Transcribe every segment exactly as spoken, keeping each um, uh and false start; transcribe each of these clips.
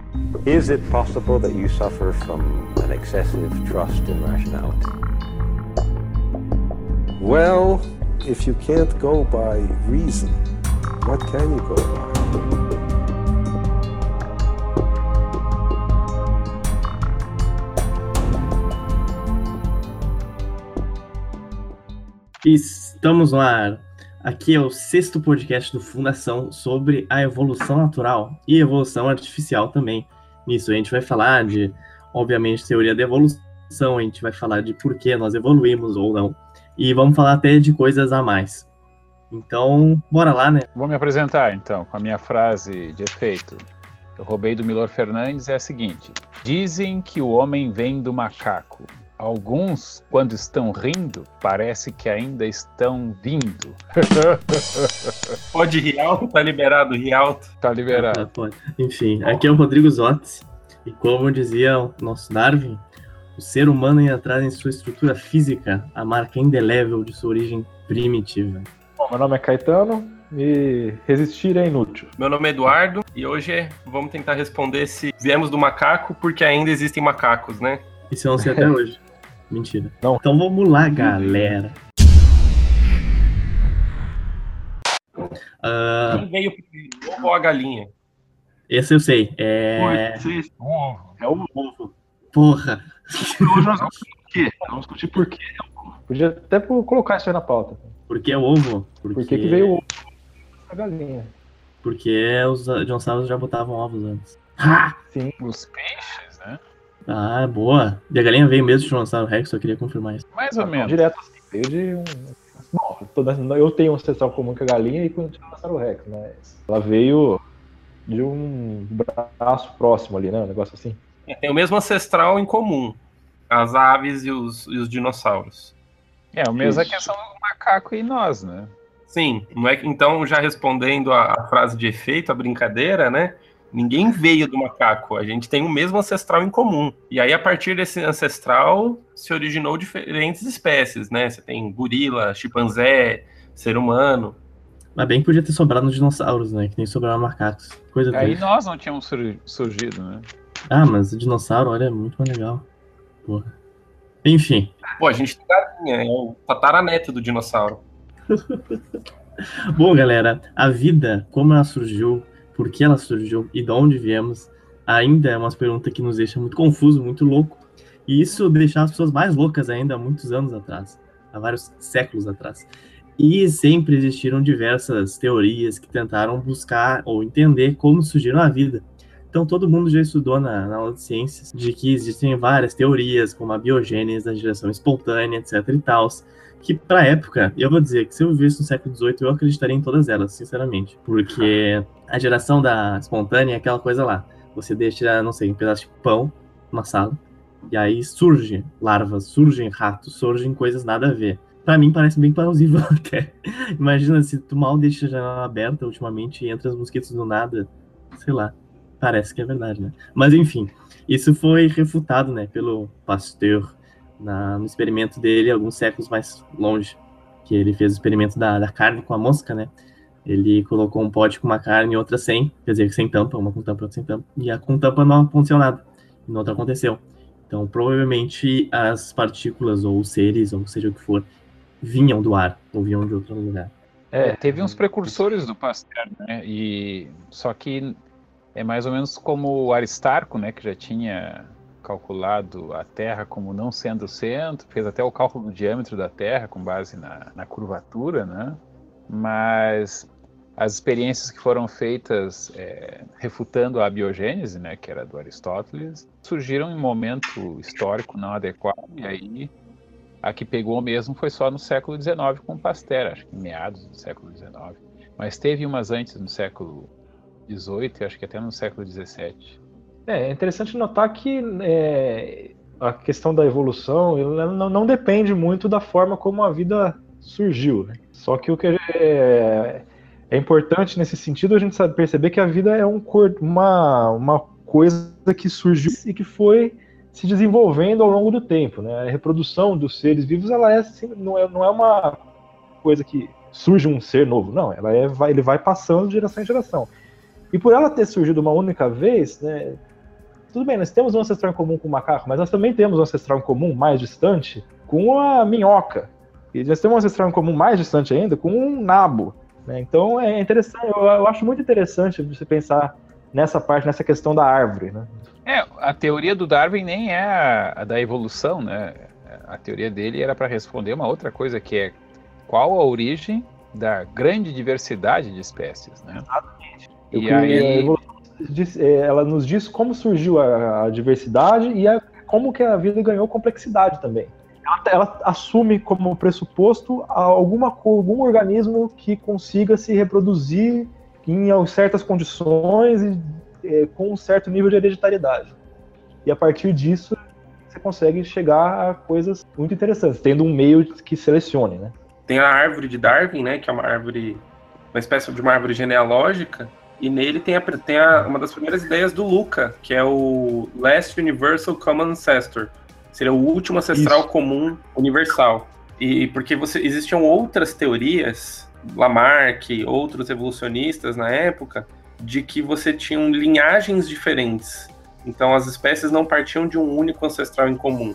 Is it possible that you suffer from an excessive trust in rationality? Well, if you can't go by reason, what can you go by? Estamos no ar. Aqui é o sexto podcast do Fundação sobre a evolução natural e evolução artificial também. Nisso a gente vai falar de, obviamente, teoria da evolução, a gente vai falar de por que nós evoluímos ou não, e vamos falar até de coisas a mais. Então, bora lá, né? Vou me apresentar, então, com a minha frase de efeito. Eu roubei do Milor Fernandes, é a seguinte: dizem que o homem vem do macaco. Alguns, quando estão rindo, parece que ainda estão vindo. Pode rir alto? Tá liberado rir alto? Tá liberado. Ah, pode. Enfim, aqui é o Rodrigo Zotti, e como dizia o nosso Darwin, o ser humano ainda traz em sua estrutura física a marca indelével de sua origem primitiva. Bom, meu nome é Caetano e resistir é inútil. Meu nome é Eduardo e hoje vamos tentar responder se viemos do macaco porque ainda existem macacos, né? Isso eu não sei até hoje. Mentira. Não. Então vamos lá, galera. Uh, Quem veio primeiro, o ovo ou a galinha? Esse eu sei. É... É o ovo. Porra. Hoje nós vamos discutir por quê? Vamos discutir por quê. Podia até colocar isso aí na pauta. Por que o ovo? Porque... Por que que veio o ovo da galinha? Porque os dinossauros já botavam ovos antes. Ha! Sim. Os peixes, né? Ah, boa. E a galinha veio mesmo de Tiranossauro Rex, só queria confirmar isso. Mais ou Não, menos. direto assim. Veio de um... Bom, toda... eu tenho um ancestral comum com a galinha e com o Tiranossauro Rex, mas ela veio de um braço próximo ali, né? Um negócio assim. É, tem o mesmo ancestral em comum, as aves e os, e os dinossauros. É, o mesmo é a Isso. questão do macaco e nós, né? Sim, não é que, então, já respondendo a, a frase de efeito, a brincadeira, né? Ninguém veio do macaco, a gente tem o mesmo ancestral em comum. E aí, a partir desse ancestral, se originou diferentes espécies, né? Você tem gorila, chimpanzé, ser humano. Mas bem que podia ter sobrado nos dinossauros, né? Que nem sobraram macacos. Coisa Aí triste. nós não tínhamos sur- surgido, né? Ah, mas o dinossauro, olha, é muito mais legal. Porra. Enfim. Pô, a gente tem galinha, é o tataraneto do dinossauro. Bom, galera, a vida, como ela surgiu, por que ela surgiu e de onde viemos, ainda é uma pergunta que nos deixa muito confuso, muito louco. E isso deixa as pessoas mais loucas ainda há muitos anos atrás, há vários séculos atrás. E sempre existiram diversas teorias que tentaram buscar ou entender como surgiu a vida. Então todo mundo já estudou na, na aula de ciências de que existem várias teorias, como a biogênese, a geração espontânea, etc e tal, que pra época, eu vou dizer que se eu vivesse no século dezoito, eu acreditaria em todas elas, sinceramente. Porque a geração da espontânea é aquela coisa lá. Você deixa, não sei, um pedaço de pão numa sala, e aí surge larvas, surgem ratos, surgem coisas nada a ver. Pra mim parece bem plausível até. Imagina se tu mal deixa a janela aberta ultimamente e entra os mosquitos do nada, sei lá. Parece que é verdade, né? Mas enfim, isso foi refutado, né, pelo Pasteur na, no experimento dele alguns séculos mais longe, que ele fez o experimento da, da carne com a mosca, né? Ele colocou um pote com uma carne e outra sem, quer dizer, sem tampa, uma com tampa e outra sem tampa, e a com tampa não aconteceu nada, e não outra aconteceu. Então, provavelmente, as partículas, ou os seres, ou seja o que for, vinham do ar, ou vinham de outro lugar. É, teve uns precursores do Pasteur, né? E só que é mais ou menos como o Aristarco, né? Que já tinha calculado a Terra como não sendo o centro, fez até o cálculo do diâmetro da Terra com base na, na curvatura, né? Mas as experiências que foram feitas é, refutando a biogênese, né? Que era do Aristóteles, surgiram em um momento histórico não adequado, e aí a que pegou mesmo foi só no século dezenove com Pasteur, acho que em meados do século dezenove. Mas teve umas antes no século dezoito e acho que até no século dezessete. É, é interessante notar que é, a questão da evolução ela não, não depende muito da forma como a vida surgiu, né? Só que o que é, é importante nesse sentido a gente sabe perceber que a vida é um, uma, uma coisa que surgiu e que foi se desenvolvendo ao longo do tempo, né? A reprodução dos seres vivos ela é, não, é, não é uma coisa que surge um ser novo, não, ela é, vai, ele vai passando de geração em geração. E por ela ter surgido uma única vez, né, tudo bem, nós temos um ancestral em comum com o macaco, mas nós também temos um ancestral em comum mais distante com a minhoca. E nós temos um ancestral em comum mais distante ainda com um nabo. Né? Então é interessante, eu, eu acho muito interessante você pensar nessa parte, nessa questão da árvore. Né? É, a teoria do Darwin nem é a, a da evolução, né? A teoria dele era para responder uma outra coisa, que é qual a origem da grande diversidade de espécies, né? Exatamente. E eu, aí... a evolução diz, ela nos diz como surgiu a, a diversidade e a, como que a vida ganhou complexidade também. Ela, ela assume como pressuposto alguma, algum organismo que consiga se reproduzir em certas condições e é, com um certo nível de hereditariedade. E a partir disso, você consegue chegar a coisas muito interessantes, tendo um meio que selecione, né? Tem a árvore de Darwin, né, que é uma árvore, uma espécie de uma árvore genealógica, e nele tem, a, tem a, uma das primeiras ideias do Luca, que é o Last Universal Common Ancestor. Seria o último ancestral Isso. comum universal. E porque você, existiam outras teorias, Lamarck, outros evolucionistas na época, de que você tinha linhagens diferentes. Então as espécies não partiam de um único ancestral em comum.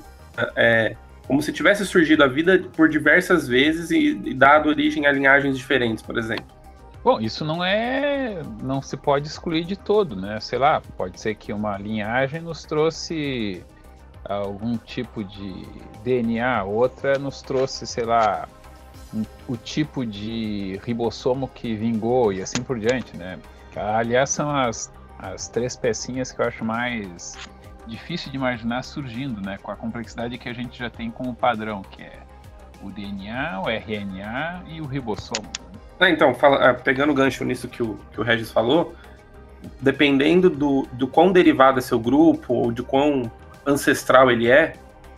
É como se tivesse surgido a vida por diversas vezes e, e dado origem a linhagens diferentes, por exemplo. Bom, isso não é, não se pode excluir de todo, né? Sei lá, pode ser que uma linhagem nos trouxe algum tipo de D N A, outra nos trouxe, sei lá, um, o tipo de ribossomo que vingou e assim por diante, né? Aliás, são as, as três pecinhas que eu acho mais difícil de imaginar surgindo, né? Com a complexidade que a gente já tem como padrão, que é o D N A, o R N A e o ribossomo. Ah, então, fala, pegando o gancho nisso que o, que o Regis falou, dependendo do, do quão derivado é seu grupo ou de quão ancestral ele é,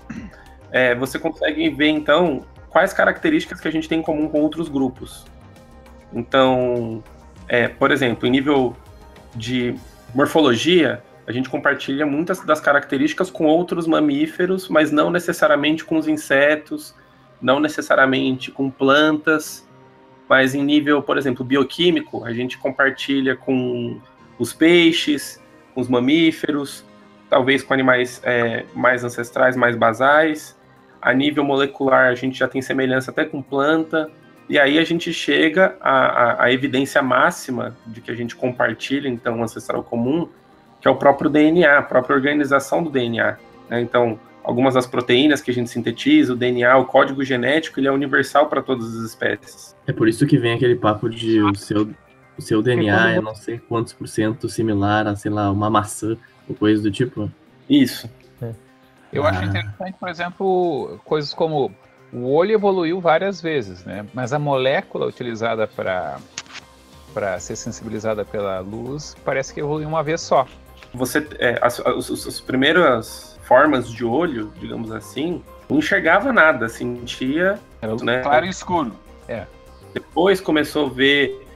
é, você consegue ver, então, quais características que a gente tem em comum com outros grupos. Então, é, por exemplo, em nível de morfologia, a gente compartilha muitas das características com outros mamíferos, mas não necessariamente com os insetos, não necessariamente com plantas, mas em nível, por exemplo, bioquímico, a gente compartilha com os peixes, com os mamíferos, talvez com animais é, mais ancestrais, mais basais. A nível molecular, a gente já tem semelhança até com planta. E aí a gente chega à, à, à evidência máxima de que a gente compartilha, então, um ancestral comum, que é o próprio D N A, a própria organização do D N A. Né? Então, algumas das proteínas que a gente sintetiza, o D N A, o código genético, ele é universal para todas as espécies. É por isso que vem aquele papo de o seu, o seu D N A é não sei quantos por cento similar a, sei lá, uma maçã, ou coisa do tipo. Isso. É. Eu Ah. acho interessante, por exemplo, coisas como o olho evoluiu várias vezes, né? Mas a molécula utilizada para para ser sensibilizada pela luz parece que evoluiu uma vez só. Você, é, as, as, as primeiras formas de olho, digamos assim, não enxergava nada, sentia, Era né? claro e escuro. É. Depois começou a ver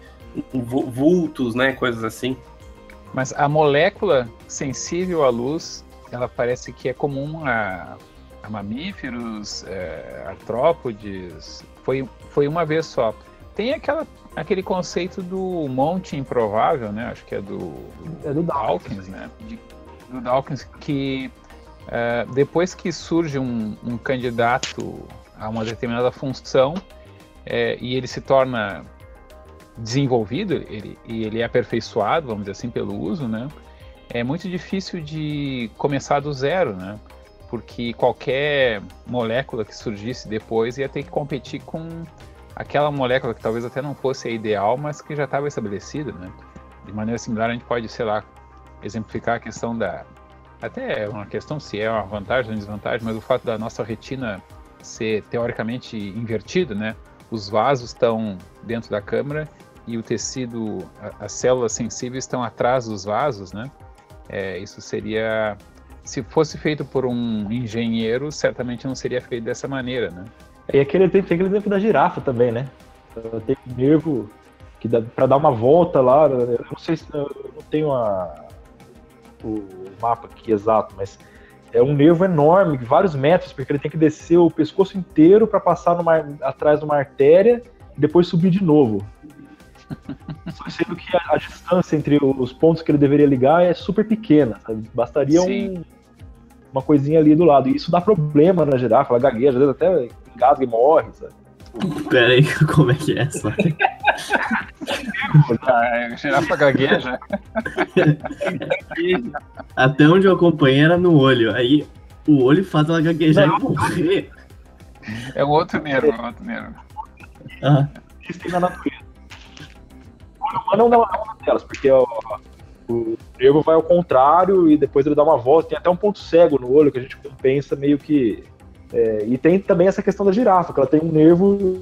vultos, né, coisas assim. Mas a molécula sensível à luz, ela parece que é comum a, a mamíferos, é, artrópodes. Foi, foi uma vez só. Tem aquela, aquele conceito do monte improvável, né? Acho que é do, É do Dawkins, né? De, do Dawkins, que é, depois que surge um, um candidato a uma determinada função é, e ele se torna desenvolvido, ele, e ele é aperfeiçoado, vamos dizer assim, pelo uso, né? É muito difícil de começar do zero, né? Porque qualquer molécula que surgisse depois ia ter que competir com aquela molécula que talvez até não fosse a ideal, mas que já estava estabelecida, né? De maneira similar, a gente pode, sei lá, exemplificar a questão da... Até é uma questão se é uma vantagem ou desvantagem, mas o fato da nossa retina ser teoricamente invertida, né? Os vasos estão dentro da câmara e o tecido, as células sensíveis estão atrás dos vasos, né? É, isso seria... Se fosse feito por um engenheiro, certamente não seria feito dessa maneira, né? E aquele, tem, tem aquele exemplo da girafa também, né? Tem um nervo que dá para dar uma volta lá, eu não sei se eu não tenho a, o mapa aqui exato, mas é um nervo enorme, vários metros, porque ele tem que descer o pescoço inteiro para passar numa, atrás de uma artéria e depois subir de novo. sendo que a, a distância entre os pontos que ele deveria ligar é super pequena, sabe? Bastaria um, uma coisinha ali do lado. E isso dá problema na girafa, ela gagueja, às vezes até engasga e morre, sabe? Pera aí, como é que é essa? A girafa gagueja. Até onde eu acompanhei era no olho. Aí o olho faz ela gaguejar Não. e morrer. É um outro nervo, é um outro nervo. Ah, Existem na natureza. O humano não é uma delas, porque ó, o nervo vai ao contrário e depois ele dá uma volta. Tem até um ponto cego no olho que a gente compensa meio que. É, e tem também essa questão da girafa, que ela tem um nervo.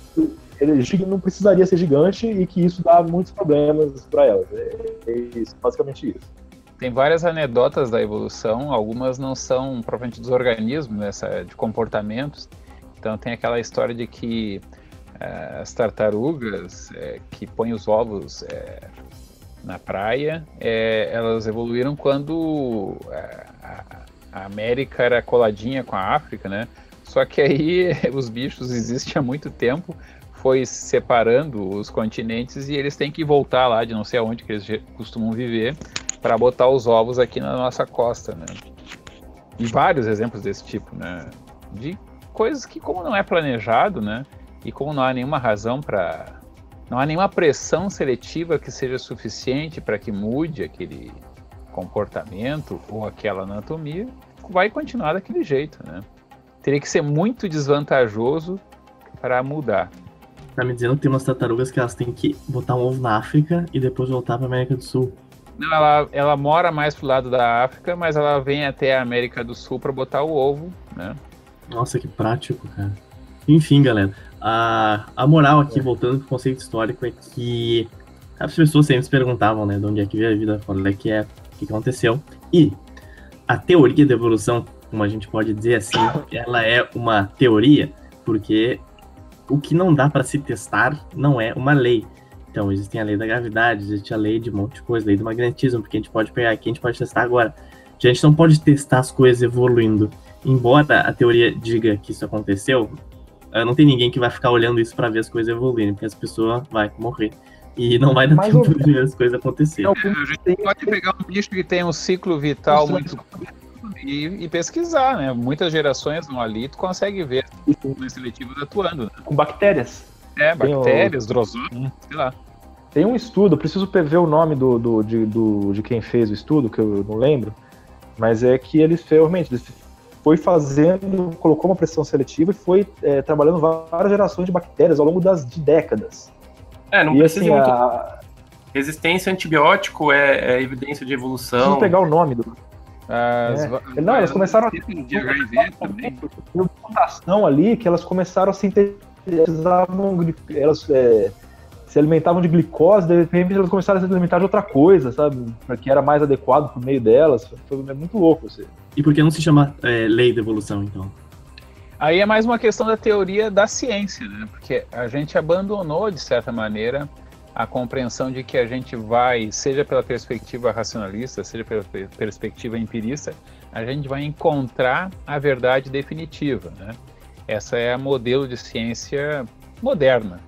Ele não precisaria ser gigante e que isso dá muitos problemas para ela. É, é isso, basicamente isso. Tem várias anedotas da evolução, algumas não são propriamente dos organismos, né, de comportamentos. Então tem aquela história de que uh, as tartarugas uh, que põem os ovos uh, na praia, uh, elas evoluíram quando uh, a, a América era coladinha com a África, né? Só que aí os bichos existem há muito tempo, foi separando os continentes e eles têm que voltar lá de não sei aonde que eles costumam viver para botar os ovos aqui na nossa costa, né? E vários exemplos desse tipo, né? De coisas que, como não é planejado, né? E como não há nenhuma razão para... Não há nenhuma pressão seletiva que seja suficiente para que mude aquele comportamento ou aquela anatomia, vai continuar daquele jeito, né? Teria que ser muito desvantajoso para mudar. tá me dizendo que tem umas tartarugas que elas têm que botar um ovo na África e depois voltar pra América do Sul. Não, ela, ela mora mais pro lado da África, mas ela vem até a América do Sul para botar o ovo, né? Nossa, que prático, cara. Enfim, galera, a, a moral aqui, voltando pro conceito histórico, é que as pessoas sempre se perguntavam, né, de onde é que veio a vida, qual é que é, o que, que aconteceu. E a teoria da evolução, como a gente pode dizer assim, ela é uma teoria, porque o que não dá para se testar não é uma lei. Então, existem a lei da gravidade, existe a lei de um monte de coisa, lei do magnetismo, porque a gente pode pegar aqui, a gente pode testar agora. A gente não pode testar as coisas evoluindo. Embora a teoria diga que isso aconteceu, não tem ninguém que vai ficar olhando isso para ver as coisas evoluindo, porque as pessoas vão morrer. E não vai dar Mais tempo ou de ver as coisas acontecerem. Não, A gente pode pegar um bicho que tem um ciclo vital muito e, e pesquisar, né? Muitas gerações no ali tu consegue ver os seletivos atuando, né? com bactérias. É, Tem bactérias, drosófilos, sei lá. Tem um estudo, eu preciso ver o nome do, do, de, do, de quem fez o estudo, que eu não lembro, mas é que ele realmente ele foi fazendo, colocou uma pressão seletiva e foi é, trabalhando várias gerações de bactérias ao longo das de décadas. É, não E precisa assim, muito. a... Resistência a antibiótico é, é evidência de evolução. preciso pegar o nome do... As, É. Não, elas começram a- de H I V também. Tem uma mutação ali que elas começaram a sintetizar, elas é, se alimentavam de glicose, de repente elas começaram a se alimentar de outra coisa, sabe? Que era mais adequado pro meio delas. Foi é muito louco você. E por que não se chama é, lei da evolução, então? Aí é mais uma questão da teoria da ciência, né? Porque a gente abandonou, de certa maneira, a compreensão de que a gente vai, seja pela perspectiva racionalista, seja pela per- perspectiva empirista, a gente vai encontrar a verdade definitiva, né? Essa é a modelo de ciência moderna.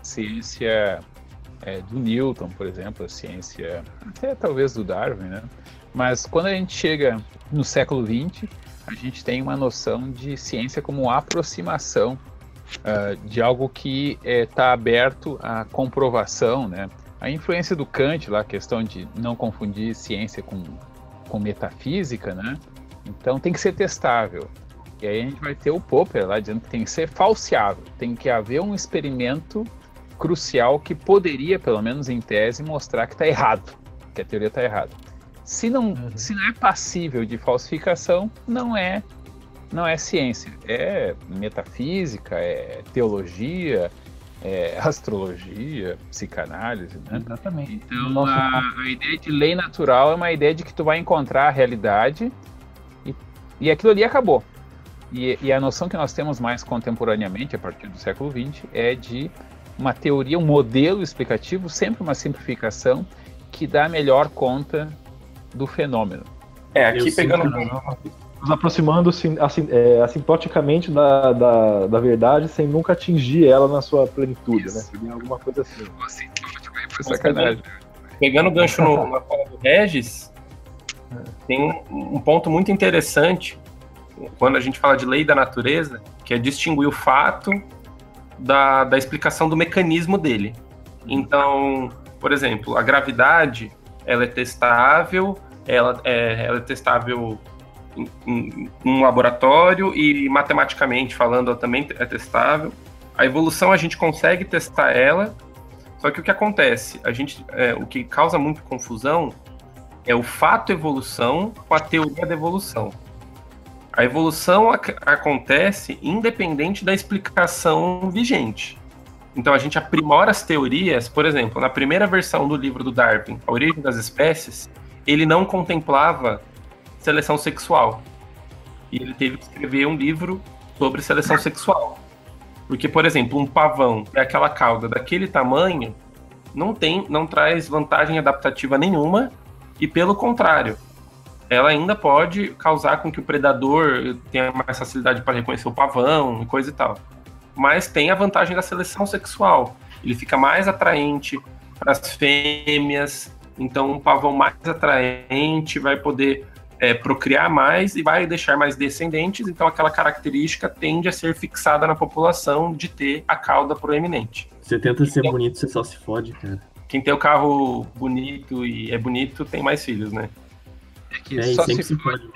Ciência é, do Newton, por exemplo, a ciência até talvez do Darwin, né? Mas quando a gente chega no século vinte, a gente tem uma noção de ciência como aproximação uh, de algo que está aberto à comprovação, né? A influência do Kant, lá, a questão de não confundir ciência com, com metafísica, né? Então tem que ser testável. E aí a gente vai ter o Popper lá dizendo que tem que ser falseável, tem que haver um experimento crucial que poderia, pelo menos em tese, mostrar que está errado, que a teoria está errada. Se não, uhum. se não é passível de falsificação, não é, não é ciência. É metafísica, é teologia, é astrologia, psicanálise, né? Exatamente. Então, Nossa, a, a ideia de lei natural é uma ideia de que tu vai encontrar a realidade e, e aquilo ali acabou. E, e a noção que nós temos mais contemporaneamente, a partir do século vinte, é de uma teoria, um modelo explicativo, sempre uma simplificação, que dá melhor conta do fenômeno. É, aqui Eu pegando. nos aproximando assim, assim, é, assintoticamente da, da, da verdade sem nunca atingir ela na sua plenitude, Isso. né? Alguma coisa assim. O assintótico é foi sacanagem. Pegando o gancho no, na fala do Regis, tem um, um ponto muito interessante quando a gente fala de lei da natureza, que é distinguir o fato da, da explicação do mecanismo dele. Então, por exemplo, a gravidade, ela é testável, ela é, ela é testável em, em, em um laboratório e matematicamente falando, ela também é testável. A evolução a gente consegue testar ela, só que o que acontece, a gente, é, o que causa muita confusão é o fato evolução com a teoria da evolução. A evolução ac- acontece independente da explicação vigente. Então a gente aprimora as teorias, por exemplo, na primeira versão do livro do Darwin, A Origem das Espécies, ele não contemplava seleção sexual. E ele teve que escrever um livro sobre seleção sexual. Porque, por exemplo, um pavão, que é aquela cauda daquele tamanho, não, tem, não traz vantagem adaptativa nenhuma, e pelo contrário, ela ainda pode causar com que o predador tenha mais facilidade para reconhecer o pavão e coisa e tal. Mas tem a vantagem da seleção sexual. Ele fica mais atraente para as fêmeas, então um pavão mais atraente vai poder é, procriar mais e vai deixar mais descendentes, então aquela característica tende a ser fixada na população de ter a cauda proeminente. Você tenta ser bonito, você só se fode, cara. Quem tem o carro bonito e é bonito tem mais filhos, né? É que É, e só sempre se se pode.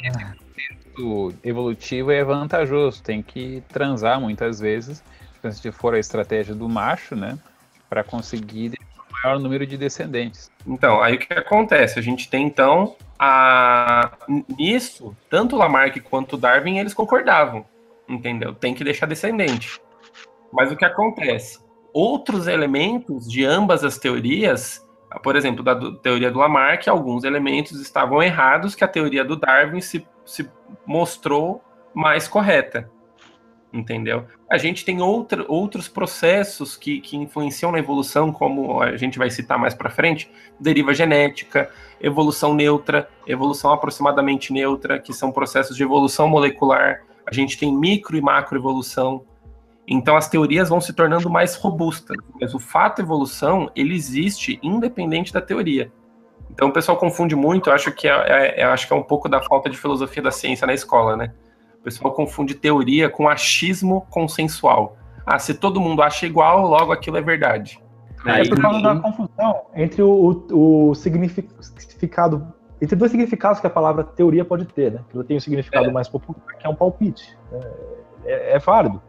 o evolutivo é vantajoso, tem que transar muitas vezes, se for a estratégia do macho, né, para conseguir o maior número de descendentes. Então, aí o que acontece? A gente tem, então, a... nisso, tanto o Lamarck quanto o Darwin, eles concordavam, entendeu? Tem que deixar descendente. Mas o que acontece? Outros elementos de ambas as teorias, por exemplo, da do, teoria do Lamarck, alguns elementos estavam errados que a teoria do Darwin se, se mostrou mais correta, entendeu? A gente tem outra, outros processos que, que influenciam na evolução, como a gente vai citar mais para frente, deriva genética, evolução neutra, evolução aproximadamente neutra, que são processos de evolução molecular. A gente tem micro e macroevolução. Então as teorias vão se tornando mais robustas, mas o fato evolução, ele existe independente da teoria. Então o pessoal confunde muito, eu acho que é, é, eu acho que é um pouco da falta de filosofia da ciência na escola, né? O pessoal confunde teoria com achismo consensual. Ah, se todo mundo acha igual, logo aquilo é verdade. É por causa da confusão entre o, o, o significado, entre dois significados que a palavra teoria pode ter, né? Ela tem um significado é. mais popular, que é um palpite. É, é, é válido.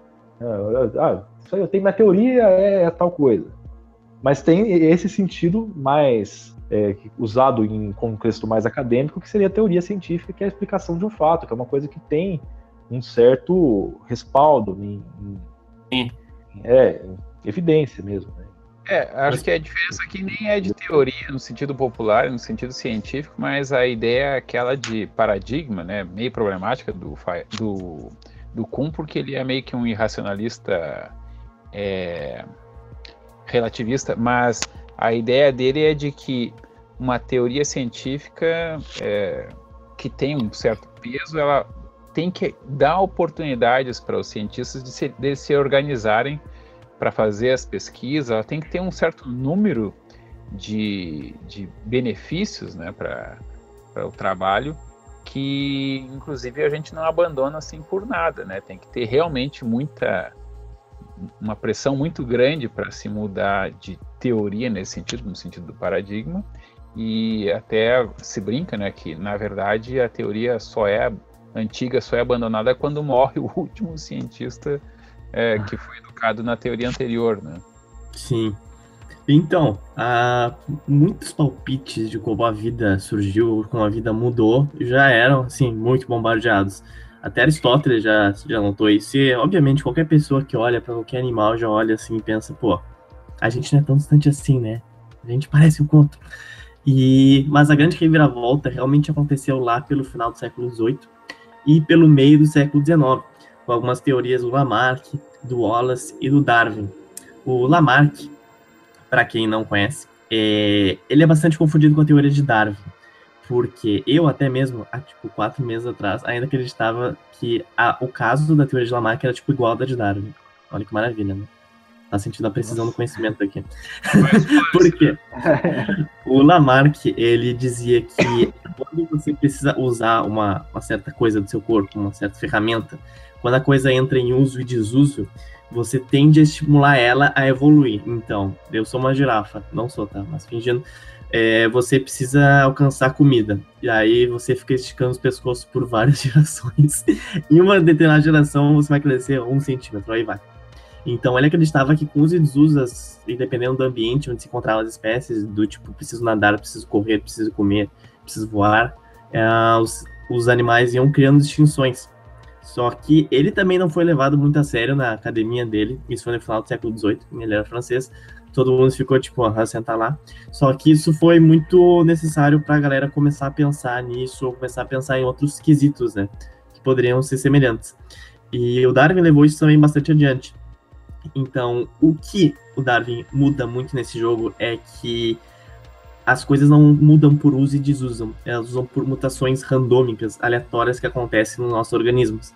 Ah, isso aí eu tenho, minha teoria é, é tal coisa. Mas tem esse sentido mais é, usado em contexto mais acadêmico, que seria a teoria científica, que é a explicação de um fato, que é uma coisa que tem um certo respaldo, em, em, é, evidência mesmo. Né? É, acho mas, que a diferença aqui nem é de teoria no sentido popular, no sentido científico, mas a ideia é aquela de paradigma, né, meio problemática do, do do Kuhn, porque ele é meio que um irracionalista é, relativista, mas a ideia dele é de que uma teoria científica é, que tem um certo peso, ela tem que dar oportunidades para os cientistas de se, de se organizarem para fazer as pesquisas, ela tem que ter um certo número de, de benefícios, né, para o trabalho, que inclusive a gente não abandona assim por nada, né? Tem que ter realmente muita, uma pressão muito grande para se mudar de teoria nesse sentido, no sentido do paradigma, e até se brinca, né, que na verdade a teoria só é antiga, só é abandonada quando morre o último cientista é, que foi educado na teoria anterior, né? Sim. Então, há muitos palpites de como a vida surgiu, como a vida mudou, já eram, assim, muito bombardeados. Até Aristóteles já, já notou isso. E, obviamente, qualquer pessoa que olha para qualquer animal já olha assim e pensa, pô, a gente não é tão distante assim, né? A gente parece um conto. E, mas a grande reviravolta realmente aconteceu lá pelo final do século dezoito e pelo meio do século dezenove, com algumas teorias do Lamarck, do Wallace e do Darwin. O Lamarck, para quem não conhece, é, ele é bastante confundido com a teoria de Darwin, porque eu até mesmo, há tipo quatro meses atrás, ainda acreditava que a, o caso da teoria de Lamarck era tipo igual ao da de Darwin. Olha que maravilha, né? Tá sentindo a precisão do conhecimento aqui. Por quê? O Lamarck, ele dizia que quando você precisa usar uma, uma certa coisa do seu corpo, uma certa ferramenta, quando a coisa entra em uso e desuso, você tende a estimular ela a evoluir. Então, eu sou uma girafa, não sou, tá? Mas fingindo, é, você precisa alcançar comida. E aí você fica esticando os pescoços por várias gerações. Em uma determinada geração, você vai crescer um centímetro, aí vai. Então, ele acreditava que com os desusos, e dependendo do ambiente onde se encontravam as espécies, do tipo, preciso nadar, preciso correr, preciso comer, preciso voar, é, os, os animais iam criando distinções. Só que ele também não foi levado muito a sério na academia dele, isso foi no final do século dezoito, ele era francês, todo mundo ficou tipo, ah, sentar lá. Só que isso foi muito necessário para a galera começar a pensar nisso, ou começar a pensar em outros quesitos, né, que poderiam ser semelhantes. E o Darwin levou isso também bastante adiante. Então, o que o Darwin muda muito nesse jogo é que as coisas não mudam por uso e desusam, elas usam por mutações randômicas, aleatórias que acontecem nos nossos organismos.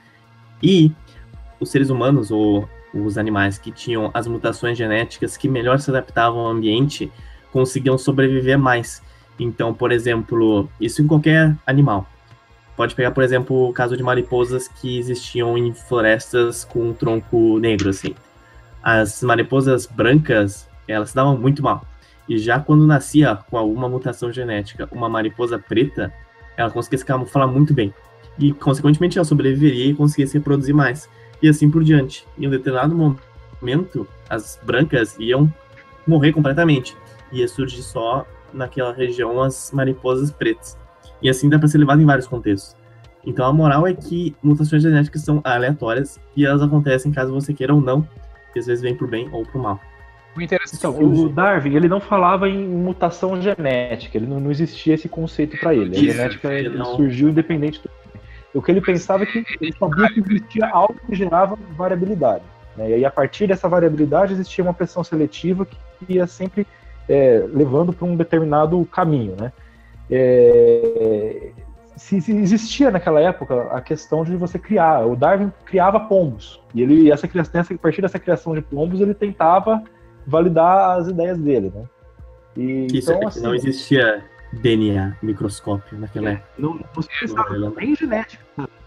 E os seres humanos, ou os animais que tinham as mutações genéticas que melhor se adaptavam ao ambiente, conseguiam sobreviver mais. Então, por exemplo, isso em qualquer animal. Pode pegar, por exemplo, o caso de mariposas que existiam em florestas com um tronco negro, assim. As mariposas brancas, elas se davam muito mal. E já quando nascia com alguma mutação genética uma mariposa preta, ela conseguia se camuflar muito bem. E, consequentemente, ela sobreviveria e conseguia se reproduzir mais. E assim por diante. Em um determinado momento, as brancas iam morrer completamente. Ia surgir só naquela região as mariposas pretas. E assim dá para ser levado em vários contextos. Então a moral é que mutações genéticas são aleatórias e elas acontecem caso você queira ou não. Que às vezes vem pro bem ou pro mal. O interessante então, o Darwin, ele não falava em mutação genética, ele não, não existia esse conceito para ele. A Isso, genética ele não... surgiu independente do... O que ele pensava é que ele sabia que existia algo que gerava variabilidade. Né? E aí, a partir dessa variabilidade, existia uma pressão seletiva que ia sempre é, levando para um determinado caminho. Né? É... Se, se existia naquela época a questão de você criar, o Darwin criava pombos, e ele, essa criação, a partir dessa criação de pombos, ele tentava validar as ideias dele, né? E, Isso então, é que assim, não existia D N A, microscópio naquela época. Não, não se pensava nem genética.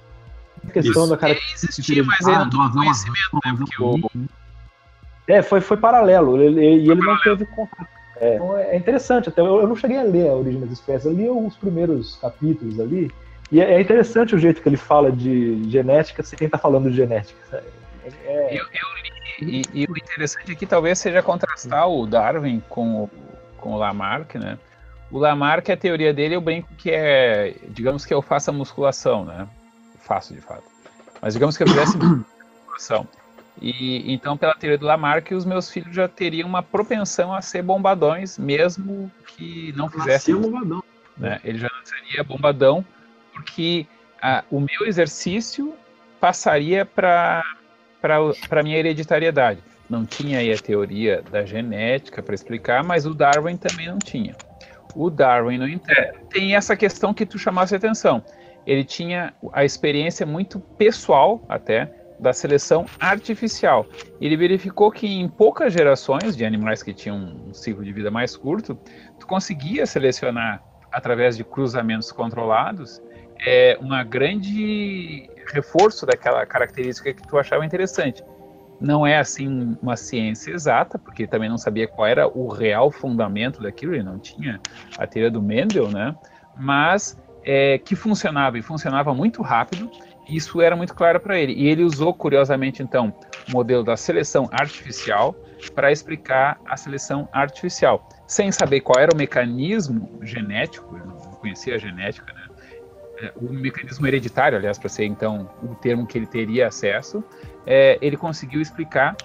A questão Isso. da cara... existia, mas ele não tomou conhecimento, né? Porque o... É, foi, foi paralelo, ele, e ele não teve contato. É, então é interessante, até eu, eu não cheguei a ler A Origem das Espécies, eu li os primeiros capítulos ali, e é, é interessante o jeito que ele fala de genética sem quem tá falando de genética. É... Eu, eu li, e, e o interessante aqui talvez seja contrastar o Darwin com o, com o Lamarck, né? O Lamarck, a teoria dele, eu brinco que é, digamos que eu faça musculação, né? Eu faço, de fato. Mas digamos que eu fizesse musculação. E então, pela teoria do Lamarck, os meus filhos já teriam uma propensão a ser bombadões, mesmo que não fizessem. Nascia bombadão. Né? Ele já seria bombadão, porque a, o meu exercício passaria para a minha hereditariedade. Não tinha aí a teoria da genética para explicar, mas o Darwin também não tinha. O Darwin, no entanto, tem essa questão que tu chamasse a atenção. Ele tinha a experiência muito pessoal, até, da seleção artificial. Ele verificou que em poucas gerações de animais que tinham um ciclo de vida mais curto, tu conseguia selecionar, através de cruzamentos controlados, é, uma grande reforço daquela característica que tu achava interessante. Não é assim uma ciência exata, porque também não sabia qual era o real fundamento daquilo, ele não tinha a teoria do Mendel, né? Mas é, que funcionava, e funcionava muito rápido. Isso era muito claro para ele. E ele usou, curiosamente, então, o modelo da seleção artificial para explicar a seleção artificial. Sem saber qual era o mecanismo genético, eu não conhecia a genética, né? O mecanismo hereditário, aliás, para ser, então, o termo que ele teria acesso, é, ele conseguiu explicar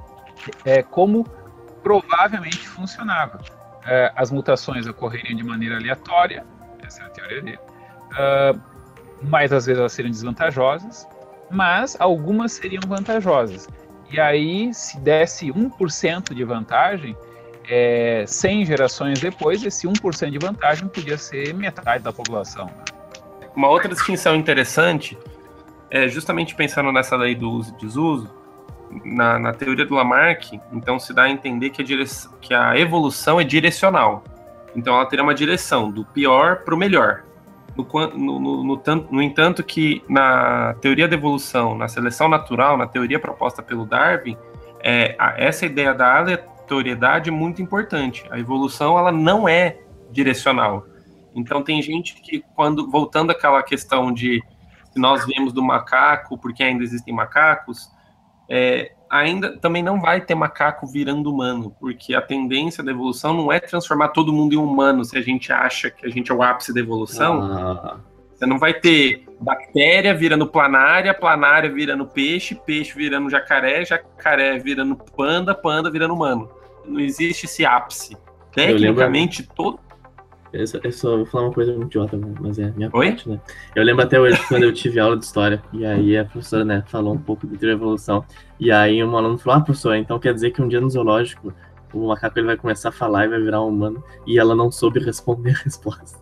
é, como provavelmente funcionava. É, as mutações ocorreriam de maneira aleatória, essa é a teoria dele, uh, mas às vezes elas seriam desvantajosas, mas algumas seriam vantajosas. E aí, se desse um por cento de vantagem, é, cem gerações depois, esse um por cento de vantagem podia ser metade da população. Uma outra distinção interessante, é justamente pensando nessa lei do uso e desuso, na, na teoria do Lamarck, então se dá a entender que a, direção, que a evolução é direcional. Então ela teria uma direção do pior para o melhor. No, no, no, no, no entanto que na teoria da evolução, na seleção natural, na teoria proposta pelo Darwin, é, a, essa ideia da aleatoriedade é muito importante. A evolução ela não é direcional. Então tem gente que, quando voltando àquela questão de se nós viemos do macaco, porque ainda existem macacos, é, ainda também não vai ter macaco virando humano, porque a tendência da evolução não é transformar todo mundo em humano, se a gente acha que a gente é o ápice da evolução. Ah. Você não vai ter bactéria virando planária, planária virando peixe, peixe virando jacaré, jacaré virando panda, panda virando humano. Não existe esse ápice. Tecnicamente, lembro... todo... Eu só, eu só vou falar uma coisa muito idiota, mas é a minha Oi? parte, né? Eu lembro até hoje quando eu tive aula de história, e aí a professora, né, falou um pouco de teoria da evolução, e aí um aluno falou, ah, professor, então quer dizer que um dia no zoológico o macaco ele vai começar a falar e vai virar um humano, e ela não soube responder a resposta.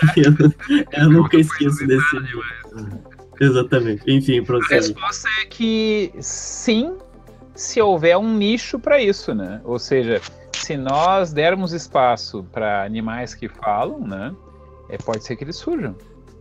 eu, eu nunca esqueço desse dia. Exatamente. Enfim, professor. A resposta é que sim, se houver um nicho para isso, né? Ou seja, se nós dermos espaço para animais que falam, né, é, pode ser que eles surjam.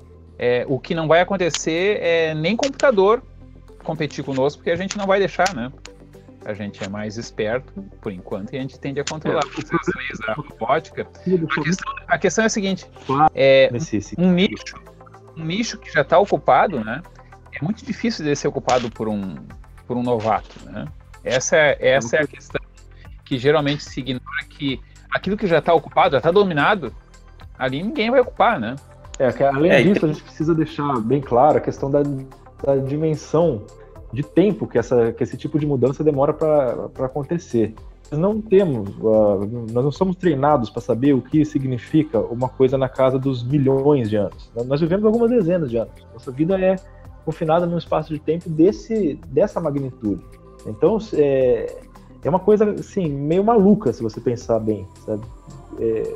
É, o que não vai acontecer é nem computador competir conosco, porque a gente não vai deixar, né? A gente é mais esperto, por enquanto, e a gente tende a controlar as leis da robótica. A questão, a questão é a seguinte, é, um nicho, um nicho que já está ocupado, né, é muito difícil de ser ocupado por um, por um novato, né? Essa, essa é a questão, que geralmente se ignora, que aquilo que já está ocupado, já está dominado, ali ninguém vai ocupar, né? É, que além é, disso, a gente precisa deixar bem claro a questão da, da dimensão de tempo que, essa, que esse tipo de mudança demora para acontecer. Nós não temos, uh, nós não somos treinados para saber o que significa uma coisa na casa dos milhões de anos. Nós vivemos algumas dezenas de anos. Nossa vida é confinada num espaço de tempo desse, dessa magnitude. Então, é, é uma coisa, assim, meio maluca, se você pensar bem, sabe? É,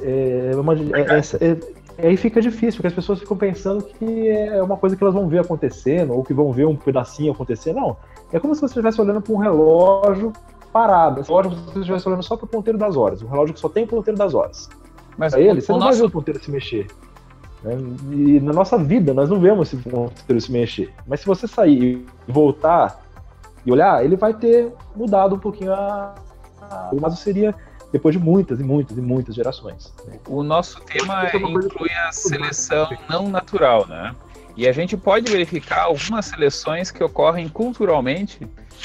é uma, é, é, aí fica difícil, porque as pessoas ficam pensando que é uma coisa que elas vão ver acontecendo, ou que vão ver um pedacinho acontecer. Não, é como se você estivesse olhando para um relógio parado. Esse relógio você estivesse olhando só para o ponteiro das horas, um relógio que só tem o ponteiro das horas. Mas para ele, você não nosso... vai ver o ponteiro se mexer. Né? E na nossa vida, nós não vemos esse ponteiro se mexer. Mas se você sair e voltar e olhar, ele vai ter mudado um pouquinho a... mas seria depois de muitas e muitas e muitas gerações. O nosso tema inclui a seleção não natural, né? E a gente pode verificar algumas seleções que ocorrem culturalmente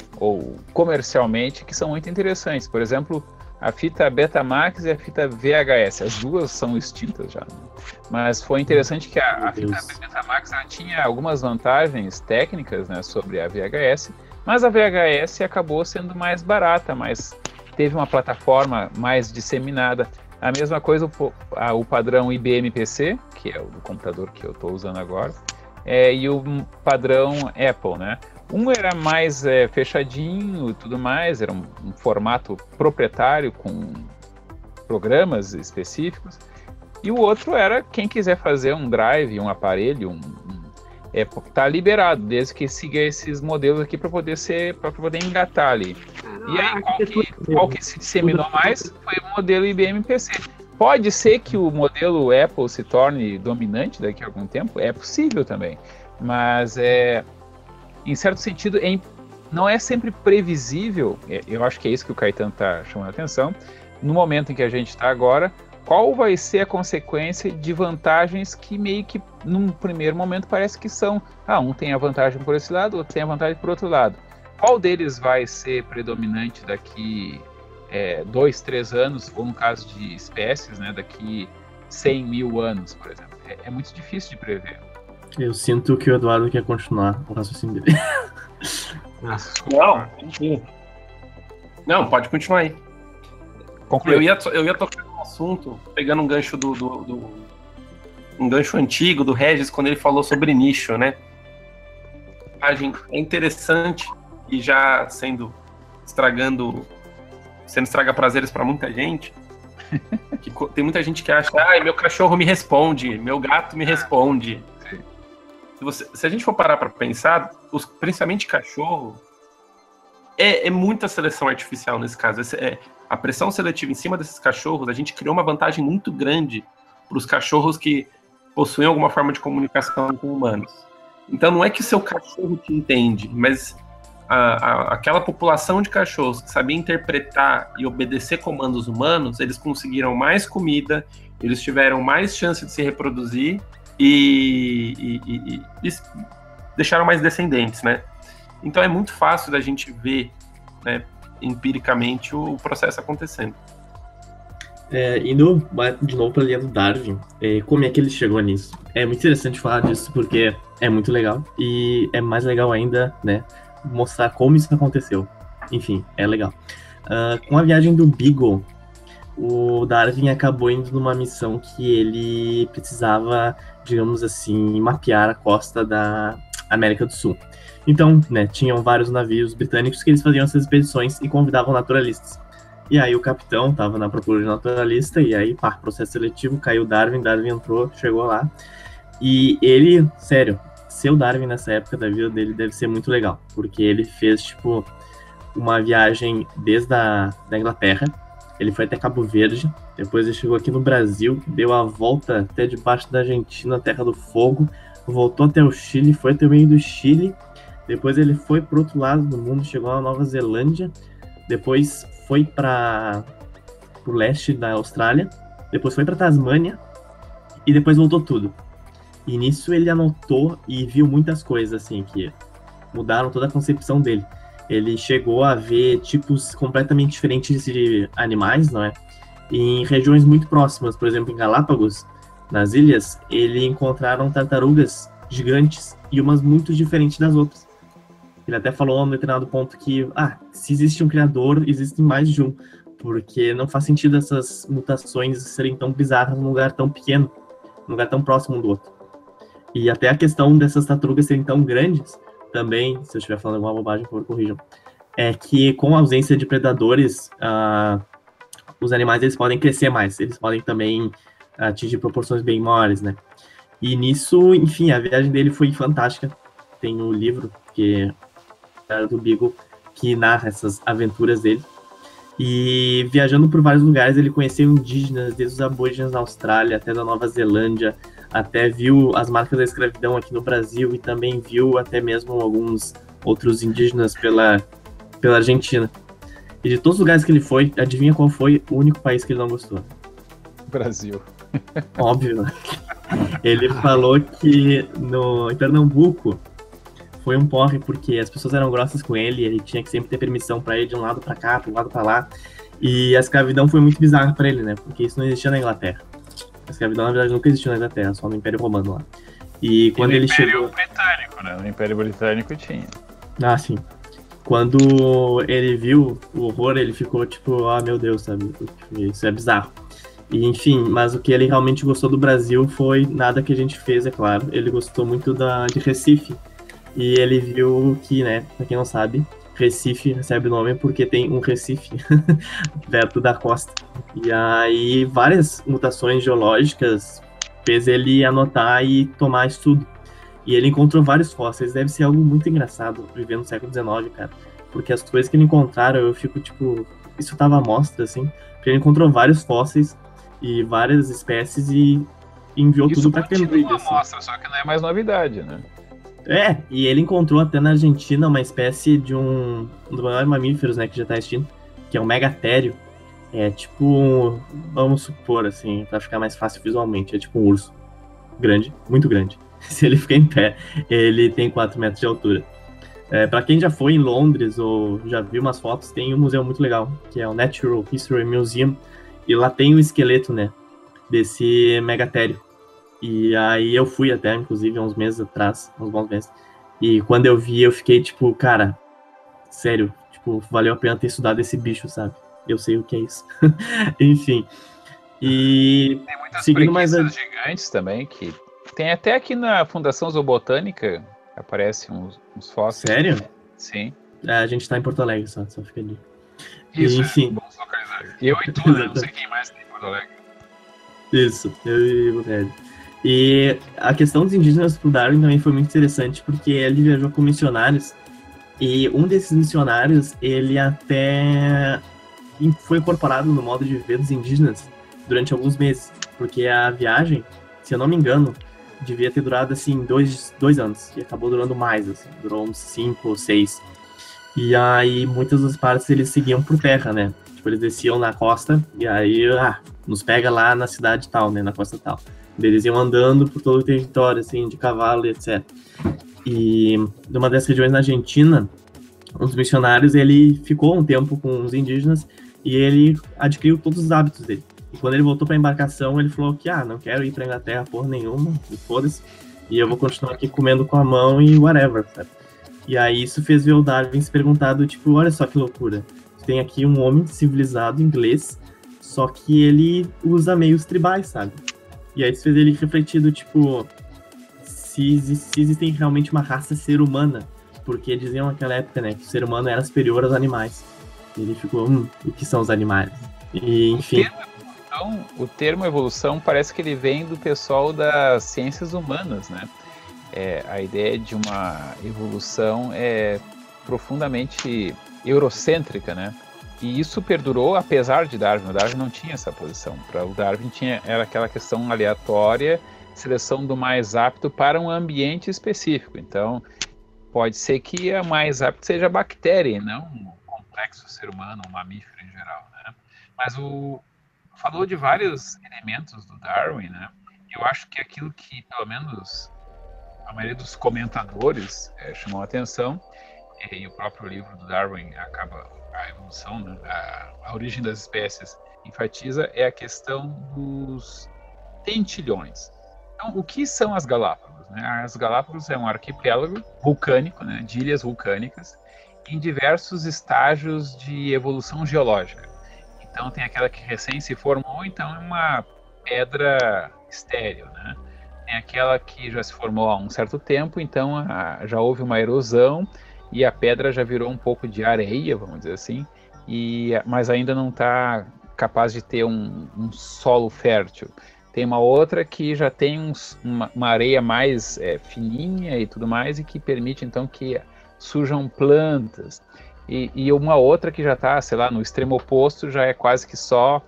ou comercialmente que são muito interessantes. Por exemplo, a fita Betamax e a fita V H S. As duas são extintas já, né? Mas foi interessante que a, a fita Betamax ela tinha algumas vantagens técnicas, né, sobre a V H S, mas a V H S acabou sendo mais barata, mas teve uma plataforma mais disseminada. A mesma coisa o, a, o padrão I B M P C, que é o do computador que eu estou usando agora, é, e o padrão Apple, né? Um era mais é, fechadinho e tudo mais, era um, um formato proprietário com programas específicos, e o outro era quem quiser fazer um drive, um aparelho, um, um, é, tá liberado, desde que siga esses modelos aqui para poder ser, para poder engatar ali. E aí, qual que, qual que se disseminou mais foi o modelo I B M P C. Pode ser que o modelo Apple se torne dominante daqui a algum tempo? É possível também. Mas, é, em certo sentido, é, não é sempre previsível, eu acho que é isso que o Caetano está chamando a atenção, no momento em que a gente está agora, qual vai ser a consequência de vantagens que meio que, num primeiro momento, parece que são, ah, um tem a vantagem por esse lado, outro tem a vantagem por outro lado. Qual deles vai ser predominante daqui é, dois, três anos, ou no caso de espécies, né, daqui cem mil anos, por exemplo? É, é muito difícil de prever. Eu sinto que o Eduardo quer continuar o raciocínio dele. Não, enfim. Não, pode continuar aí. Eu ia, eu ia tocar no assunto, pegando um gancho do, do, do um gancho antigo do Regis, quando ele falou sobre nicho, né? É interessante, e já sendo estragando, sendo estraga prazeres para muita gente, que tem muita gente que acha, ah, meu cachorro me responde, meu gato me responde. Se, você, se a gente for parar para pensar, os, principalmente cachorro, é, é muita seleção artificial nesse caso. Esse, é, a pressão seletiva em cima desses cachorros, a gente criou uma vantagem muito grande para os cachorros que possuem alguma forma de comunicação com humanos. Então não é que o seu cachorro te entende, mas a, a, aquela população de cachorros que sabia interpretar e obedecer comandos humanos, eles conseguiram mais comida, eles tiveram mais chance de se reproduzir e, e, e, e deixaram mais descendentes, né? Então é muito fácil da gente ver, né, empiricamente o, o processo acontecendo. É, indo de novo para a linha do Darwin, é, como é que ele chegou nisso? É muito interessante falar disso porque é muito legal e é mais legal ainda, né, mostrar como isso aconteceu. Enfim, é legal. Uh, com a viagem do Beagle, o Darwin acabou indo numa missão que ele precisava, digamos assim, mapear a costa da América do Sul. Então, né, tinham vários navios britânicos que eles faziam essas expedições e convidavam naturalistas. E aí o capitão estava na procura de naturalista, e aí, pá, processo seletivo, caiu Darwin, Darwin entrou, chegou lá. E ele, sério, ser o Darwin nessa época da vida dele deve ser muito legal, porque ele fez, tipo, uma viagem desde a da Inglaterra, ele foi até Cabo Verde, depois ele chegou aqui no Brasil, deu a volta até debaixo da Argentina, Terra do Fogo, voltou até o Chile, foi até o meio do Chile, depois ele foi pro outro lado do mundo, chegou na Nova Zelândia, depois foi para o leste da Austrália, depois foi para Tasmânia e depois voltou tudo. E nisso ele anotou e viu muitas coisas assim que mudaram toda a concepção dele. Ele chegou a ver tipos completamente diferentes de animais, não é? E em regiões muito próximas, por exemplo, em Galápagos, nas ilhas, ele encontraram tartarugas gigantes e umas muito diferentes das outras. Ele até falou a um determinado ponto que, ah, se existe um criador, existem mais de um, porque não faz sentido essas mutações serem tão bizarras num lugar tão pequeno, num lugar tão próximo um do outro. E até a questão dessas tartarugas serem tão grandes, também, se eu estiver falando alguma bobagem, por favor, corrijam, é que com a ausência de predadores, ah, os animais eles podem crescer mais, eles podem também atingir proporções bem maiores, né? E nisso, enfim, a viagem dele foi fantástica. Tem o livro que do Beagle, que narra essas aventuras dele. E viajando por vários lugares, ele conheceu indígenas, desde os aborígenes da Austrália até da Nova Zelândia, até viu as marcas da escravidão aqui no Brasil e também viu até mesmo alguns outros indígenas pela, pela Argentina. E de todos os lugares que ele foi, adivinha qual foi o único país que ele não gostou? Brasil. Óbvio, né? Ele falou que no, em Pernambuco foi um porre, porque as pessoas eram grossas com ele, ele tinha que sempre ter permissão para ir de um lado para cá, de um lado para lá, e a escravidão foi muito bizarra para ele, né, porque isso não existia na Inglaterra. A escravidão, na verdade, nunca existiu na Inglaterra, só no Império Romano lá. E quando e no ele Império chegou... Britânico, né, no Império Britânico tinha. Ah, sim. Quando ele viu o horror, ele ficou tipo, ah, meu Deus, sabe, isso é bizarro. E, enfim, mas o que ele realmente gostou do Brasil foi nada que a gente fez, é claro, ele gostou muito da, de Recife. E ele viu que, né, pra quem não sabe, Recife recebe o nome porque tem um Recife perto da costa. E aí várias mutações geológicas fez ele anotar e tomar estudo. E ele encontrou vários fósseis. Deve ser algo muito engraçado viver no século dezenove, cara. Porque as coisas que ele encontraram, eu fico tipo... Isso tava à mostra, assim. Porque ele encontrou vários fósseis e várias espécies e enviou Isso tudo pra Cambridge. Isso assim. mostra, só que não é mais novidade, né? É, e ele encontrou até na Argentina uma espécie de um, um dos maiores mamíferos, né, que já tá extinto, que é um megatério. É tipo, vamos supor, assim, pra ficar mais fácil visualmente, é tipo um urso. Grande, muito grande. Se ele ficar em pé, ele tem quatro metros de altura. É, pra quem já foi em Londres ou já viu umas fotos, tem um museu muito legal, que é o Natural History Museum, e lá tem o esqueleto, né, desse megatério. E aí eu fui até, inclusive, há uns meses atrás, uns bons meses. E quando eu vi, eu fiquei tipo, cara, sério, tipo, valeu a pena ter estudado esse bicho, sabe? Eu sei o que é isso. Enfim. E tem muitas seguindo mais a... gigantes também, que tem até aqui na Fundação Zoobotânica, aparecem uns, uns fósseis. Sério? Sim. É, a gente tá em Porto Alegre só, só fica ali. Isso, e, enfim. É bons localizados. Eu e tu, né? Não sei quem mais tem em Porto Alegre. Isso, eu e o Red. E a questão dos indígenas pro Darwin também foi muito interessante, porque ele viajou com missionários E um desses missionários, ele até foi incorporado no modo de viver dos indígenas durante alguns meses, porque a viagem, se eu não me engano, devia ter durado, assim, dois, dois anos, e acabou durando mais, assim, durou uns cinco ou seis. E aí, muitas das partes, eles seguiam por terra, né? Tipo, eles desciam na costa, e aí, ah, nos pega lá na cidade tal, né, na costa tal. Eles iam andando por todo o território, assim, de cavalo e etcétera. E numa dessas regiões na Argentina, um dos missionários, ele ficou um tempo com os indígenas e ele adquiriu todos os hábitos dele. E quando ele voltou para a embarcação, ele falou que, ah, não quero ir para a Inglaterra porra nenhuma, e foda-se, e eu vou continuar aqui comendo com a mão e whatever, sabe? E aí isso fez ver o Darwin se perguntado, tipo, olha só que loucura, tem aqui um homem civilizado inglês, só que ele usa meios tribais, sabe? E aí isso fez ele refletido, tipo, se, se existem realmente uma raça ser humana, porque diziam naquela época, né, que o ser humano era superior aos animais. E ele ficou, hum, o que são os animais? E, enfim... O termo, evolução, o termo evolução parece que ele vem do pessoal das ciências humanas, né? É, a ideia de uma evolução é profundamente eurocêntrica, né? E isso perdurou apesar de Darwin. O Darwin não tinha essa posição. Para o Darwin tinha, era aquela questão aleatória, seleção do mais apto para um ambiente específico. Então, pode ser que a mais apta seja a bactéria, e não o complexo ser humano, o mamífero em geral, né? Mas o falou de vários elementos do Darwin, né? Eu acho que aquilo que, pelo menos, a maioria dos comentadores é, chamou a atenção, e o próprio livro do Darwin acaba a evolução, né? a, a origem das espécies enfatiza, é a questão dos tentilhões. Então, o que são as Galápagos? Né? As Galápagos é um arquipélago vulcânico, né, de ilhas vulcânicas, em diversos estágios de evolução geológica. Então, tem aquela que recém se formou, então é uma pedra estéril, né? Tem aquela que já se formou há um certo tempo, então a, já houve uma erosão e a pedra já virou um pouco de areia, vamos dizer assim, e, mas ainda não está capaz de ter um, um solo fértil. Tem uma outra que já tem uns, uma, uma areia mais é, fininha e tudo mais, e que permite então que surjam plantas. E, e uma outra que já está, sei lá, no extremo oposto, já é quase que só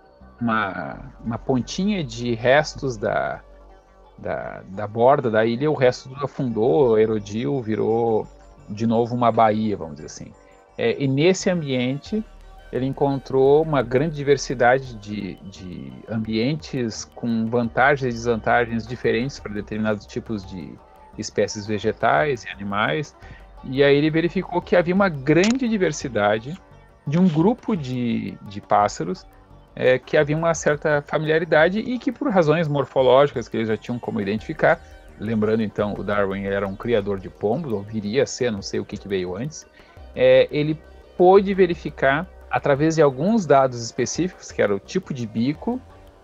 uma, uma pontinha de restos da, da, da borda da ilha, o resto tudo afundou, erodiu, virou de novo uma baía, vamos dizer assim. É, e nesse ambiente ele encontrou uma grande diversidade de, de ambientes com vantagens e desvantagens diferentes para determinados tipos de espécies vegetais e animais, e aí ele verificou que havia uma grande diversidade de um grupo de, de pássaros é, que havia uma certa familiaridade e que, por razões morfológicas que eles já tinham como identificar, lembrando então, o Darwin era um criador de pombos, ou viria a ser, não sei o que, que veio antes, é, ele pôde verificar, através de alguns dados específicos, que era o tipo de bico,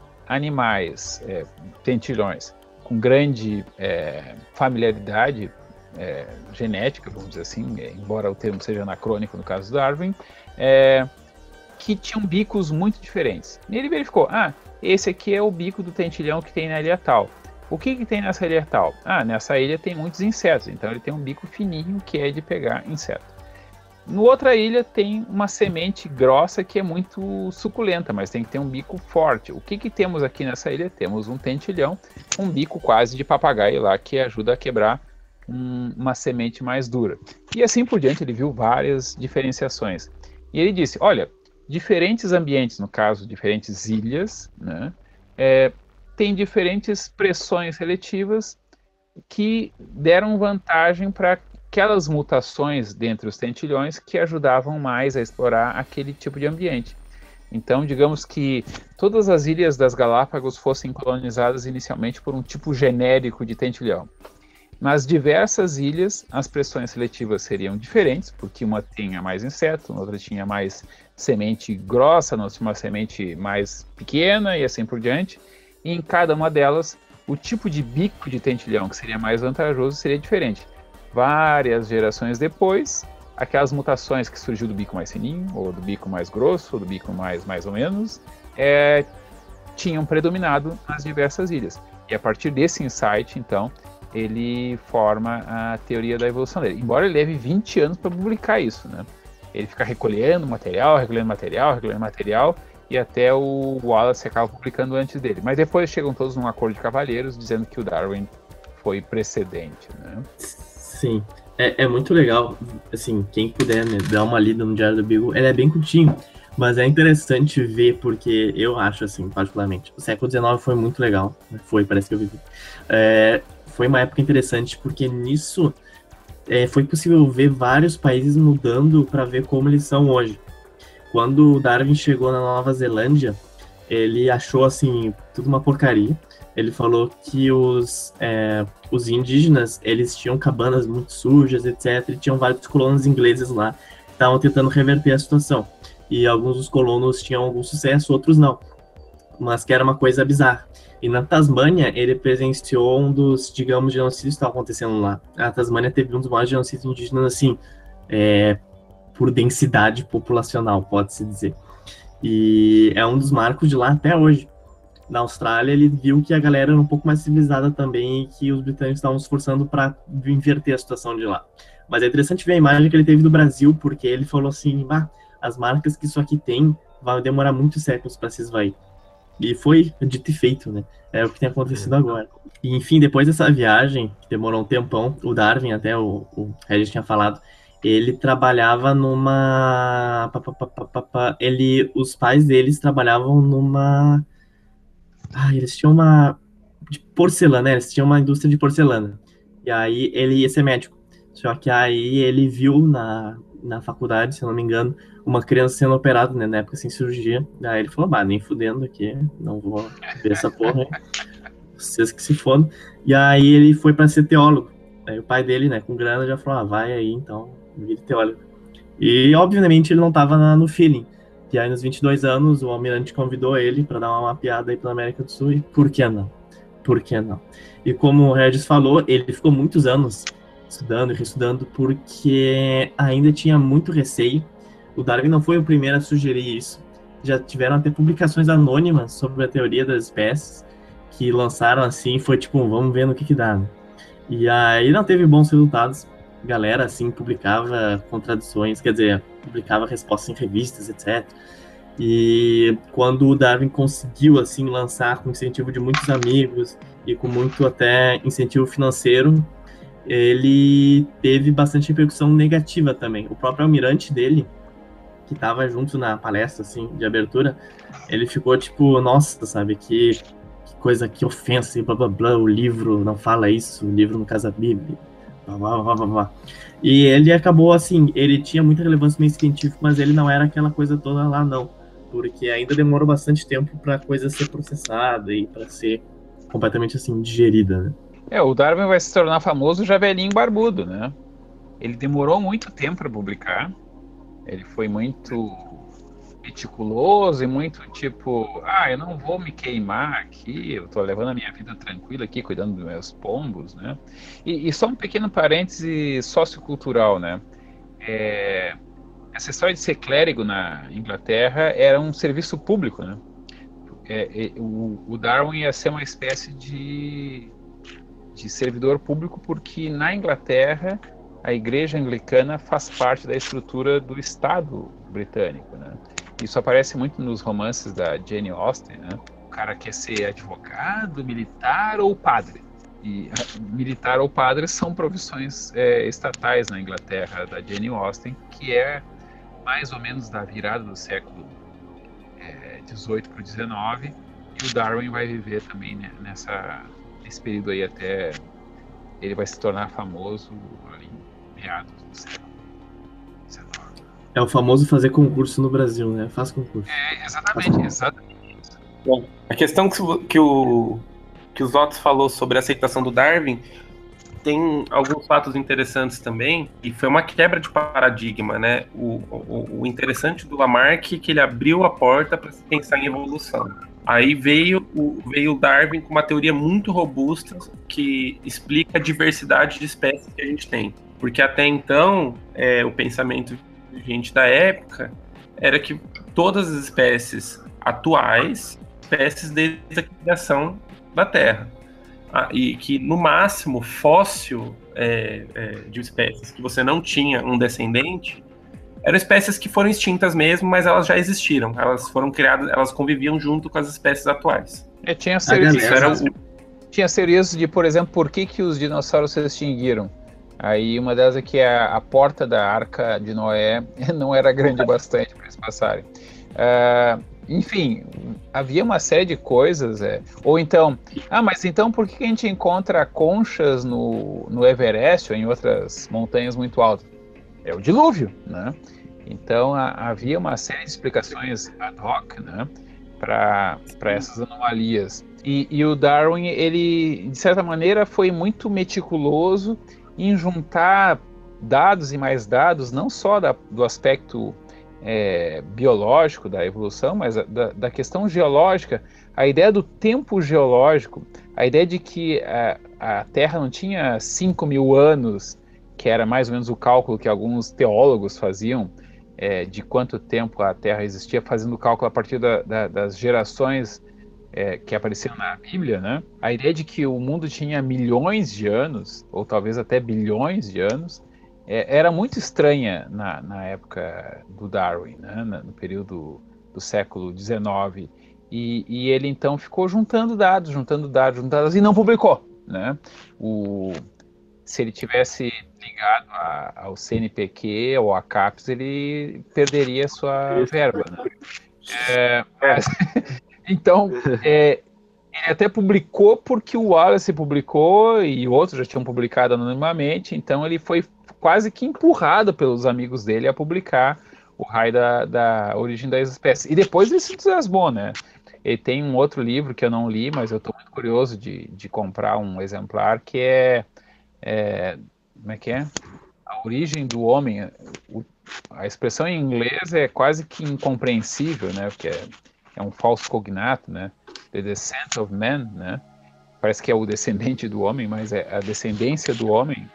animais, é, tentilhões, com grande é, familiaridade é, genética, vamos dizer assim, é, embora o termo seja anacrônico no caso do Darwin, é, que tinham bicos muito diferentes. E ele verificou, ah, esse aqui é o bico do tentilhão que tem na ilha tal. O que, que tem nessa ilha tal? Ah, nessa ilha tem muitos insetos, então ele tem um bico fininho que é de pegar inseto. No outra ilha tem uma semente grossa que é muito suculenta, mas tem que ter um bico forte. O que, que temos aqui nessa ilha? Temos um tentilhão, um bico quase de papagaio lá, que ajuda a quebrar um, uma semente mais dura. E assim por diante, ele viu várias diferenciações. E ele disse, olha, diferentes ambientes, no caso, diferentes ilhas, né, é, tem diferentes pressões seletivas que deram vantagem para aquelas mutações dentre os tentilhões que ajudavam mais a explorar aquele tipo de ambiente. Então, digamos que todas as ilhas das Galápagos fossem colonizadas inicialmente por um tipo genérico de tentilhão. Nas diversas ilhas, as pressões seletivas seriam diferentes, porque uma tinha mais inseto, outra tinha mais semente grossa, outra tinha uma semente mais pequena e assim por diante. E em cada uma delas, o tipo de bico de tentilhão que seria mais vantajoso seria diferente. Várias gerações depois, aquelas mutações que surgiu do bico mais fininho, ou do bico mais grosso, ou do bico mais mais ou menos, é, tinham predominado nas diversas ilhas. E a partir desse insight, então, ele forma a teoria da evolução dele. Embora ele leve vinte anos para publicar isso, né? Ele fica recolhendo material, recolhendo material, recolhendo material, e até o Wallace acaba publicando antes dele. Mas depois chegam todos num acordo de cavalheiros, dizendo que o Darwin foi precedente, né? Sim, é, é muito legal, assim, quem puder, né, dar uma lida no Diário do Beagle, ele é bem curtinho, mas é interessante ver, porque eu acho, assim, particularmente, o século dezenove foi muito legal, foi, parece que eu vivi. É, foi uma época interessante, porque nisso é, foi possível ver vários países mudando para ver como eles são hoje. Quando o Darwin chegou na Nova Zelândia, ele achou, assim, tudo uma porcaria. Ele falou que os, é, os indígenas, eles tinham cabanas muito sujas, etcétera, e tinham vários colonos ingleses lá que estavam tentando reverter a situação. E alguns dos colonos tinham algum sucesso, outros não. Mas que era uma coisa bizarra. E na Tasmânia, ele presenciou um dos, digamos, genocídios que estavam acontecendo lá. A Tasmânia teve um dos maiores genocídios indígenas, assim, é, por densidade populacional, pode-se dizer. E é um dos marcos de lá até hoje. Na Austrália, ele viu que a galera era um pouco mais civilizada também e que os britânicos estavam se esforçando para inverter a situação de lá. Mas é interessante ver a imagem que ele teve do Brasil, porque ele falou assim, bah, as marcas que isso aqui tem vai demorar muitos séculos para se esvair. E foi dito e feito, né? É o que tem acontecido agora. E, enfim, depois dessa viagem, que demorou um tempão, o Darwin, até o, o Regis tinha falado, ele trabalhava numa... Ele, os pais deles trabalhavam numa... Ah, eles tinham uma... de porcelana, né? Eles tinham uma indústria de porcelana. E aí ele ia ser médico. Só que aí ele viu na, na faculdade, se eu não me engano, uma criança sendo operada, né? Na época sem cirurgia. Daí ele falou, bah, nem fudendo aqui, não vou ver essa porra aí. Vocês que se fodam. E aí ele foi pra ser teólogo. Aí o pai dele, né, com grana, já falou, ah, vai aí, então, vire teólogo. E, obviamente, ele não tava na, no feeling. E aí, nos vinte e dois anos, o almirante convidou ele para dar uma mapeada aí pela América do Sul, e por que não? Por que não? E como o Regis falou, ele ficou muitos anos estudando e reestudando, porque ainda tinha muito receio. O Darwin não foi o primeiro a sugerir isso. Já tiveram até publicações anônimas sobre a teoria das espécies, que lançaram assim, foi tipo, vamos ver no que que dá, né? E aí não teve bons resultados. A galera, assim, publicava contradições, quer dizer, publicava respostas em revistas, etcétera. E quando o Darwin conseguiu, assim, lançar com incentivo de muitos amigos e com muito até incentivo financeiro, ele teve bastante repercussão negativa também. O próprio almirante dele, que estava junto na palestra, assim, de abertura, ele ficou tipo, nossa, sabe, que, que coisa, que ofensa, e blá blá blá, o livro não fala isso, o livro não casa a Bíblia. Blá, blá, blá, blá, blá. E ele acabou assim, ele tinha muita relevância no meio científico, mas ele não era aquela coisa toda lá, não. Porque ainda demorou bastante tempo para a coisa ser processada e para ser completamente assim, digerida, né? É, o Darwin vai se tornar famoso já velhinho barbudo, né? Ele demorou muito tempo para publicar. Ele foi muito meticuloso e muito tipo, ah, eu não vou me queimar aqui, eu tô levando a minha vida tranquila aqui, cuidando dos meus pombos, né? E, e só um pequeno parêntese sociocultural, né? É, essa história de ser clérigo na Inglaterra era um serviço público, né? É, é, o, o Darwin ia ser uma espécie de, de servidor público porque na Inglaterra a igreja anglicana faz parte da estrutura do Estado britânico, né? Isso aparece muito nos romances da Jane Austen, né? O cara quer ser advogado, militar ou padre. E militar ou padre são profissões é, estatais na Inglaterra da Jane Austen, que é mais ou menos da virada do século é, dezoito para o dezenove, e o Darwin vai viver também, né, nessa, nesse período aí até ele vai se tornar famoso ali em meados do século dezenove. É o famoso fazer concurso no Brasil, né? Faz concurso. É, exatamente, exatamente. Bom, a questão que, que o que o Zotz falou sobre a aceitação do Darwin tem alguns fatos interessantes também, e foi uma quebra de paradigma, né? O, o, o interessante do Lamarck é que ele abriu a porta para se pensar em evolução. Aí veio o, veio o Darwin com uma teoria muito robusta que explica a diversidade de espécies que a gente tem. Porque até então, é, o pensamento gente da época era que todas as espécies atuais, espécies desde a criação da Terra. ah, e que no máximo fóssil é, é, de espécies que você não tinha um descendente eram espécies que foram extintas mesmo, mas elas já existiram. Elas foram criadas, elas conviviam junto com as espécies atuais. É, tinha galera- teorias, tinha teorias de, por exemplo, por que, que os dinossauros se extinguiram. Aí uma delas é que a, a porta da Arca de Noé não era grande o bastante para eles passarem. Uh, enfim, havia uma série de coisas. É. Ou então, ah, mas então por que a gente encontra conchas no, no Everest ou em outras montanhas muito altas? É o dilúvio, né? Então a, havia uma série de explicações ad hoc, né, para essas anomalias. E, e o Darwin, ele, de certa maneira, foi muito meticuloso em juntar dados e mais dados, não só da, do aspecto é, biológico da evolução, mas da, da questão geológica, a ideia do tempo geológico, a ideia de que a, a Terra não tinha cinco mil anos, que era mais ou menos o cálculo que alguns teólogos faziam, é, de quanto tempo a Terra existia, fazendo o cálculo a partir da, da, das gerações é, que apareciam na Bíblia, né? A ideia de que o mundo tinha milhões de anos, ou talvez até bilhões de anos, é, era muito estranha na, na época do Darwin, né? No período do século dezenove. E, e ele então ficou juntando dados, juntando dados, juntando dados, e não publicou, né? O... Se ele tivesse ligado a, ao C N P Q ou à CAPES, ele perderia a sua verba, né? É, mas, então, é, ele até publicou porque o Wallace publicou e outros já tinham publicado anonimamente, então ele foi quase que empurrado pelos amigos dele a publicar o raio da, da origem das espécies. E depois ele se entusiasmou, né? Ele tem um outro livro que eu não li, mas eu estou muito curioso de, de comprar um exemplar, que é É, como é que é? A origem do homem. O, a expressão em inglês é quase que incompreensível, né? Porque é, é um falso cognato, né? The descent of man, né? Parece que é o descendente do homem, mas é a descendência do homem.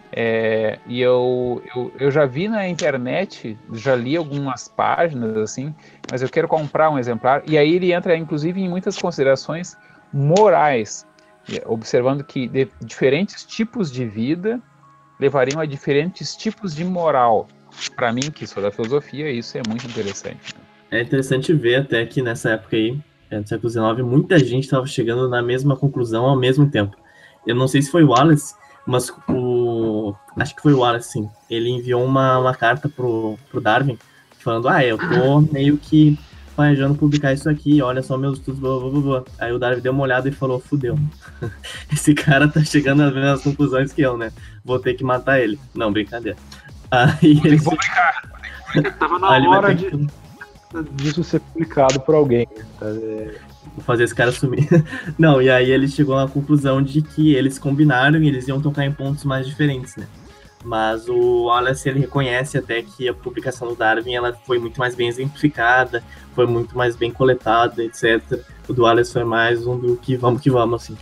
É, e eu, eu, eu já vi na internet, já li algumas páginas assim, mas eu quero comprar um exemplar. E aí ele entra, inclusive, em muitas considerações morais, observando que de, diferentes tipos de vida levariam a diferentes tipos de moral. Para mim, que sou da filosofia, isso é muito interessante. É interessante ver até que nessa época aí, no século dezenove, muita gente estava chegando na mesma conclusão ao mesmo tempo. Eu não sei se foi o Wallace, mas o... acho que foi o Wallace, sim. Ele enviou uma, uma carta pro, pro Darwin, falando, ah, eu tô meio que planejando publicar isso aqui, olha só meus estudos, blá, blá, blá, blá. Aí o Darwin deu uma olhada e falou, fudeu. Esse cara tá chegando às mesmas conclusões que eu, né? Vou ter que matar ele. Não, brincadeira. Aí Vou ele... publicar. Tava na Ah, ele vai hora ter de, que- disso ser publicado por alguém. Tá? É, Vou fazer esse cara sumir. Não, e aí ele chegou à conclusão de que eles combinaram e eles iam tocar em pontos mais diferentes, né? Mas o Wallace, ele reconhece até que a publicação do Darwin, ela foi muito mais bem exemplificada, foi muito mais bem coletada, etcétera. O do Wallace foi mais um do que vamos que vamos, assim.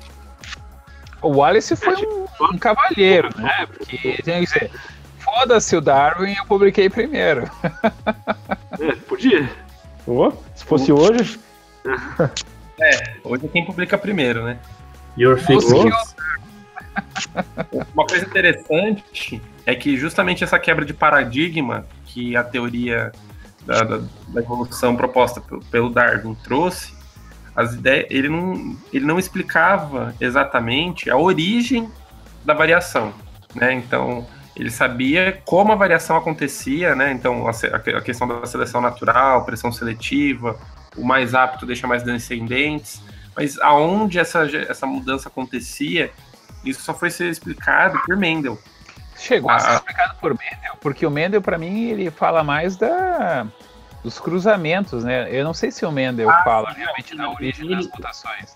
O Wallace foi um, um cavalheiro, né? Porque, tem que dizer, foda-se o Darwin, eu publiquei primeiro. é, podia. Oh, se fosse hoje, Hoje é quem publica primeiro, né? Your fake Nossa, news. Uma coisa interessante é que justamente essa quebra de paradigma que a teoria da, da, da evolução proposta pelo, pelo Darwin trouxe, as ideias, ele, não, ele não explicava exatamente a origem da variação, né? Então, ele sabia como a variação acontecia, né? Então, a, a questão da seleção natural, pressão seletiva, o mais apto deixa mais descendentes, mas aonde essa, essa mudança acontecia, isso só foi ser explicado por Mendel. Chegou a ser Ah. explicado por Mendel, porque o Mendel, para mim, ele fala mais da, dos cruzamentos, né? Eu não sei se o Mendel Ah, fala sim, realmente não, da origem ele- das mutações.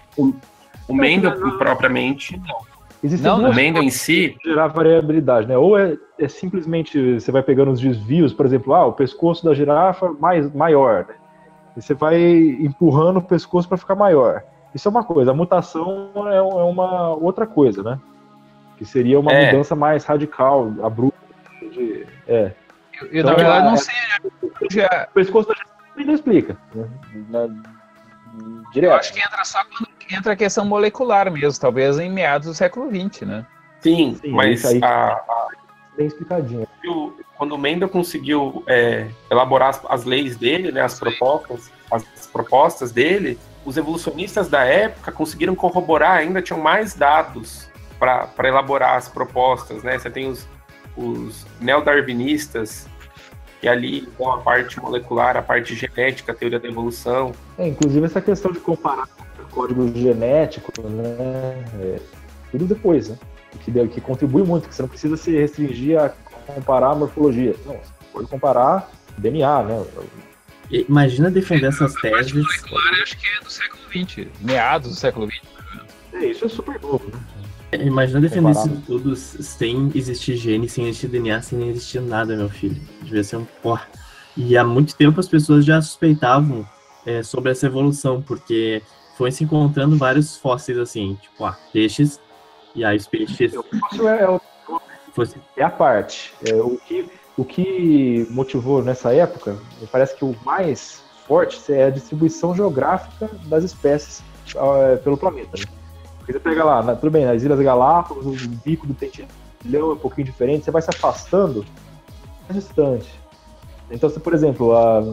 O Mendel, propriamente, não. existem Não, O duas Mendel em si, formas de gerar variabilidade, né? Ou é, é simplesmente você vai pegando os desvios, por exemplo, ah, o pescoço da girafa mais maior, né? E você vai empurrando o pescoço para ficar maior. Isso é uma coisa. A mutação é, é uma outra coisa, né? Que seria uma É. mudança mais radical, abrupta. De, é. Eu, eu Então, na verdade, a- não sei. Já, O pescoço da girafa ainda explica. Né? Na, eu direto. acho que entra só quando entra a questão molecular mesmo, talvez em meados do século vinte, né? Sim, Sim, mas isso aí. a, a, Bem explicadinho. o- quando o Mendel conseguiu é, elaborar as, as leis dele, né, as propostas, as propostas dele, os evolucionistas da época conseguiram corroborar, ainda tinham mais dados para elaborar as propostas, né? Você tem os, os neodarwinistas, que ali dão a parte molecular, a parte genética, a teoria da evolução. É, inclusive essa questão de comparar código genético, né? É, tudo depois, né? Que, deu- que contribui muito, que você não precisa se restringir a comparar a morfologia. Não, você pode comparar D N A, né? E imagina defender essas teses. Molecular, acho que é do século vinte, meados do século vinte. É, isso é super novo, né? Imagina defender Comparado. esses estudos sem existir gene, sem existir D N A, sem existir nada, meu filho. Devia ser um porra. E há muito tempo as pessoas já suspeitavam é, sobre essa evolução, porque foi se encontrando vários fósseis assim, tipo, ah, peixes, e aí os peixes Isso é, é o- fosse é a parte. É, o, que, o que motivou nessa época, me parece que o mais forte é a distribuição geográfica das espécies ah, pelo planeta. Né? Porque você pega lá, na- tudo bem, nas Ilhas Galápagos, o bico do tentilhão é um pouquinho diferente, você vai se afastando mais distante. Então, se, por exemplo, a-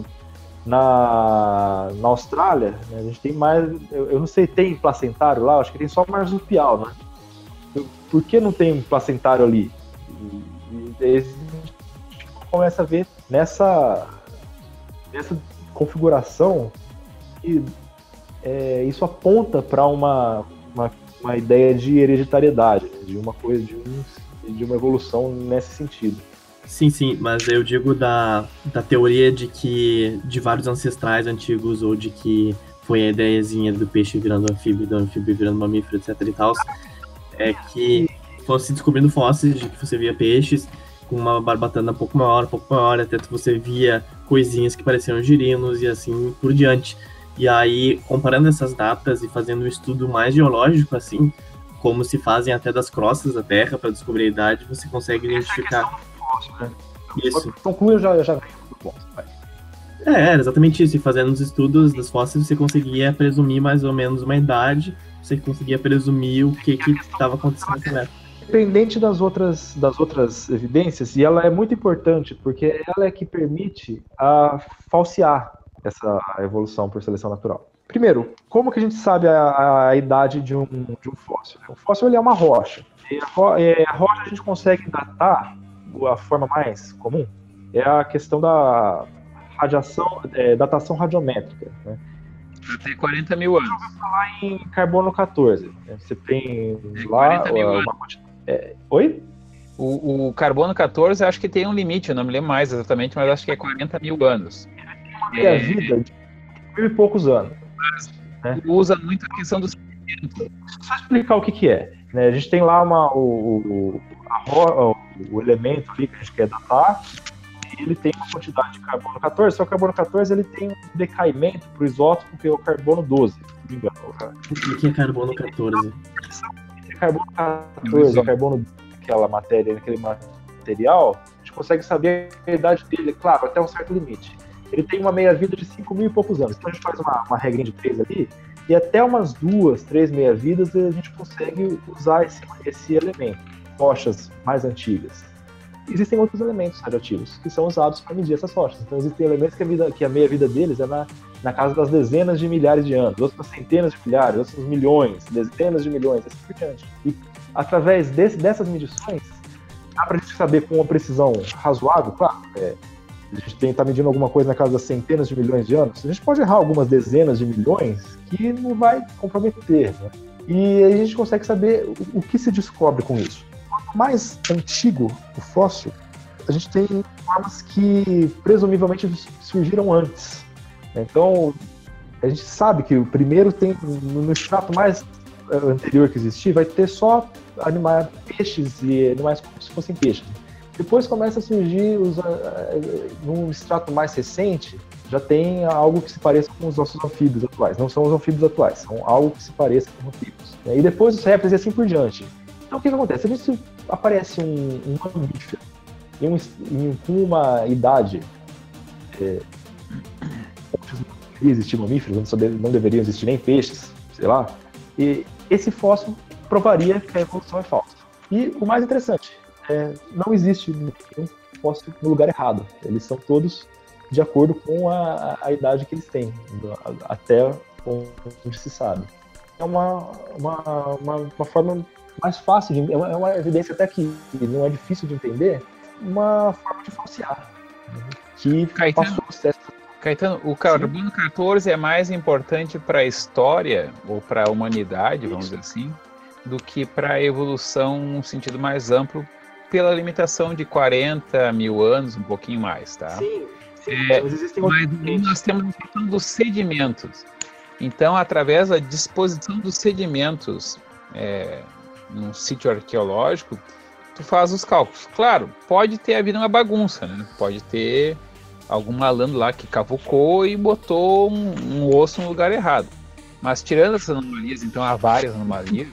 na, na Austrália, né, a gente tem mais. Eu, eu não sei, tem placentário lá? Acho que tem só marsupial, né? Por que não tem um placentário ali? E, e, a gente começa a ver nessa, nessa configuração que é, isso aponta para uma, uma, uma ideia de hereditariedade, né, de uma coisa, de, um, de uma evolução nesse sentido. Sim, sim, mas eu digo da, da teoria de que de vários ancestrais antigos, ou de que foi a ideiazinha do peixe virando anfíbio, do anfíbio virando mamífero, etc e tal, é que fosse descobrindo fósseis de que você via peixes com uma barbatana um pouco maior, um pouco maior, até que você via coisinhas que pareciam girinos e assim por diante. E aí, comparando essas datas e fazendo um estudo mais geológico, assim, como se fazem até das crostas da Terra para descobrir a idade, você consegue identificar isso. Conclui, eu já, eu já venho do ponto. Vai. É, era exatamente isso. E fazendo os estudos dos fósseis, você conseguia presumir mais ou menos uma idade, você conseguia presumir o que que estava acontecendo com ela. Independente das outras, das outras evidências, e ela é muito importante, porque ela é que permite a falsear essa evolução por seleção natural. Primeiro, como que a gente sabe a, a idade de um, de um fóssil? O fóssil ele é uma rocha. E a, ro- é, a rocha a gente consegue datar, a forma mais comum, é a questão da radiação, é, datação radiométrica, né? Até quarenta mil anos. Em carbono quatorze, né? Você tem É, lá quarenta mil uma anos. quantidade. É, oi? O, o carbono quatorze acho que tem um limite, eu não me lembro mais exatamente, mas acho que é quarenta mil anos. E a É, vida de mil e poucos anos. usa muito a questão dos. Só explicar o que, que é. Né? A gente tem lá uma, o, o, a ro- o elemento ali que a gente quer datar, e ele tem uma quantidade de carbono quatorze, só que o carbono quatorze ele tem um decaimento para o isótopo que é o carbono doze. Se não me engano. O que é carbono quatorze? Esse carbono quatorze, o carbono daquela matéria, aquele material, a gente consegue saber a idade dele, claro, até um certo limite. Ele tem uma meia-vida de cinco mil e poucos anos. Então a gente faz uma, uma regrinha de três ali, e até umas duas, três meia-vidas a gente consegue usar esse, esse elemento. Rochas mais antigas. Existem outros elementos radioativos que são usados para medir essas rochas. Então existem elementos que a, vida, que a meia-vida deles é na, na casa das dezenas de milhares de anos, outros nas centenas de milhares, outros nos milhões, dezenas de milhões, assim por diante. E através desse, dessas medições, dá para a gente saber com uma precisão razoável, claro, é, a gente está medindo alguma coisa na casa das centenas de milhões de anos, a gente pode errar algumas dezenas de milhões que não vai comprometer, né? E a gente consegue saber o, o que se descobre com isso. Quanto mais antigo o fóssil, a gente tem formas que presumivelmente surgiram antes. Então, a gente sabe que o primeiro tem, no extrato mais anterior que existir, vai ter só animais, peixes e animais como se fossem peixes. Depois começa a surgir, os, num extrato mais recente, já tem algo que se pareça com os nossos anfíbios atuais. Não são os anfíbios atuais, são algo que se pareça com anfíbios. E depois os répteis e assim por diante. Então o que, que acontece? A gente aparece um, um mamífero em um, em, com uma idade é, onde não deveria existir mamíferos, onde só deve, não deveriam existir nem peixes, sei lá, E esse fóssil provaria que a evolução é falsa. E o mais interessante, é, não existe nenhum fóssil no lugar errado. Eles são todos de acordo com a, a idade que eles têm, até onde se sabe. É uma, uma, uma, uma forma mais fácil, de, é, uma, é uma evidência até que não é difícil de entender, uma forma de falsear, né, que Caetano, passou o sucesso. Caetano, o carbono quatorze é mais importante para a história, ou para a humanidade, vamos dizer assim, do que para a evolução num sentido mais amplo, pela limitação de quarenta mil anos, um pouquinho mais, tá? Sim, sim, É, mas existem mas outros. nós temos a questão dos sedimentos. Então, através da disposição dos sedimentos é, num sítio arqueológico, tu faz os cálculos. Claro, pode ter havido uma bagunça, né? Pode ter algum malandro lá que cavucou e botou um, um osso no lugar errado. Mas tirando essas anomalias, então há várias anomalias,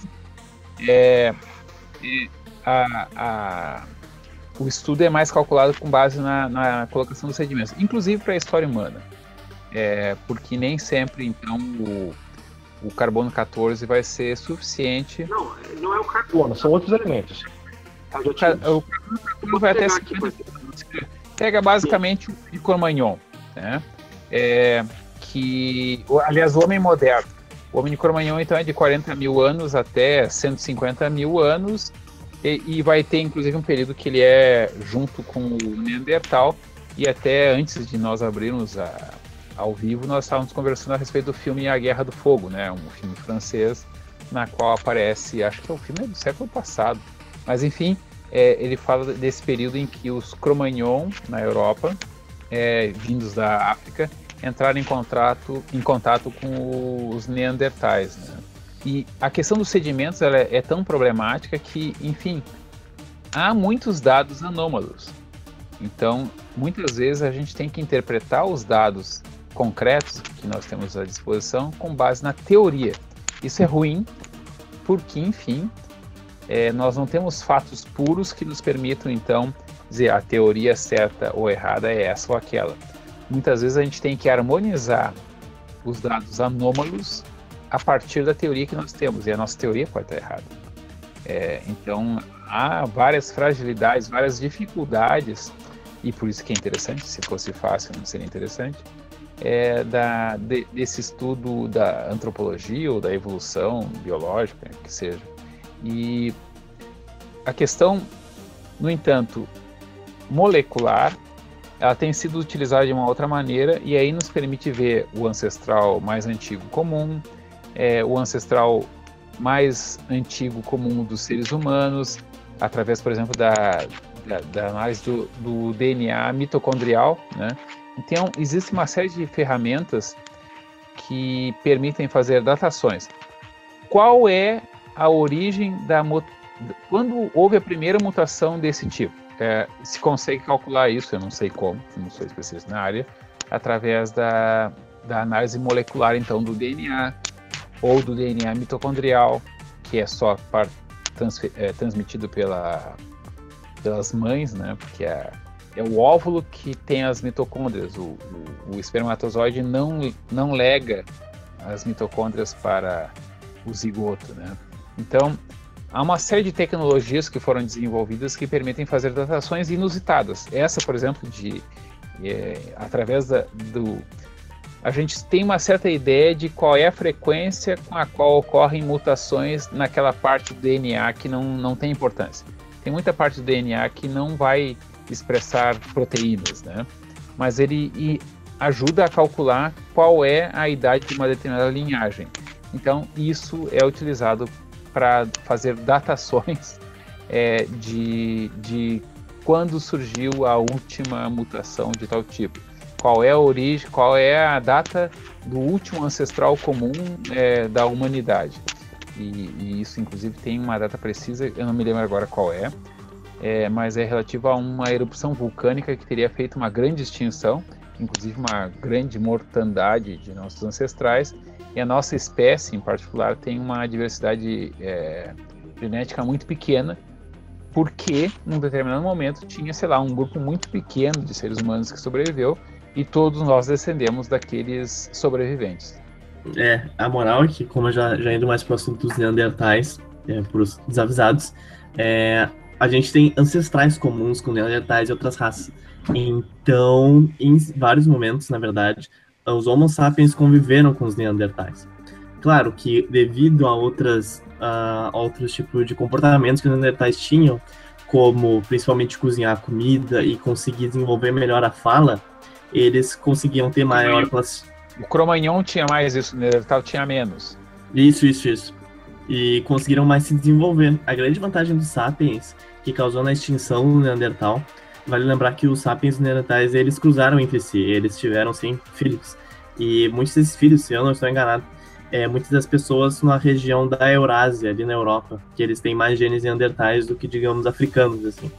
é, é, a, a, o estudo é mais calculado com base na, na colocação dos sedimentos, inclusive para a história humana. É, porque nem sempre, então, o, o carbono quatorze vai ser suficiente. Não, não é o carbono, são outros elementos. O, car, o carbono quatorze vai até cinquenta. Pega basicamente Sim. o Cro-Magnon, né? É, que, aliás, o homem moderno. O homem de Cro-Magnon, então, é de quarenta mil anos até cento e cinquenta mil anos, e, e vai ter, inclusive, um período que ele é junto com o Neandertal, e até antes de nós abrirmos a, ao vivo, nós estávamos conversando a respeito do filme A Guerra do Fogo, né? Um filme francês, na qual aparece, acho que é o filme do século passado, mas, enfim, é, ele fala desse período em que os Cro-Magnon, na Europa, é, vindos da África, entraram em contato, em contato com os Neandertais, né? E a questão dos sedimentos ela é, é tão problemática que, enfim, há muitos dados anômalos. Então, muitas vezes a gente tem que interpretar os dados concretos que nós temos à disposição com base na teoria. Isso é ruim, porque, enfim, é, nós não temos fatos puros que nos permitam, então, dizer a teoria certa ou errada é essa ou aquela. Muitas vezes a gente tem que harmonizar os dados anômalos a partir da teoria que nós temos, e a nossa teoria pode estar errada. É, então, há várias fragilidades, várias dificuldades, e por isso que é interessante, se fosse fácil não seria interessante, é, da, de, desse estudo da antropologia ou da evolução biológica, que seja. E a questão, no entanto, molecular, ela tem sido utilizada de uma outra maneira e aí nos permite ver o ancestral mais antigo comum, é, o ancestral mais antigo comum dos seres humanos, através, por exemplo, da, da, da análise do, do D N A mitocondrial, né? Então, existe uma série de ferramentas que permitem fazer datações. Qual é a origem da... Quando houve a primeira mutação desse tipo? É, se consegue calcular isso, eu não sei como, não sou especialista na área, através da, da análise molecular, então, do D N A, ou do D N A mitocondrial, que é só par, trans, é, transmitido pela, pelas mães, né, porque é, é o óvulo que tem as mitocôndrias, o, o, o espermatozoide não, não lega as mitocôndrias para o zigoto, né. Então, há uma série de tecnologias que foram desenvolvidas que permitem fazer datações inusitadas. Essa, por exemplo, de é, através da, do... A gente tem uma certa ideia de qual é a frequência com a qual ocorrem mutações naquela parte do D N A que não, não tem importância. Tem muita parte do D N A que não vai expressar proteínas, né? Mas ele e ajuda a calcular qual é a idade de uma determinada linhagem. Então, isso é utilizado para fazer datações é, de, de quando surgiu a última mutação de tal tipo. Qual é a origem, qual é a data do último ancestral comum é, da humanidade. E, e isso, inclusive, tem uma data precisa, eu não me lembro agora qual é, é, mas é relativo a uma erupção vulcânica que teria feito uma grande extinção, inclusive uma grande mortandade de nossos ancestrais. E a nossa espécie, em particular, tem uma diversidade é, genética muito pequena, porque, num determinado momento, tinha, sei lá, um grupo muito pequeno de seres humanos que sobreviveu, e todos nós descendemos daqueles sobreviventes. É, a moral é que, como eu já, já indo mais pro assunto dos Neandertais, é, pros desavisados, é, a gente tem ancestrais comuns com Neandertais e outras raças. Então, em vários momentos, na verdade, os Homo sapiens conviveram com os Neandertais. Claro que, devido a, outras, a outros tipos de comportamentos que os Neandertais tinham, como principalmente cozinhar comida e conseguir desenvolver melhor a fala, eles conseguiam ter maior classe. O Cro-Magnon tinha mais isso, o Neandertal tinha menos. Isso, isso, isso. E conseguiram mais se desenvolver. A grande vantagem dos Sapiens, que causou na extinção do Neandertal, vale lembrar que os Sapiens e os Neandertais, eles cruzaram entre si, eles tiveram, sim, filhos. E muitos desses filhos, se eu não estou enganado, é, muitas das pessoas na região da Eurásia, ali na Europa, que eles têm mais genes neandertais do que, digamos, africanos, assim.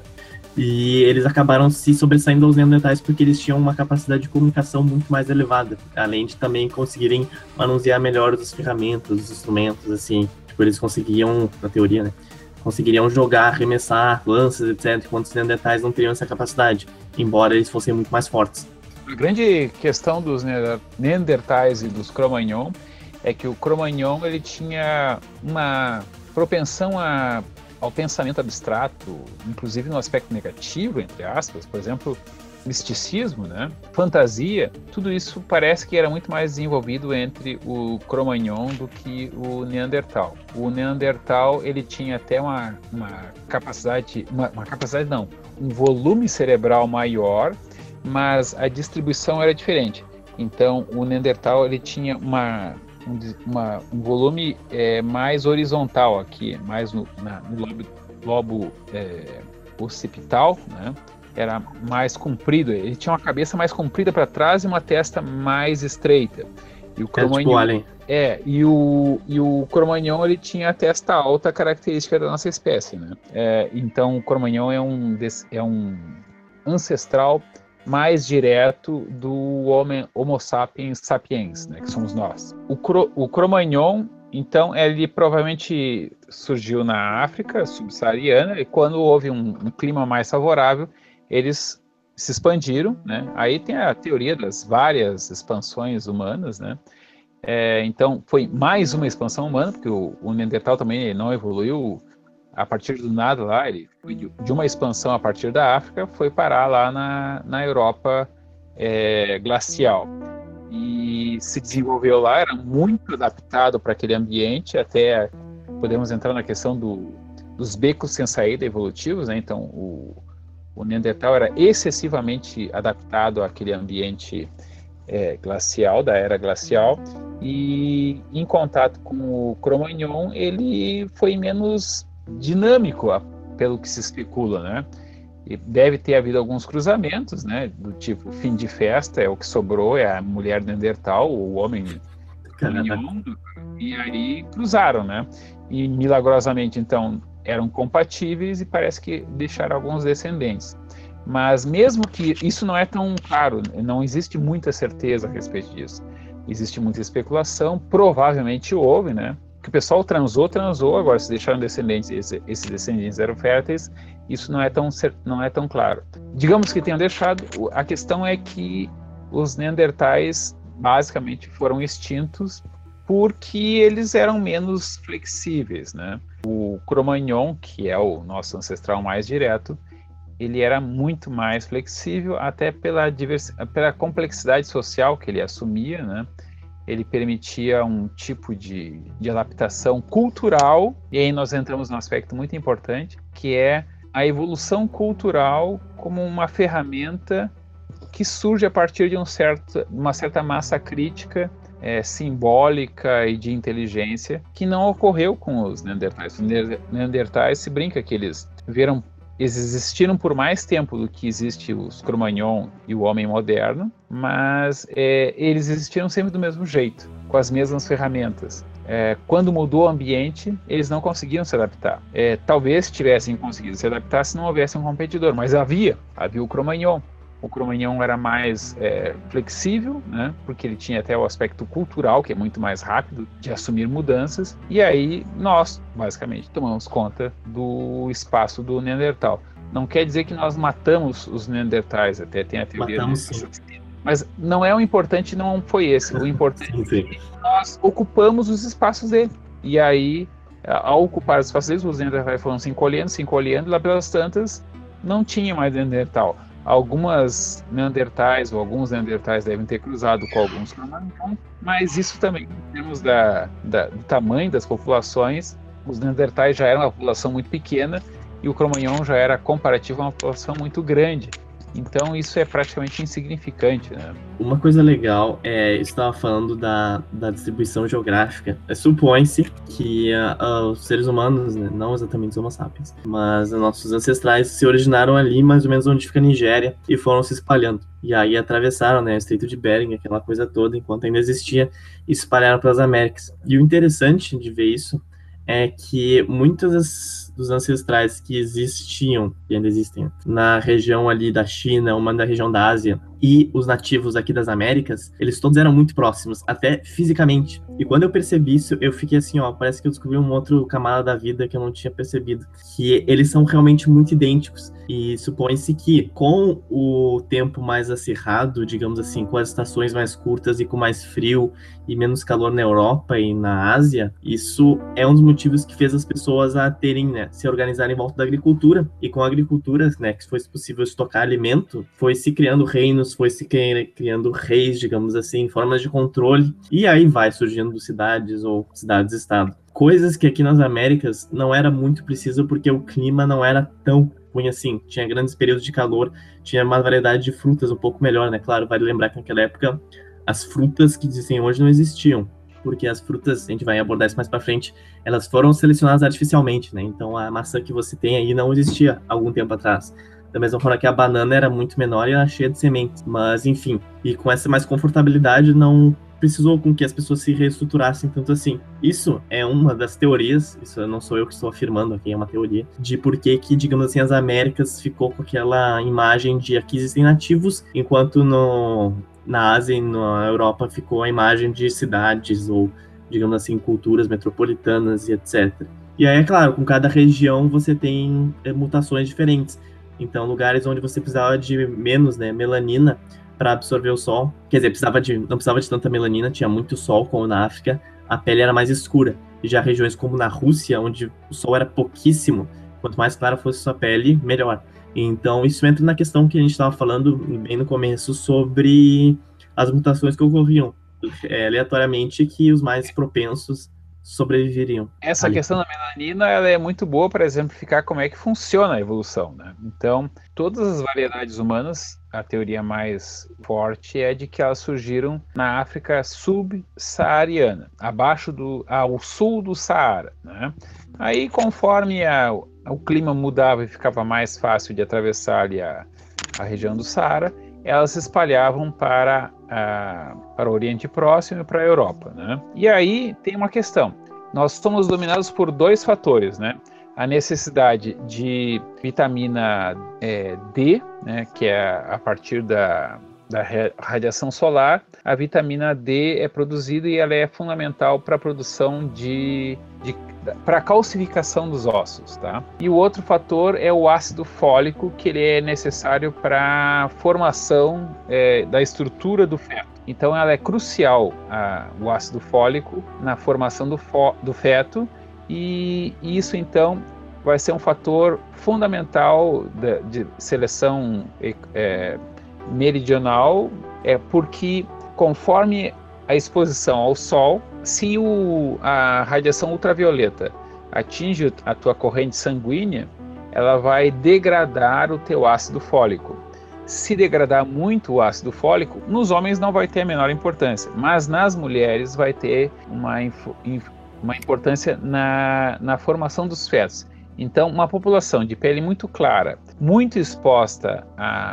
E eles acabaram se sobressaindo aos neandertais porque eles tinham uma capacidade de comunicação muito mais elevada, além de também conseguirem manusear melhor as ferramentas, os instrumentos, assim. Tipo, eles conseguiam, na teoria, né, conseguiriam jogar, arremessar lanças, etcétera, enquanto os neandertais não teriam essa capacidade, embora eles fossem muito mais fortes. A grande questão dos neandertais e dos Cro-Magnon é que o Cro-Magnon ele tinha uma propensão a, ao pensamento abstrato, inclusive no aspecto negativo, entre aspas, por exemplo, misticismo, né? Fantasia, tudo isso parece que era muito mais desenvolvido entre o Cro-Magnon do que o Neandertal. O Neandertal ele tinha até uma, uma capacidade, uma, uma capacidade não, um volume cerebral maior, mas a distribuição era diferente. Então o Neandertal ele tinha uma Um, uma, um volume é, mais horizontal aqui, mais no, na, no lobo, lobo é, occipital, né? Era mais comprido, ele tinha uma cabeça mais comprida para trás e uma testa mais estreita. E o Cro-Magnon, é, tipo, é, e o, e o Cro-Magnon ele tinha a testa alta, característica da nossa espécie, né? É, então o Cro-Magnon é um, é um ancestral mais direto do homem, Homo sapiens sapiens, né, que somos nós. O, Cro, o Cro-Magnon, então, ele provavelmente surgiu na África subsaariana e quando houve um, um clima mais favorável, eles se expandiram, né? Aí tem a teoria das várias expansões humanas, né? É, então, foi mais uma expansão humana, porque o, o Neandertal também não evoluiu a partir do nada lá, ele foi de uma expansão a partir da África, foi parar lá na, na Europa é, glacial. E se desenvolveu lá, era muito adaptado para aquele ambiente, até podemos entrar na questão do, dos becos sem saída evolutivos, né? Então o, o Neandertal era excessivamente adaptado àquele ambiente é, glacial, da era glacial, e em contato com o Cro-Magnon, ele foi menos dinâmico, pelo que se especula, né? E deve ter havido alguns cruzamentos, né? Do tipo, fim de festa, é o que sobrou, é a mulher Neandertal, o homem Cro-Magnon, e aí cruzaram, né? E milagrosamente, então, eram compatíveis e parece que deixaram alguns descendentes. Mas mesmo que isso não é tão claro, não existe muita certeza a respeito disso. Existe muita especulação, provavelmente houve, né? Que o pessoal transou, transou, agora se deixaram descendentes, esse, esses descendentes eram férteis, isso não é, tão, não é tão claro. Digamos que tenham deixado, a questão é que os neandertais basicamente foram extintos porque eles eram menos flexíveis, né? O Cro-Magnon, que é o nosso ancestral mais direto, ele era muito mais flexível, até pela, divers... pela complexidade social que ele assumia, né? Ele permitia um tipo de, de adaptação cultural, e aí nós entramos num aspecto muito importante, que é a evolução cultural como uma ferramenta que surge a partir de um certo, uma certa massa crítica, é, simbólica e de inteligência, que não ocorreu com os Neandertais. Os Neandertais se brinca que eles viram Eles existiram por mais tempo do que existe os Cro-Magnon e o homem moderno, mas é, eles existiram sempre do mesmo jeito, com as mesmas ferramentas. É, quando mudou o ambiente, eles não conseguiam se adaptar. É, talvez tivessem conseguido se adaptar se não houvesse um competidor, mas havia, havia o Cro-Magnon. O Cro-Magnon era mais é, flexível, né, porque ele tinha até o aspecto cultural, que é muito mais rápido de assumir mudanças, e aí nós, basicamente, tomamos conta do espaço do Neandertal. Não quer dizer que nós matamos os Neandertais, até tem a teoria... Matamos, de... sim. Mas não é o importante, não foi esse. O importante Sim, sim. é que nós ocupamos os espaços dele. E aí, ao ocupar os espaços deles, os Neandertais foram se encolhendo, se encolhendo, lá pelas tantas, não tinha mais Neandertal. Algumas Neandertais, ou alguns Neandertais devem ter cruzado com alguns Cromagnon, mas isso também, em termos da, da, do tamanho das populações, os Neandertais já eram uma população muito pequena e o Cromagnon já era comparativo a uma população muito grande. Então isso é praticamente insignificante, né? Uma coisa legal é, estava falando da, da distribuição geográfica. É, supõe-se que uh, os seres humanos, né, não exatamente os Homo sapiens, mas nossos ancestrais se originaram ali, mais ou menos onde fica a Nigéria, e foram se espalhando. E aí atravessaram, né, o Estreito de Bering, aquela coisa toda, enquanto ainda existia, e se espalharam pelas Américas. E o interessante de ver isso é que muitas dos ancestrais que existiam, e ainda existem, na região ali da China, uma da região da Ásia, e os nativos aqui das Américas, eles todos eram muito próximos, até fisicamente. E quando eu percebi isso, eu fiquei assim, ó, parece que eu descobri um outro camada da vida que eu não tinha percebido, que eles são realmente muito idênticos. E supõe-se que com o tempo mais acirrado, digamos assim, com as estações mais curtas e com mais frio e menos calor na Europa e na Ásia, isso é um dos motivos que fez as pessoas a terem, né, se organizarem em volta da agricultura. E com a agricultura, né, que foi possível estocar alimento, foi se criando reinos, foi se criando reis, digamos assim, formas de controle, e aí vai surgindo cidades ou cidades-estado. Coisas que aqui nas Américas não era muito preciso porque o clima não era tão ruim assim, tinha grandes períodos de calor, tinha uma variedade de frutas um pouco melhor, né? Claro, vale lembrar que naquela época as frutas que existem hoje não existiam, porque as frutas, a gente vai abordar isso mais para frente, elas foram selecionadas artificialmente, né? Então a maçã que você tem aí não existia há algum tempo atrás. Da mesma forma que a banana era muito menor e era cheia de sementes. Mas, enfim, e com essa mais confortabilidade não precisou com que as pessoas se reestruturassem tanto assim. Isso é uma das teorias, isso não sou eu que estou afirmando aqui, é uma teoria, de por que que, digamos assim, as Américas ficou com aquela imagem de aqui existem nativos, enquanto no, na Ásia e na Europa ficou a imagem de cidades ou, digamos assim, culturas metropolitanas e etcétera. E aí, é claro, com cada região você tem é, mutações diferentes. Então, lugares onde você precisava de menos, né, melanina para absorver o sol, quer dizer, precisava de, não precisava de tanta melanina, tinha muito sol, como na África, a pele era mais escura. E já regiões como na Rússia, onde o sol era pouquíssimo, quanto mais clara fosse sua pele, melhor. Então, isso entra na questão que a gente estava falando bem no começo sobre as mutações que ocorriam é, aleatoriamente, que os mais propensos sobreviveriam. Essa ali. questão da melanina, ela é muito boa para exemplificar como é que funciona a evolução, né? Então, todas as variedades humanas, a teoria mais forte é de que elas surgiram na África subsaariana, abaixo do, ao sul do Saara, né? Aí, conforme a, o clima mudava e ficava mais fácil de atravessar ali a, a região do Saara, elas se espalhavam para, a, para o Oriente Próximo e para a Europa, né? E aí tem uma questão. Nós somos dominados por dois fatores, né? A necessidade de vitamina é, D, né, que é a partir da, da radiação solar. A vitamina D é produzida e ela é fundamental para a produção de... de para a calcificação dos ossos, tá? E o outro fator é o ácido fólico, que ele é necessário para a formação é, da estrutura do feto. Então, ela é crucial, a, o ácido fólico, na formação do, fo, do feto, e, e isso, então, vai ser um fator fundamental de, de seleção é, meridional, é, porque conforme a exposição ao sol, se o, a radiação ultravioleta atinge a tua corrente sanguínea, ela vai degradar o teu ácido fólico. Se degradar muito o ácido fólico, nos homens não vai ter a menor importância, mas nas mulheres vai ter uma, uma importância na, na formação dos fetos. Então, uma população de pele muito clara, muito exposta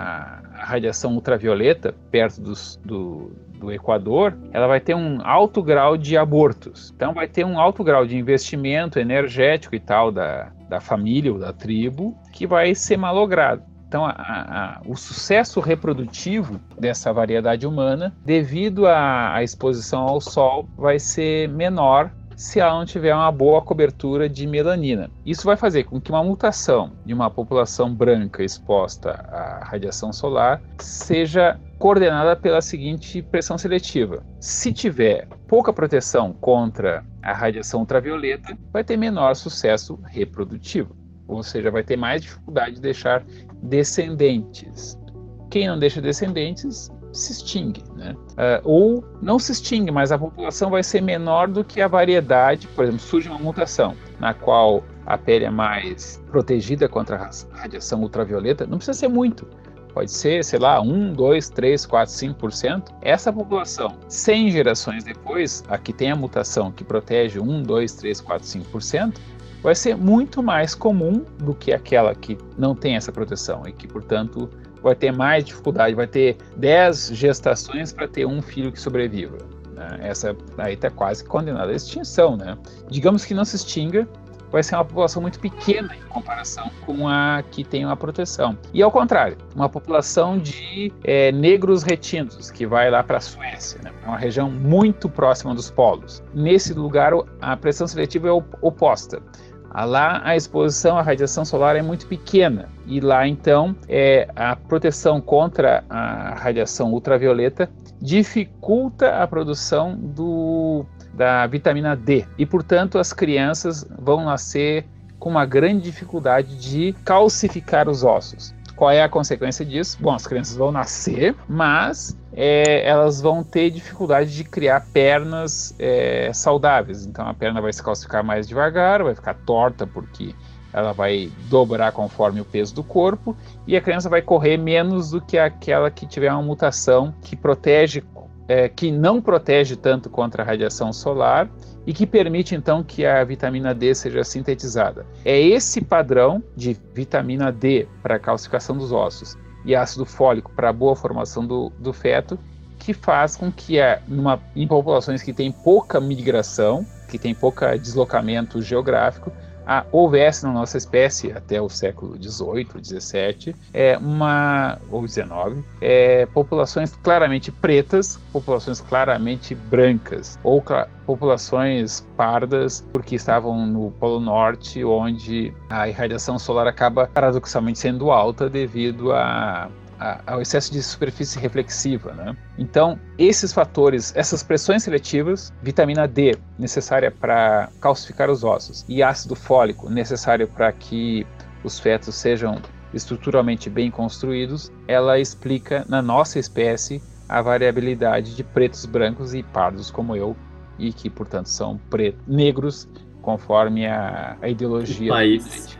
à radiação ultravioleta, perto dos, do, do Equador, ela vai ter um alto grau de abortos. Então, vai ter um alto grau de investimento energético e tal da, da família ou da tribo, que vai ser malogrado. Então, a, a, o sucesso reprodutivo dessa variedade humana, devido à, à exposição ao sol, vai ser menor se ela não tiver uma boa cobertura de melanina. Isso vai fazer com que uma mutação de uma população branca exposta à radiação solar seja coordenada pela seguinte pressão seletiva. Se tiver pouca proteção contra a radiação ultravioleta, vai ter menor sucesso reprodutivo, ou seja, vai ter mais dificuldade de deixar descendentes. Quem não deixa descendentes se extingue, né? Uh, ou não se extingue, mas a população vai ser menor do que a variedade. Por exemplo, surge uma mutação na qual a pele é mais protegida contra a radiação ultravioleta, não precisa ser muito, pode ser, sei lá, um, dois, três, quatro, cinco por cento. Essa população, cem gerações depois, a que tem a mutação que protege um, dois, três, quatro, cinco por cento, vai ser muito mais comum do que aquela que não tem essa proteção e que, portanto, vai ter mais dificuldade, vai ter dez gestações para ter um filho que sobreviva. Né? Essa aí está quase condenada à extinção, né? Digamos que não se extinga, vai ser uma população muito pequena em comparação com a que tem uma proteção. E ao contrário, uma população de é, negros retintos, que vai lá para a Suécia, né? Uma região muito próxima dos polos. Nesse lugar, a pressão seletiva é oposta. Lá a exposição à radiação solar é muito pequena e lá então é, a proteção contra a radiação ultravioleta dificulta a produção do, da vitamina D e, portanto, as crianças vão nascer com uma grande dificuldade de calcificar os ossos. Qual é a consequência disso? Bom, as crianças vão nascer, mas é, elas vão ter dificuldade de criar pernas é, saudáveis. Então a perna vai se calcificar mais devagar, vai ficar torta porque ela vai dobrar conforme o peso do corpo e a criança vai correr menos do que aquela que tiver uma mutação que protege, é, que não protege tanto contra a radiação solar e que permite então que a vitamina D seja sintetizada. É esse padrão de vitamina D para a calcificação dos ossos e ácido fólico para a boa formação do, do feto que faz com que a, numa, em populações que têm pouca migração, que tem pouco deslocamento geográfico, a, houvesse na nossa espécie, até o século dezoito, dezessete, é uma, ou dezenove, é, populações claramente pretas, populações claramente brancas, ou cl- populações pardas, porque estavam no Polo Norte, onde a irradiação solar acaba paradoxalmente sendo alta devido a ao excesso de superfície reflexiva, né? Então, esses fatores, essas pressões seletivas, vitamina D, necessária para calcificar os ossos, e ácido fólico, necessário para que os fetos sejam estruturalmente bem construídos, ela explica, na nossa espécie, a variabilidade de pretos, brancos e pardos como eu, e que, portanto, são pretos, negros, conforme a, a ideologia... O país.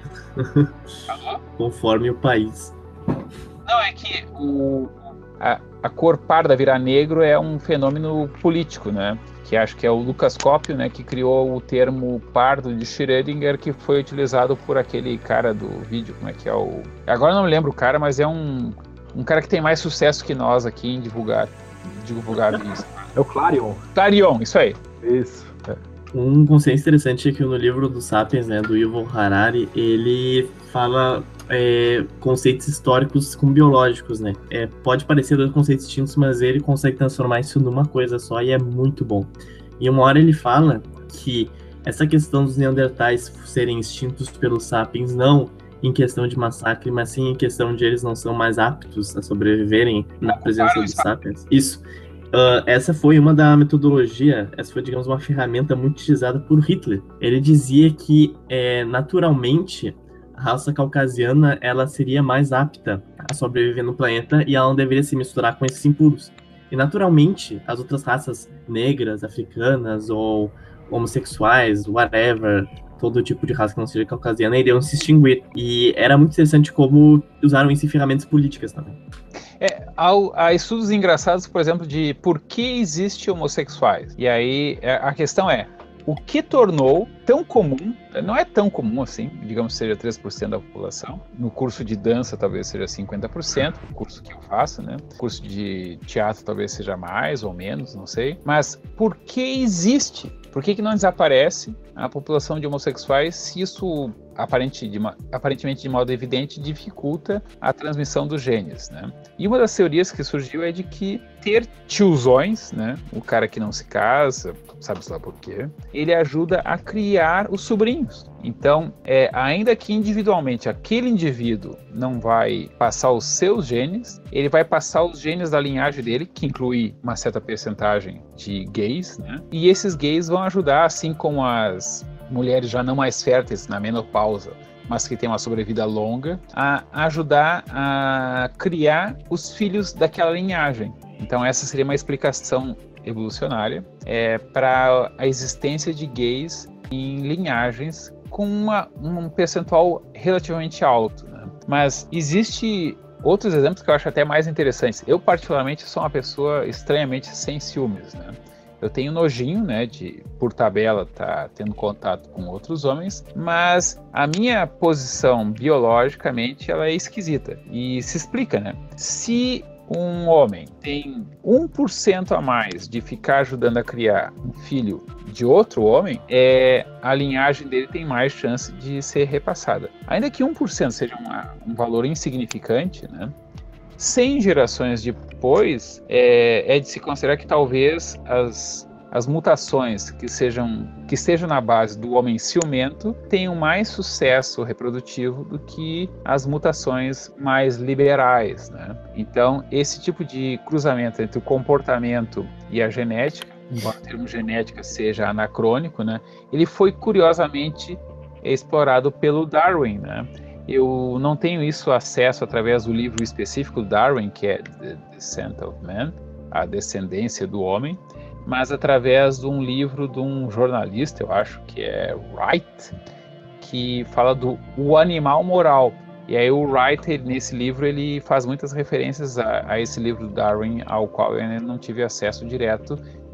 Conforme o país. Não, é que o, a, a cor parda virar negro é um fenômeno político, né? Que acho que é o Lucas Copio, né? Que criou o termo pardo de Schrödinger, que foi utilizado por aquele cara do vídeo, como é que é o... Agora não me lembro o cara, mas é um, um cara que tem mais sucesso que nós aqui em divulgar, divulgar isso. É o Clarion. Clarion, isso aí. Isso. É. Um conceito interessante é que no livro do Sapiens, né, do Yuval Harari, ele fala é, conceitos históricos com biológicos, né? É, pode parecer dois conceitos distintos, mas ele consegue transformar isso numa coisa só e é muito bom. E uma hora ele fala que essa questão dos neandertais serem extintos pelos Sapiens não em questão de massacre, mas sim em questão de eles não são mais aptos a sobreviverem na presença dos Sapiens. Isso. Uh, essa foi uma da metodologia, essa foi, digamos, uma ferramenta muito utilizada por Hitler. Ele dizia que, é, naturalmente, a raça caucasiana ela seria mais apta a sobreviver no planeta e ela não deveria se misturar com esses impuros. E, naturalmente, as outras raças negras, africanas ou homossexuais, whatever, todo tipo de raça que não seja caucasiana, iriam se extinguir. E era muito interessante como usaram isso em ferramentas políticas também. É, há, há estudos engraçados, por exemplo, de por que existe homossexuais. E aí a questão é, o que tornou tão comum, não é tão comum assim, digamos que seja três por cento da população, no curso de dança talvez seja cinquenta por cento, o curso que eu faço, né? O curso de teatro talvez seja mais ou menos, não sei. Mas por que existe? Por que que não desaparece a população de homossexuais se isso aparente de, aparentemente de modo evidente, dificulta a transmissão dos genes, né? E uma das teorias que surgiu é de que ter tiozões, né, o cara que não se casa, sabe-se lá por quê, ele ajuda a criar os sobrinhos. Então, é, ainda que individualmente aquele indivíduo não vai passar os seus genes, ele vai passar os genes da linhagem dele, que inclui uma certa percentagem de gays, né? E esses gays vão ajudar, assim como as mulheres já não mais férteis na menopausa, mas que tem uma sobrevida longa, a ajudar a criar os filhos daquela linhagem. Então essa seria uma explicação evolucionária é, para a existência de gays em linhagens com uma, um percentual relativamente alto, né? Mas existe outros exemplos que eu acho até mais interessantes. Eu particularmente sou uma pessoa estranhamente sem ciúmes, né? Eu tenho nojinho, né, de, por tabela, estar tá tendo contato com outros homens, mas a minha posição biologicamente, ela é esquisita. E se explica, né? Se um homem tem um por cento a mais de ficar ajudando a criar um filho de outro homem, é, a linhagem dele tem mais chance de ser repassada. Ainda que um por cento seja uma, um valor insignificante, né? cem gerações depois, é, é de se considerar que talvez as, as mutações que, sejam, que estejam na base do homem ciumento tenham mais sucesso reprodutivo do que as mutações mais liberais, né? Então, esse tipo de cruzamento entre o comportamento e a genética, embora o termo genética seja anacrônico, né, ele foi curiosamente explorado pelo Darwin, né? Eu não tenho isso acesso através do livro específico do Darwin, que é The Descent of Man, a descendência do homem, mas através de um livro de um jornalista, eu acho que é Wright, que fala do o animal moral. E aí o Wright, ele, nesse livro, ele faz muitas referências a, a esse livro do Darwin, ao qual eu ainda não tive acesso direto,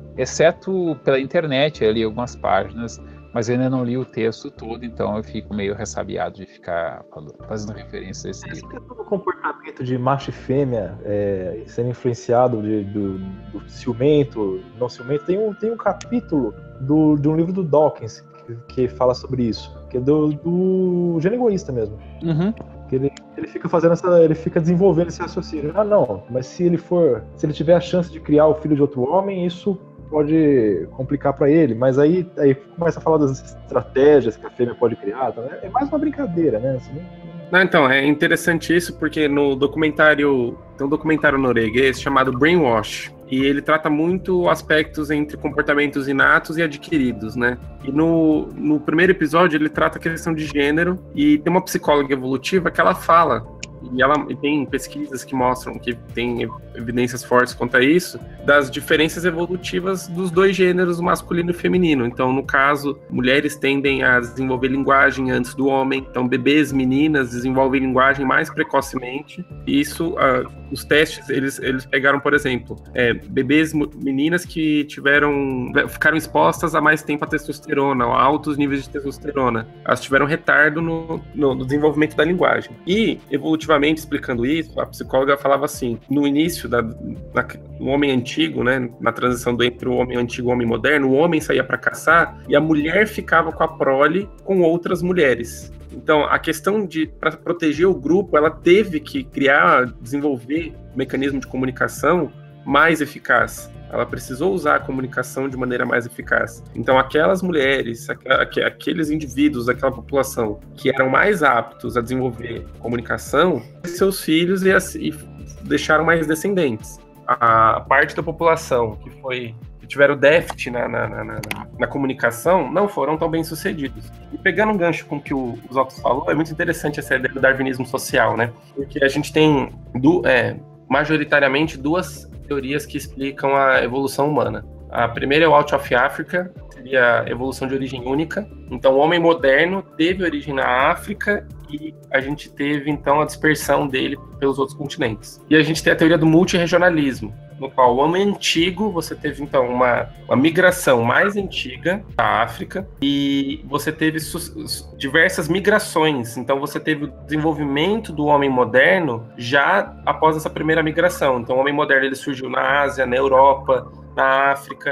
exceto pela internet, eu li algumas páginas, mas eu ainda não li o texto todo, então eu fico meio ressabiado de ficar falando, fazendo referência a esse Essa livro. questão do comportamento de macho e fêmea é, sendo influenciado de, do, do ciumento, não ciumento, tem um, tem um capítulo do, de um livro do Dawkins que, que fala sobre isso, que é do, do gênero egoísta mesmo. Uhum. Que ele, ele fica fazendo essa, ele fica desenvolvendo esse raciocínio. Ah, não, mas se ele for, se ele tiver a chance de criar o filho de outro homem, isso pode complicar para ele, mas aí, aí começa a falar das estratégias que a fêmea pode criar, tá? É mais uma brincadeira, né? Assim, não, então, é interessante isso porque no documentário, tem um documentário norueguês chamado Brainwash, e ele trata muito aspectos entre comportamentos inatos e adquiridos, né? E no, no primeiro episódio ele trata a questão de gênero, e tem uma psicóloga evolutiva que ela fala, e ela e tem pesquisas que mostram que tem evidências fortes quanto a isso, das diferenças evolutivas dos dois gêneros, masculino e feminino. Então, no caso, mulheres tendem a desenvolver linguagem antes do homem, então bebês, meninas desenvolvem linguagem mais precocemente, e isso, uh, os testes, eles, eles pegaram, por exemplo, é, bebês, meninas que tiveram, ficaram expostas a mais tempo a testosterona, a altos níveis de testosterona, elas tiveram retardo no, no, no desenvolvimento da linguagem. E, evolutivamente, explicando isso, a psicóloga falava assim, no início da, da, no homem antigo, né, na transição do, entre o homem antigo e o homem moderno, o homem saía para caçar e a mulher ficava com a prole com outras mulheres. Então, a questão de, para proteger o grupo, ela teve que criar, desenvolver um mecanismo de comunicação mais eficaz. Ela precisou usar a comunicação de maneira mais eficaz. Então, aquelas mulheres, aqueles indivíduos daquela população que eram mais aptos a desenvolver comunicação, seus filhos e, e deixaram mais descendentes. A parte da população que foi que tiveram déficit na, na, na, na, na comunicação não foram tão bem sucedidos. E pegando um gancho com o que o Zotto falou, é muito interessante essa ideia do darwinismo social, né? Porque a gente tem do, é, majoritariamente duas teorias que explicam a evolução humana. A primeira é o Out of Africa, seria a evolução de origem única. Então, o homem moderno teve origem na África e a gente teve, então, a dispersão dele pelos outros continentes. E a gente tem a teoria do multirregionalismo, no qual o homem antigo, você teve, então, uma, uma migração mais antiga da África e você teve diversas migrações. Então, você teve o desenvolvimento do homem moderno já após essa primeira migração. Então, o homem moderno ele surgiu na Ásia, na Europa, na África,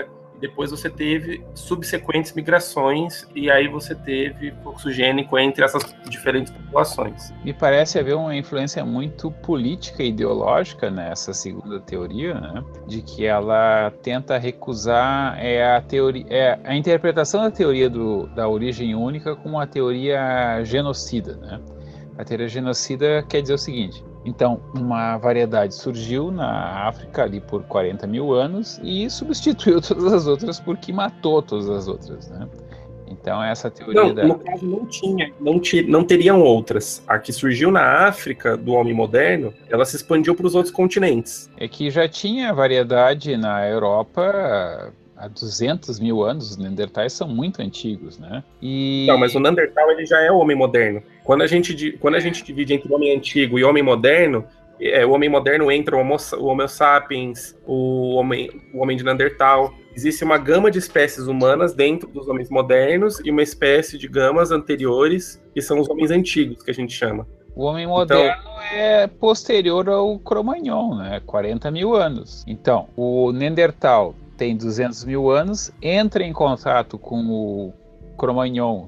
depois você teve subsequentes migrações, e aí você teve fluxo gênico entre essas diferentes populações. Me parece haver uma influência muito política e ideológica nessa segunda teoria, né? De que ela tenta recusar é, a, teoria, é, a interpretação da teoria do, da origem única como uma teoria genocida, né? A teoria genocida quer dizer o seguinte: então, uma variedade surgiu na África ali por quarenta mil anos e substituiu todas as outras porque matou todas as outras, né? Então, essa teoria não, da... No caso, não tinha, não, ti, não teriam outras. A que surgiu na África, do homem moderno, ela se expandiu para os outros continentes. É que já tinha variedade na Europa há duzentos mil anos. Os Neandertais são muito antigos, né? E... Não, mas o Neandertal ele já é o homem moderno. Quando a gente, quando a gente divide entre o homem antigo e o homem moderno, é, o homem moderno entra o Homo, o Homo sapiens, o homem, o homem de Neandertal. Existe uma gama de espécies humanas dentro dos homens modernos e uma espécie de gamas anteriores, que são os homens antigos, que a gente chama. O homem moderno então, é posterior ao Cro-Magnon, né? quarenta mil anos. Então, o Neandertal tem duzentos mil anos, entra em contato com o Cro-Magnon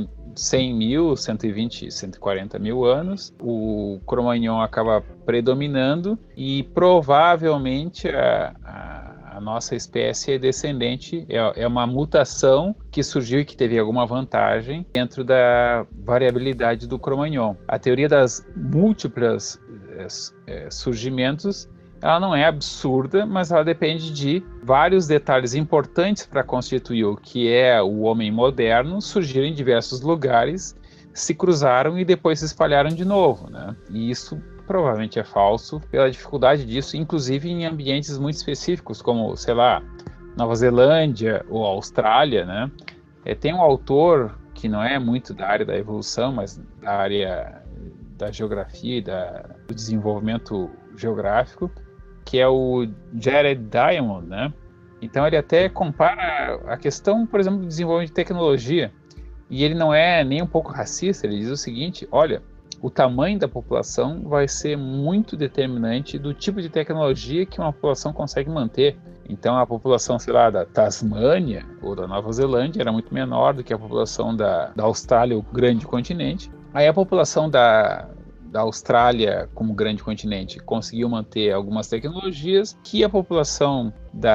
cem mil, cento e vinte, cento e quarenta mil anos. O Cro-Magnon acaba predominando e provavelmente a, a, a nossa espécie é descendente, é, é uma mutação que surgiu e que teve alguma vantagem dentro da variabilidade do Cro-Magnon. A teoria das múltiplas é, é, surgimentos, ela não é absurda, mas ela depende de vários detalhes importantes para constituir o que é o homem moderno, surgiram em diversos lugares, se cruzaram e depois se espalharam de novo, né? E isso provavelmente é falso pela dificuldade disso, inclusive em ambientes muito específicos, como, sei lá, Nova Zelândia ou Austrália, né? É, tem um autor que não é muito da área da evolução, mas da área da geografia e da, do desenvolvimento geográfico, que é o Jared Diamond, né? Então ele até compara a questão, por exemplo, do desenvolvimento de tecnologia, e ele não é nem um pouco racista. Ele diz o seguinte: olha, o tamanho da população vai ser muito determinante do tipo de tecnologia que uma população consegue manter. Então a população, sei lá, da Tasmânia ou da Nova Zelândia era muito menor do que a população da, da Austrália, o grande continente. Aí a população da da Austrália como grande continente conseguiu manter algumas tecnologias que a população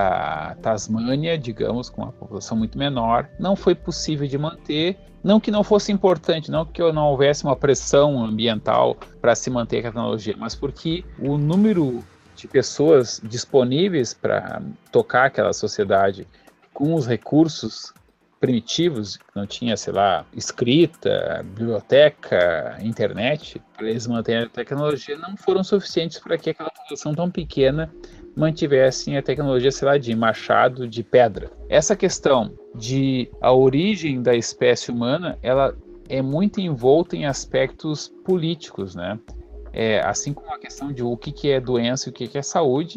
da Tasmânia, digamos, com uma população muito menor, não foi possível de manter. Não que não fosse importante, não que não houvesse uma pressão ambiental para se manter a tecnologia, mas porque o número de pessoas disponíveis para tocar aquela sociedade com os recursos primitivos, não tinha, sei lá, escrita, biblioteca, internet, para eles manterem a tecnologia, não foram suficientes para que aquela população tão pequena mantivessem a tecnologia, sei lá, de machado, de pedra. Essa questão de a origem da espécie humana, ela é muito envolta em aspectos políticos, né? É, assim como a questão de o que, que é doença e o que, que é saúde.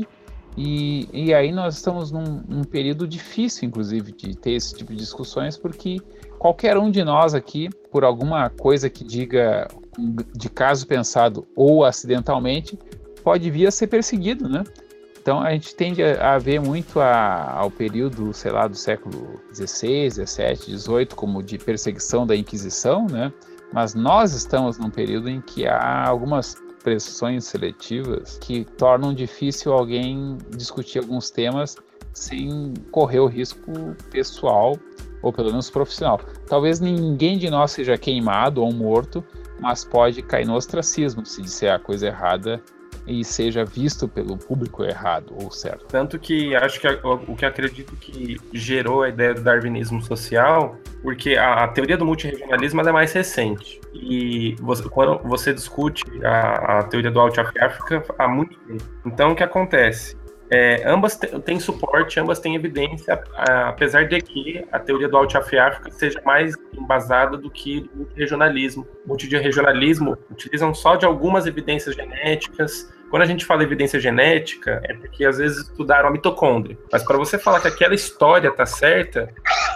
E, e aí nós estamos num, num período difícil, inclusive, de ter esse tipo de discussões, porque qualquer um de nós aqui, por alguma coisa que diga de caso pensado ou acidentalmente, pode vir a ser perseguido, né? Então a gente tende a ver muito a, ao período, sei lá, do século dezesseis, dezessete, dezoito, como de perseguição da Inquisição, né? Mas nós estamos num período em que há algumas pressões seletivas que tornam difícil alguém discutir alguns temas sem correr o risco pessoal ou pelo menos profissional. Talvez ninguém de nós seja queimado ou morto, mas pode cair no ostracismo se disser a coisa errada e seja visto pelo público errado ou certo. Tanto que acho que o que acredito que gerou a ideia do darwinismo social, porque a, a teoria do multirregionalismo ela é mais recente. E você, quando você discute a, a teoria do Out of Africa há muito tempo. Então o que acontece? É, ambas têm suporte, ambas têm evidência, apesar de que a teoria do Out of Africa seja mais embasada do que o multirregionalismo. O multirregionalismo utilizam só de algumas evidências genéticas. Quando a gente fala evidência genética, é porque às vezes estudaram a mitocôndria. Mas para você falar que aquela história está certa,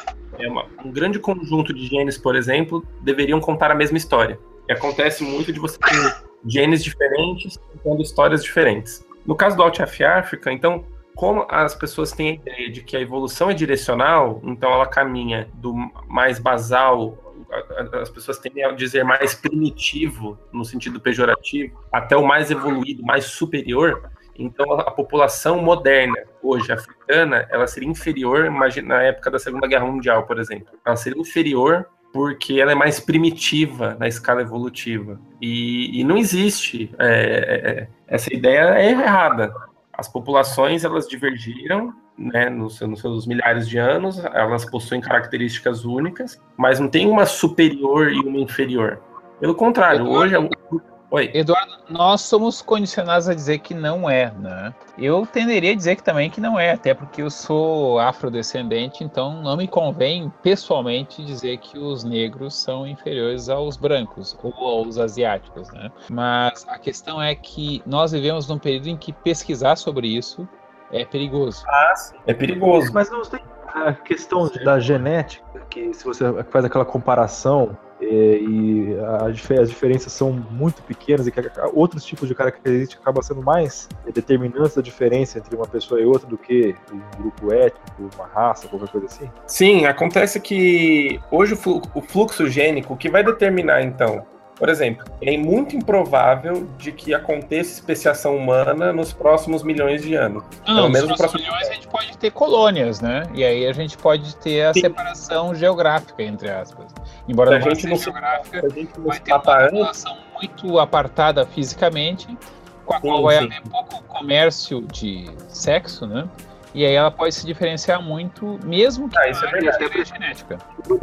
é uma, um grande conjunto de genes, por exemplo, deveriam contar a mesma história. E acontece muito de você ter genes diferentes contando histórias diferentes. No caso do Out of Africa, então, como as pessoas têm a ideia de que a evolução é direcional, então ela caminha do mais basal, as pessoas tendem a dizer mais primitivo, no sentido pejorativo, até o mais evoluído, mais superior. Então a população moderna, hoje, africana, ela seria inferior, imagina, na época da Segunda Guerra Mundial, por exemplo. Ela seria inferior porque ela é mais primitiva na escala evolutiva. E, e não existe. É, é, essa ideia é errada. As populações, elas divergiram, né, nos, nos seus milhares de anos, elas possuem características únicas, mas não tem uma superior e uma inferior. Pelo contrário, Eduardo, hoje... É... Oi. Eduardo, nós somos condicionados a dizer que não é, né? Eu tenderia a dizer que também que não é, até porque eu sou afrodescendente, então não me convém pessoalmente dizer que os negros são inferiores aos brancos ou aos asiáticos, né? Mas a questão é que nós vivemos num período em que pesquisar sobre isso é perigoso. Ah, sim. É perigoso. Mas não tem a questão da genética, que se você faz aquela comparação e as diferenças são muito pequenas e que outros tipos de características acabam sendo mais determinantes da diferença entre uma pessoa e outra do que um grupo étnico, uma raça, qualquer coisa assim? Sim, acontece que hoje o fluxo gênico, o que vai determinar então, por exemplo, é muito improvável de que aconteça especiação humana nos próximos milhões de anos. Não, Pelo nos menos no próximos próximo... milhões a gente pode ter colônias, né? E aí a gente pode ter a Sim. separação geográfica, entre aspas. Embora a não gente não seja geográfica, a gente não vai se ter uma mata antes. população muito apartada fisicamente, com a Sim, qual vai sim. haver pouco comércio de sexo, né? E aí ela pode se diferenciar muito, mesmo que Ah, isso é não haja verdade. diferença genética.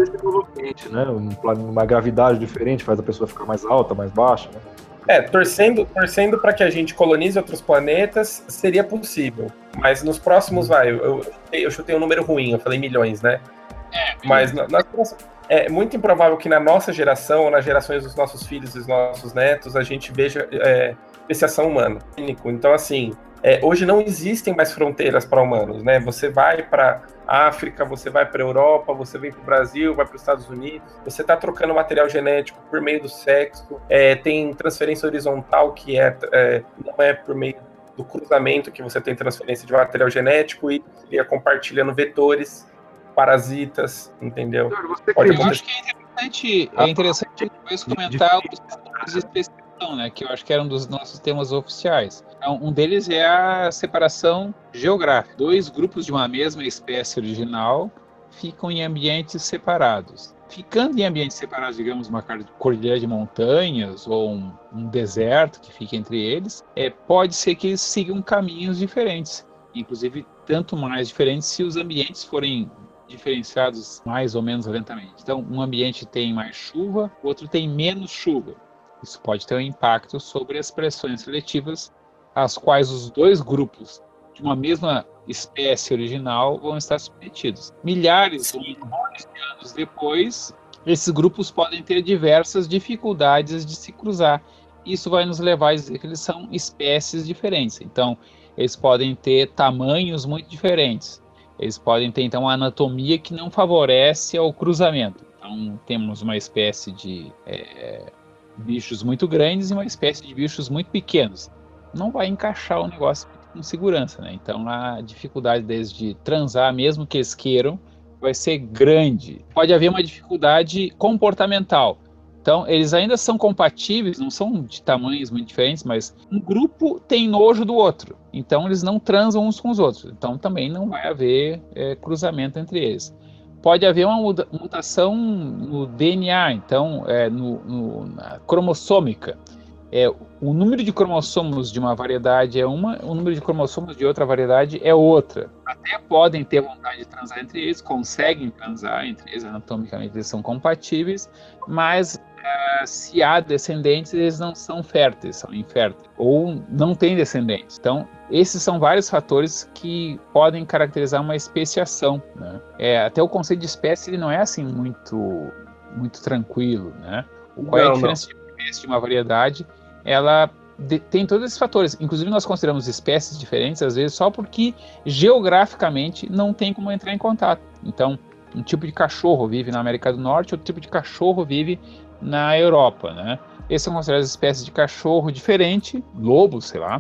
Né? Uma gravidade diferente faz a pessoa ficar mais alta, mais baixa, né? É, torcendo, torcendo para que a gente colonize outros planetas, seria possível. Mas nos próximos, vai, eu, eu, eu chutei um número ruim, eu falei milhões, né? É, Mas na- nas próximas- é muito improvável que na nossa geração, ou nas gerações dos nossos filhos e dos nossos netos, a gente veja é, especiação humana. Então, assim, é, hoje não existem mais fronteiras para humanos, né? Você vai para África, você vai para Europa, você vem para o Brasil, vai para os Estados Unidos, você está trocando material genético por meio do sexo, é, tem transferência horizontal que é, é, não é por meio do cruzamento que você tem transferência de material genético e seria compartilhando vetores, parasitas, entendeu? Pode Eu acontecer. acho que é interessante, é interessante depois comentar os tipos de especiação, né? Que eu acho que era um dos nossos temas oficiais. Então, um deles é a separação geográfica. Dois grupos de uma mesma espécie original ficam em ambientes separados. Ficando em ambientes separados, digamos, uma cordilheira de montanhas ou um, um deserto que fica entre eles, é, pode ser que eles sigam caminhos diferentes. Inclusive, tanto mais diferentes se os ambientes forem diferenciados mais ou menos lentamente. Então, um ambiente tem mais chuva, o outro tem menos chuva. Isso pode ter um impacto sobre as pressões seletivas, às quais os dois grupos de uma mesma espécie original vão estar submetidos. Milhares ou milhões de anos depois, esses grupos podem ter diversas dificuldades de se cruzar. Isso vai nos levar a dizer que eles são espécies diferentes. Então, eles podem ter tamanhos muito diferentes. Eles podem ter, então, uma anatomia que não favorece ao cruzamento. Então, temos uma espécie de é, bichos muito grandes e uma espécie de bichos muito pequenos. Não vai encaixar o negócio com segurança, né? Então, a dificuldade deles de transar, mesmo que eles queiram, vai ser grande. Pode haver uma dificuldade comportamental. Então, eles ainda são compatíveis, não são de tamanhos muito diferentes, mas um grupo tem nojo do outro. Então, eles não transam uns com os outros. Então, também não vai haver é, cruzamento entre eles. Pode haver uma muda- mutação no D N A, então, é, no, no, na cromossômica. É, o número de cromossomos de uma variedade é uma, o número de cromossomos de outra variedade é outra. Até podem ter vontade de transar entre eles, conseguem transar entre eles, anatomicamente eles são compatíveis, mas é, se há descendentes, eles não são férteis, são inférteis, ou não têm descendentes. Então, esses são vários fatores que podem caracterizar uma especiação, né? É, até o conceito de espécie ele não é assim muito, muito tranquilo, né? Qual é a Não, diferença de uma espécie de uma variedade? Ela de, tem todos esses fatores. Inclusive, nós consideramos espécies diferentes, às vezes, só porque geograficamente não tem como entrar em contato. Então, um tipo de cachorro vive na América do Norte, outro tipo de cachorro vive na Europa, né? Esses são considerados espécies de cachorro diferente, lobos, sei lá,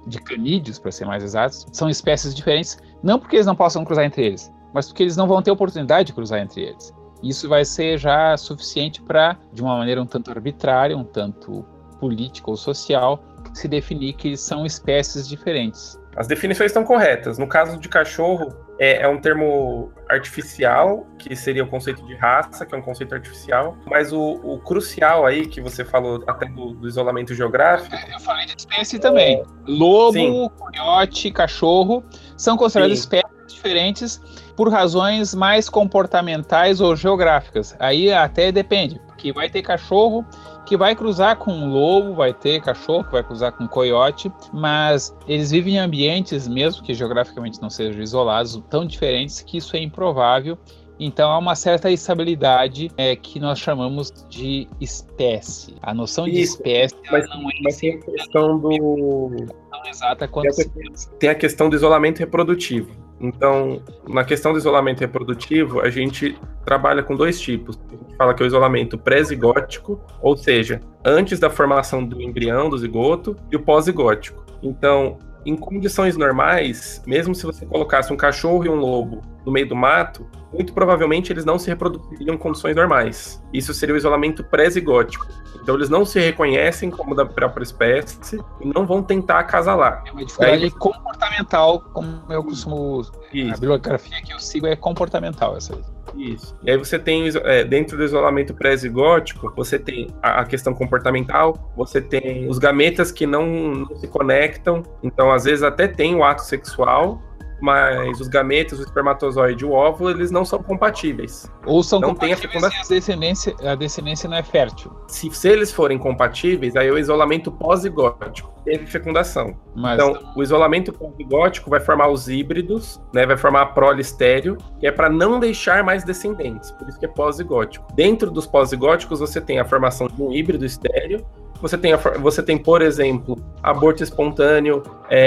de canídeos, para ser mais exatos, são espécies diferentes, não porque eles não possam cruzar entre eles, mas porque eles não vão ter oportunidade de cruzar entre eles. Isso vai ser já suficiente para, de uma maneira um tanto arbitrária, um tanto política ou social, se definir que eles são espécies diferentes. As definições estão corretas. No caso de cachorro, é, é um termo artificial, que seria o conceito de raça, que é um conceito artificial. Mas o, o crucial aí, que você falou até do, do isolamento geográfico... Eu falei de espécie também. Lobo, Sim. coiote, cachorro, são considerados Sim. espécies diferentes por razões mais comportamentais ou geográficas. Aí até depende, porque vai ter cachorro que vai cruzar com um lobo, vai ter cachorro que vai cruzar com um coiote, mas eles vivem em ambientes, mesmo que geograficamente não sejam isolados, tão diferentes que isso é improvável. Então há uma certa estabilidade é, que nós chamamos de espécie. A noção de Isso, espécie ela Mas, não é mas tem a questão do... tão exata quanto Tem a se questão- pensa. tem a questão do isolamento reprodutivo. Então, na questão do isolamento reprodutivo, a gente trabalha com dois tipos. A gente fala que é o isolamento pré-zigótico, ou seja, antes da formação do embrião, do zigoto, e o pós-zigótico. Então, em condições normais, mesmo se você colocasse um cachorro e um lobo no meio do mato, muito provavelmente eles não se reproduziriam em condições normais. Isso seria o isolamento pré-zigótico. Então, eles não se reconhecem como da própria espécie e não vão tentar acasalar. É uma dificuldade Aí- comportamental, como eu costumo... A Isso. bibliografia que eu sigo é comportamental, essa aí. Isso. E aí você tem, o iso- é, dentro do isolamento pré-zigótico, você tem a, a questão comportamental, você tem os gametas que não, não se conectam, então às vezes até tem o ato sexual, mas os gametas, o espermatozoide e o óvulo, eles não são compatíveis. Ou são Não tem a compatíveis e fecunda- a descendência, a descendência não é fértil. Se, se eles forem compatíveis, aí é o isolamento pós-zigótico, teve fecundação. Mas Então, o isolamento pós-zigótico vai formar os híbridos, né, vai formar a prole estéreo, que é para não deixar mais descendentes, por isso que é pós-zigótico. Dentro dos pós-zigóticos, você tem a formação de um híbrido estéreo, você tem, a, for- você tem por exemplo, aborto espontâneo,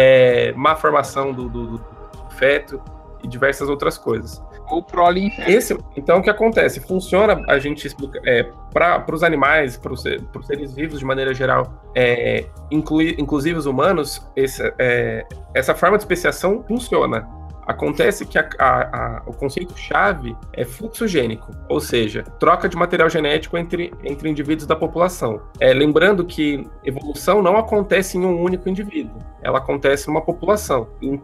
é, má formação do, do, do feto e diversas outras coisas. o prole infértil. Esse, então, o que acontece? Funciona, a gente explica, é, para os animais, para os seres vivos de maneira geral, é, inclui, inclusive os humanos, esse, é, essa forma de especiação funciona. Acontece que a, a, a, o conceito-chave é fluxo gênico, ou seja, troca de material genético entre, entre indivíduos da população. É, lembrando que evolução não acontece em um único indivíduo, ela acontece numa população.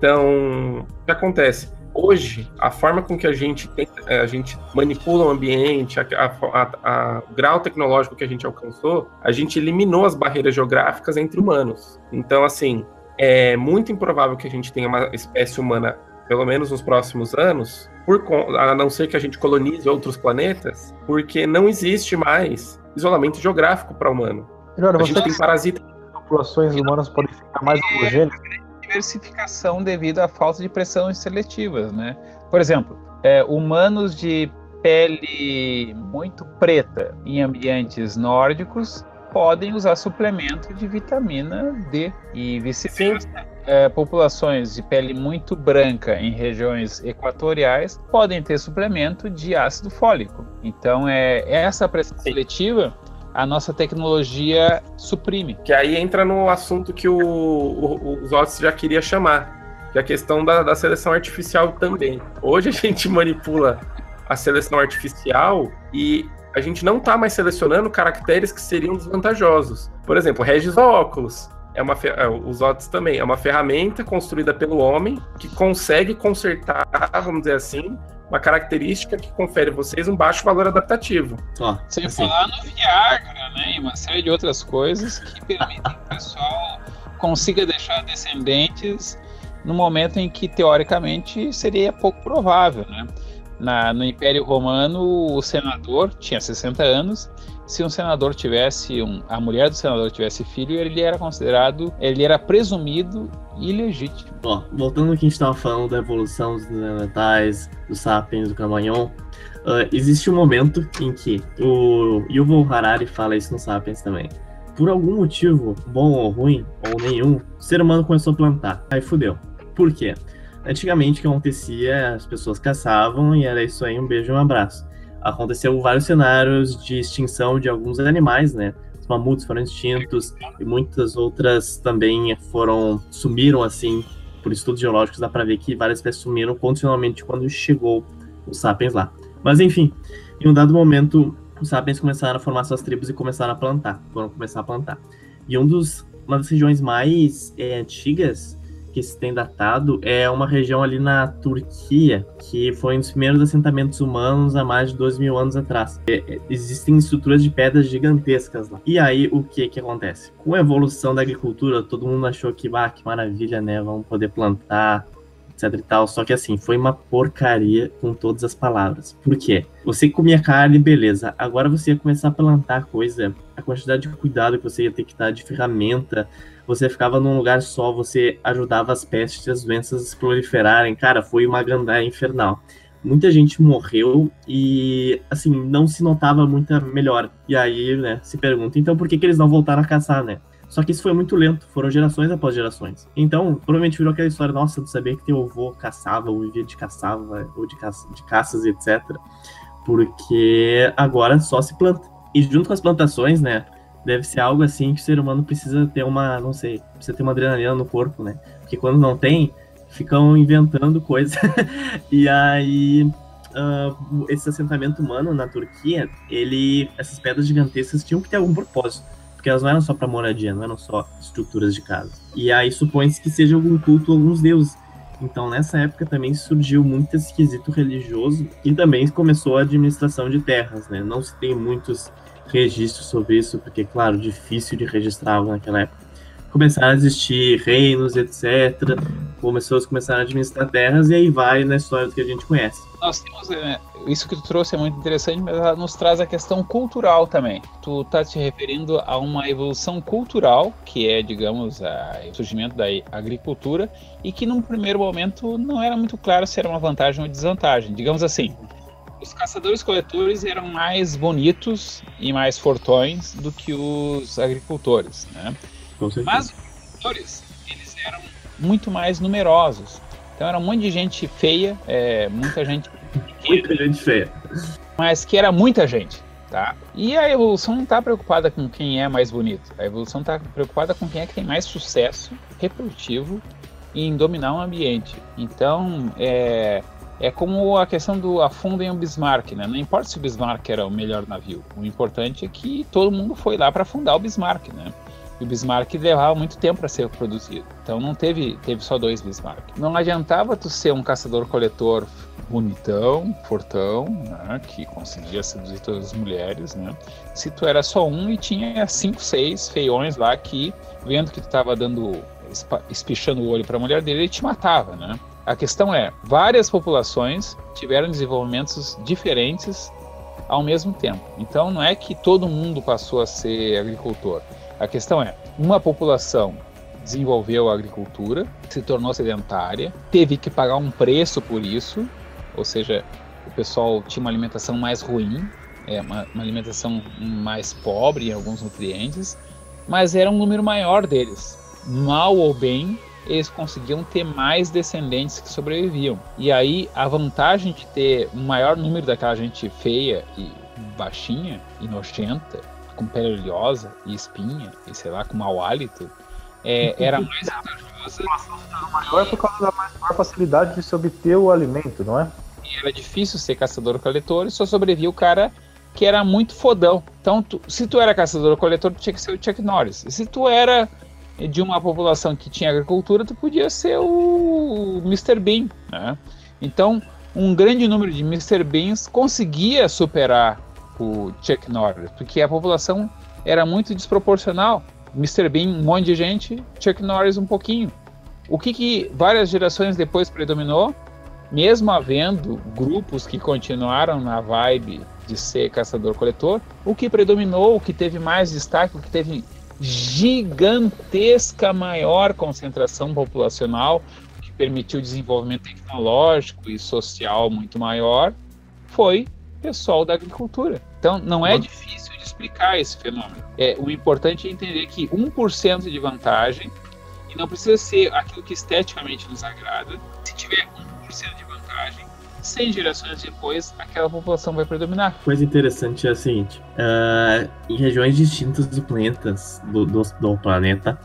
Então, o que acontece? Hoje, a forma com que a gente, tem, a gente manipula o ambiente, a, a, a, o grau tecnológico que a gente alcançou, a gente eliminou as barreiras geográficas entre humanos. Então, assim, é muito improvável que a gente tenha uma espécie humana, pelo menos nos próximos anos, por, a não ser que a gente colonize outros planetas, porque não existe mais isolamento geográfico para o humano. Melhor, A gente você tem parasita. populações humanas podem ficar mais homogêneas? Diversificação devido à falta de pressões seletivas, né? Por exemplo, é, humanos de pele muito preta em ambientes nórdicos podem usar suplemento de vitamina D e vice-versa. É, populações de pele muito branca em regiões equatoriais podem ter suplemento de ácido fólico. Então, é essa pressão seletiva a nossa tecnologia suprime. Que aí entra no assunto que o, o, o Zotz já queria chamar, que é a questão da, da seleção artificial também. Hoje a gente manipula a seleção artificial e a gente não está mais selecionando caracteres que seriam desvantajosos. Por exemplo, Regis óculos. É uma, os Zotz também, é uma ferramenta construída pelo homem que consegue consertar, vamos dizer assim, uma característica que confere a vocês um baixo valor adaptativo. Ó, Sem assim, falar no Viagra, né, e uma série de outras coisas que permitem que o pessoal consiga deixar descendentes no momento em que, teoricamente, seria pouco provável, né? Na, no Império Romano, o senador tinha sessenta anos. Se um senador tivesse, um, a mulher do senador tivesse filho, ele era considerado, ele era presumido ilegítimo. Ó, voltando ao que a gente estava falando da evolução dos neandertais, dos sapiens, do Cro-Magnon, uh, existe um momento em que o Yuval Harari fala isso no Sapiens também. Por algum motivo, bom ou ruim, ou nenhum, o ser humano começou a plantar. Aí fudeu. Por quê? Antigamente o que acontecia, as pessoas caçavam e era isso aí, um beijo e um abraço. Aconteceu vários cenários de extinção de alguns animais, né? os mamutos foram extintos e muitas outras também foram, sumiram assim, por estudos geológicos dá para ver que várias espécies sumiram continuamente quando chegou os sapiens lá. Mas enfim, em um dado momento, os sapiens começaram a formar suas tribos e começaram a plantar, foram começar a plantar. E um dos, uma das regiões mais é, antigas que se tem datado é uma região ali na Turquia, que foi um dos primeiros assentamentos humanos há mais de dois mil anos atrás. É, existem estruturas de pedras gigantescas lá. E aí, o que que acontece? Com a evolução da agricultura, todo mundo achou que, ah, que maravilha, né, vamos poder plantar, etc e tal, só que assim, foi uma porcaria com todas as palavras. Por quê? Você comia carne, beleza, agora você ia começar a plantar coisa, a quantidade de cuidado que você ia ter que dar de ferramenta, você ficava num lugar só, você ajudava as pestes e as doenças a se proliferarem, cara, foi uma gandaia infernal. Muita gente morreu e, assim, não se notava muita melhora. E aí, né, se pergunta, então por que que eles não voltaram a caçar, né? Só que isso foi muito lento, foram gerações após gerações. Então, provavelmente virou aquela história, nossa, de saber que teu avô caçava, ou vivia de caçava, ou de, caça, de caças, etcétera. Porque agora só se planta. E junto com as plantações, né, deve ser algo assim que o ser humano precisa ter uma, não sei, precisa ter uma adrenalina no corpo, né? Porque quando não tem, ficam inventando coisa. E aí, uh, esse assentamento humano na Turquia, ele, essas pedras gigantescas tinham que ter algum propósito. Porque elas não eram só para moradia, não eram só estruturas de casa. E aí supõe-se que seja algum culto a alguns deuses. Então, nessa época também surgiu muito esse quesito religioso e também começou a administração de terras, né? Não se tem muitos registros sobre isso, porque, claro, difícil de registrar algo naquela época. Começaram a existir reinos, etcétera. Pessoas começaram a administrar terras e aí vai na história do que a gente conhece. Nós temos, é, isso que tu trouxe é muito interessante, mas ela nos traz a questão cultural também. Tu tá te referindo a uma evolução cultural, que é, digamos, a, o surgimento da agricultura, e que num primeiro momento não era muito claro se era uma vantagem ou desvantagem. Digamos assim, os caçadores-coletores eram mais bonitos e mais fortões do que os agricultores, né? Mas os agricultores, eles eram muito mais numerosos. Então era um monte de gente feia, é, muita gente muita gente feia. Mas que era muita gente, tá? E a evolução não está preocupada com quem é mais bonito. A evolução está preocupada com quem é que tem mais sucesso reprodutivo em dominar um ambiente. Então, é, é como a questão do afundem o Bismarck, né? Não importa se o Bismarck era o melhor navio. O importante é que todo mundo foi lá para afundar o Bismarck, né? E o Bismarck levava muito tempo para ser produzido. Então não teve, teve só dois Bismarck. Não adiantava tu ser um caçador-coletor bonitão, fortão, né, que conseguia seduzir todas as mulheres, né, se tu era só um e tinha cinco, seis feiões lá que, vendo que tu estava dando, espichando o olho para a mulher dele, ele te matava, né? A questão é, várias populações tiveram desenvolvimentos diferentes ao mesmo tempo. Então não é que todo mundo passou a ser agricultor. A questão é, uma população desenvolveu a agricultura, se tornou sedentária, teve que pagar um preço por isso, ou seja, o pessoal tinha uma alimentação mais ruim, é, uma, uma alimentação mais pobre em alguns nutrientes, mas era um número maior deles. Mal ou bem, eles conseguiam ter mais descendentes que sobreviviam. E aí, a vantagem de ter um maior número daquela gente feia e baixinha e nojenta, com pele oleosa e espinha, e sei lá, com mau hálito, é, era mais vantajosa. Maior por causa da maior facilidade de se obter o alimento, não é? E era difícil ser caçador-coletor e só sobrevivia o cara que era muito fodão. Então, tu, se tu era caçador-coletor, tu tinha que ser o Chuck Norris. E se tu era de uma população que tinha agricultura, tu podia ser o mister Bean, né? Então, um grande número de mister Beans conseguia superar o Chuck Norris, porque a população era muito desproporcional. mister Bean, um monte de gente, Chuck Norris um pouquinho. O que que várias gerações depois predominou? Mesmo havendo grupos que continuaram na vibe de ser caçador-coletor, o que predominou, o que teve mais destaque, o que teve gigantesca maior concentração populacional, que permitiu desenvolvimento tecnológico e social muito maior, foi pessoal da agricultura. Então não é difícil de explicar esse fenômeno. É, o importante é entender que um por cento de vantagem, e não precisa ser aquilo que esteticamente nos agrada, se tiver um por cento de vantagem, cem gerações depois, aquela população vai predominar. Coisa interessante é a seguinte, uh, em regiões distintas do planeta, do, do, do planeta,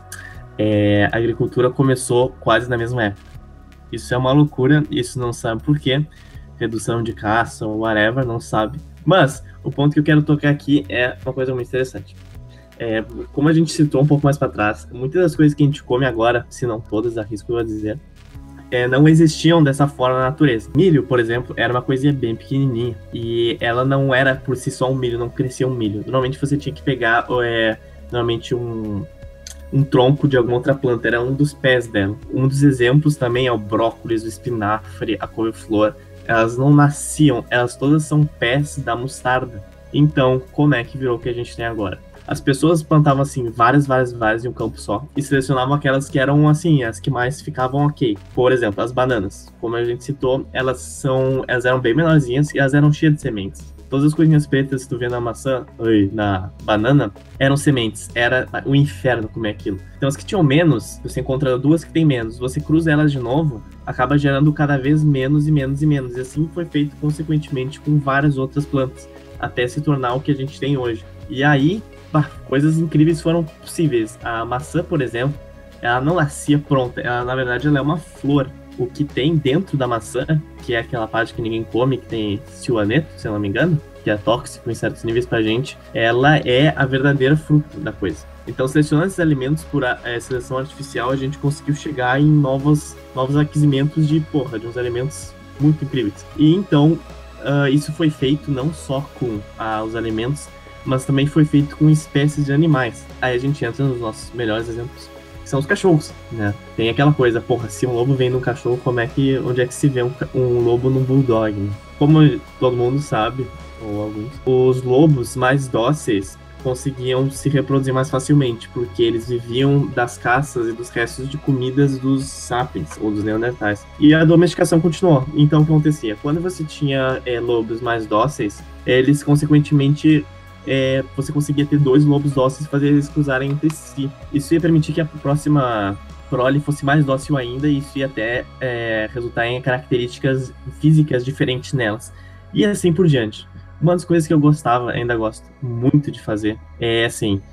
é, a agricultura começou quase na mesma época. Isso é uma loucura, isso não sabe por quê, redução de caça ou whatever, não sabe. Mas o ponto que eu quero tocar aqui é uma coisa muito interessante. É, como a gente citou um pouco mais para trás, muitas das coisas que a gente come agora, se não todas, arrisco eu a dizer, é, não existiam dessa forma na natureza. Milho, por exemplo, era uma coisinha bem pequenininha e ela não era por si só um milho, não crescia um milho. Normalmente você tinha que pegar é, normalmente um, um tronco de alguma outra planta, era um dos pés dela. Um dos exemplos também é o brócolis, o espinafre, a couve-flor. Elas não nasciam, elas todas são pés da mostarda. Então, como é que virou o que a gente tem agora? As pessoas plantavam, assim, várias, várias, várias em um campo só e selecionavam aquelas que eram, assim, as que mais ficavam ok. Por exemplo, as bananas. Como a gente citou, elas são, elas eram bem menorzinhas e elas eram cheias de sementes. Todas as coisinhas pretas que tu vê na maçã, oi, na banana, eram sementes. Era o inferno comer aquilo. Então, as que tinham menos, você encontra duas que tem menos, você cruza elas de novo, acaba gerando cada vez menos e menos e menos. E assim foi feito, consequentemente, com várias outras plantas, até se tornar o que a gente tem hoje. E aí, bah, coisas incríveis foram possíveis. A maçã, por exemplo, ela não nascia pronta. Ela, na verdade, ela é uma flor. O que tem dentro da maçã, que é aquela parte que ninguém come, que tem cianeto, se eu não me engano, que é tóxico em certos níveis pra gente, ela é a verdadeira fruta da coisa. Então, selecionando esses alimentos por é, seleção artificial, a gente conseguiu chegar em novos, novos aquisimentos de, porra, de uns alimentos muito incríveis. E então, uh, isso foi feito não só com uh, os alimentos, mas também foi feito com espécies de animais. Aí a gente entra nos nossos melhores exemplos, que são os cachorros, né? Tem aquela coisa, porra, se um lobo vem num cachorro, como é que, onde é que se vê um, um lobo num bulldog, né? Como todo mundo sabe, ou alguns, os lobos mais dóceis conseguiam se reproduzir mais facilmente, porque eles viviam das caças e dos restos de comidas dos sapiens, ou dos neandertais. E a domesticação continuou. Então, o que acontecia? Quando você tinha é, lobos mais dóceis, eles, consequentemente, é, você conseguia ter dois lobos dóceis e fazer eles cruzarem entre si. Isso ia permitir que a próxima prole fosse mais dócil ainda, e isso ia até é, resultar em características físicas diferentes nelas. E assim por diante. Uma das coisas que eu gostava, ainda gosto muito de fazer, é assim,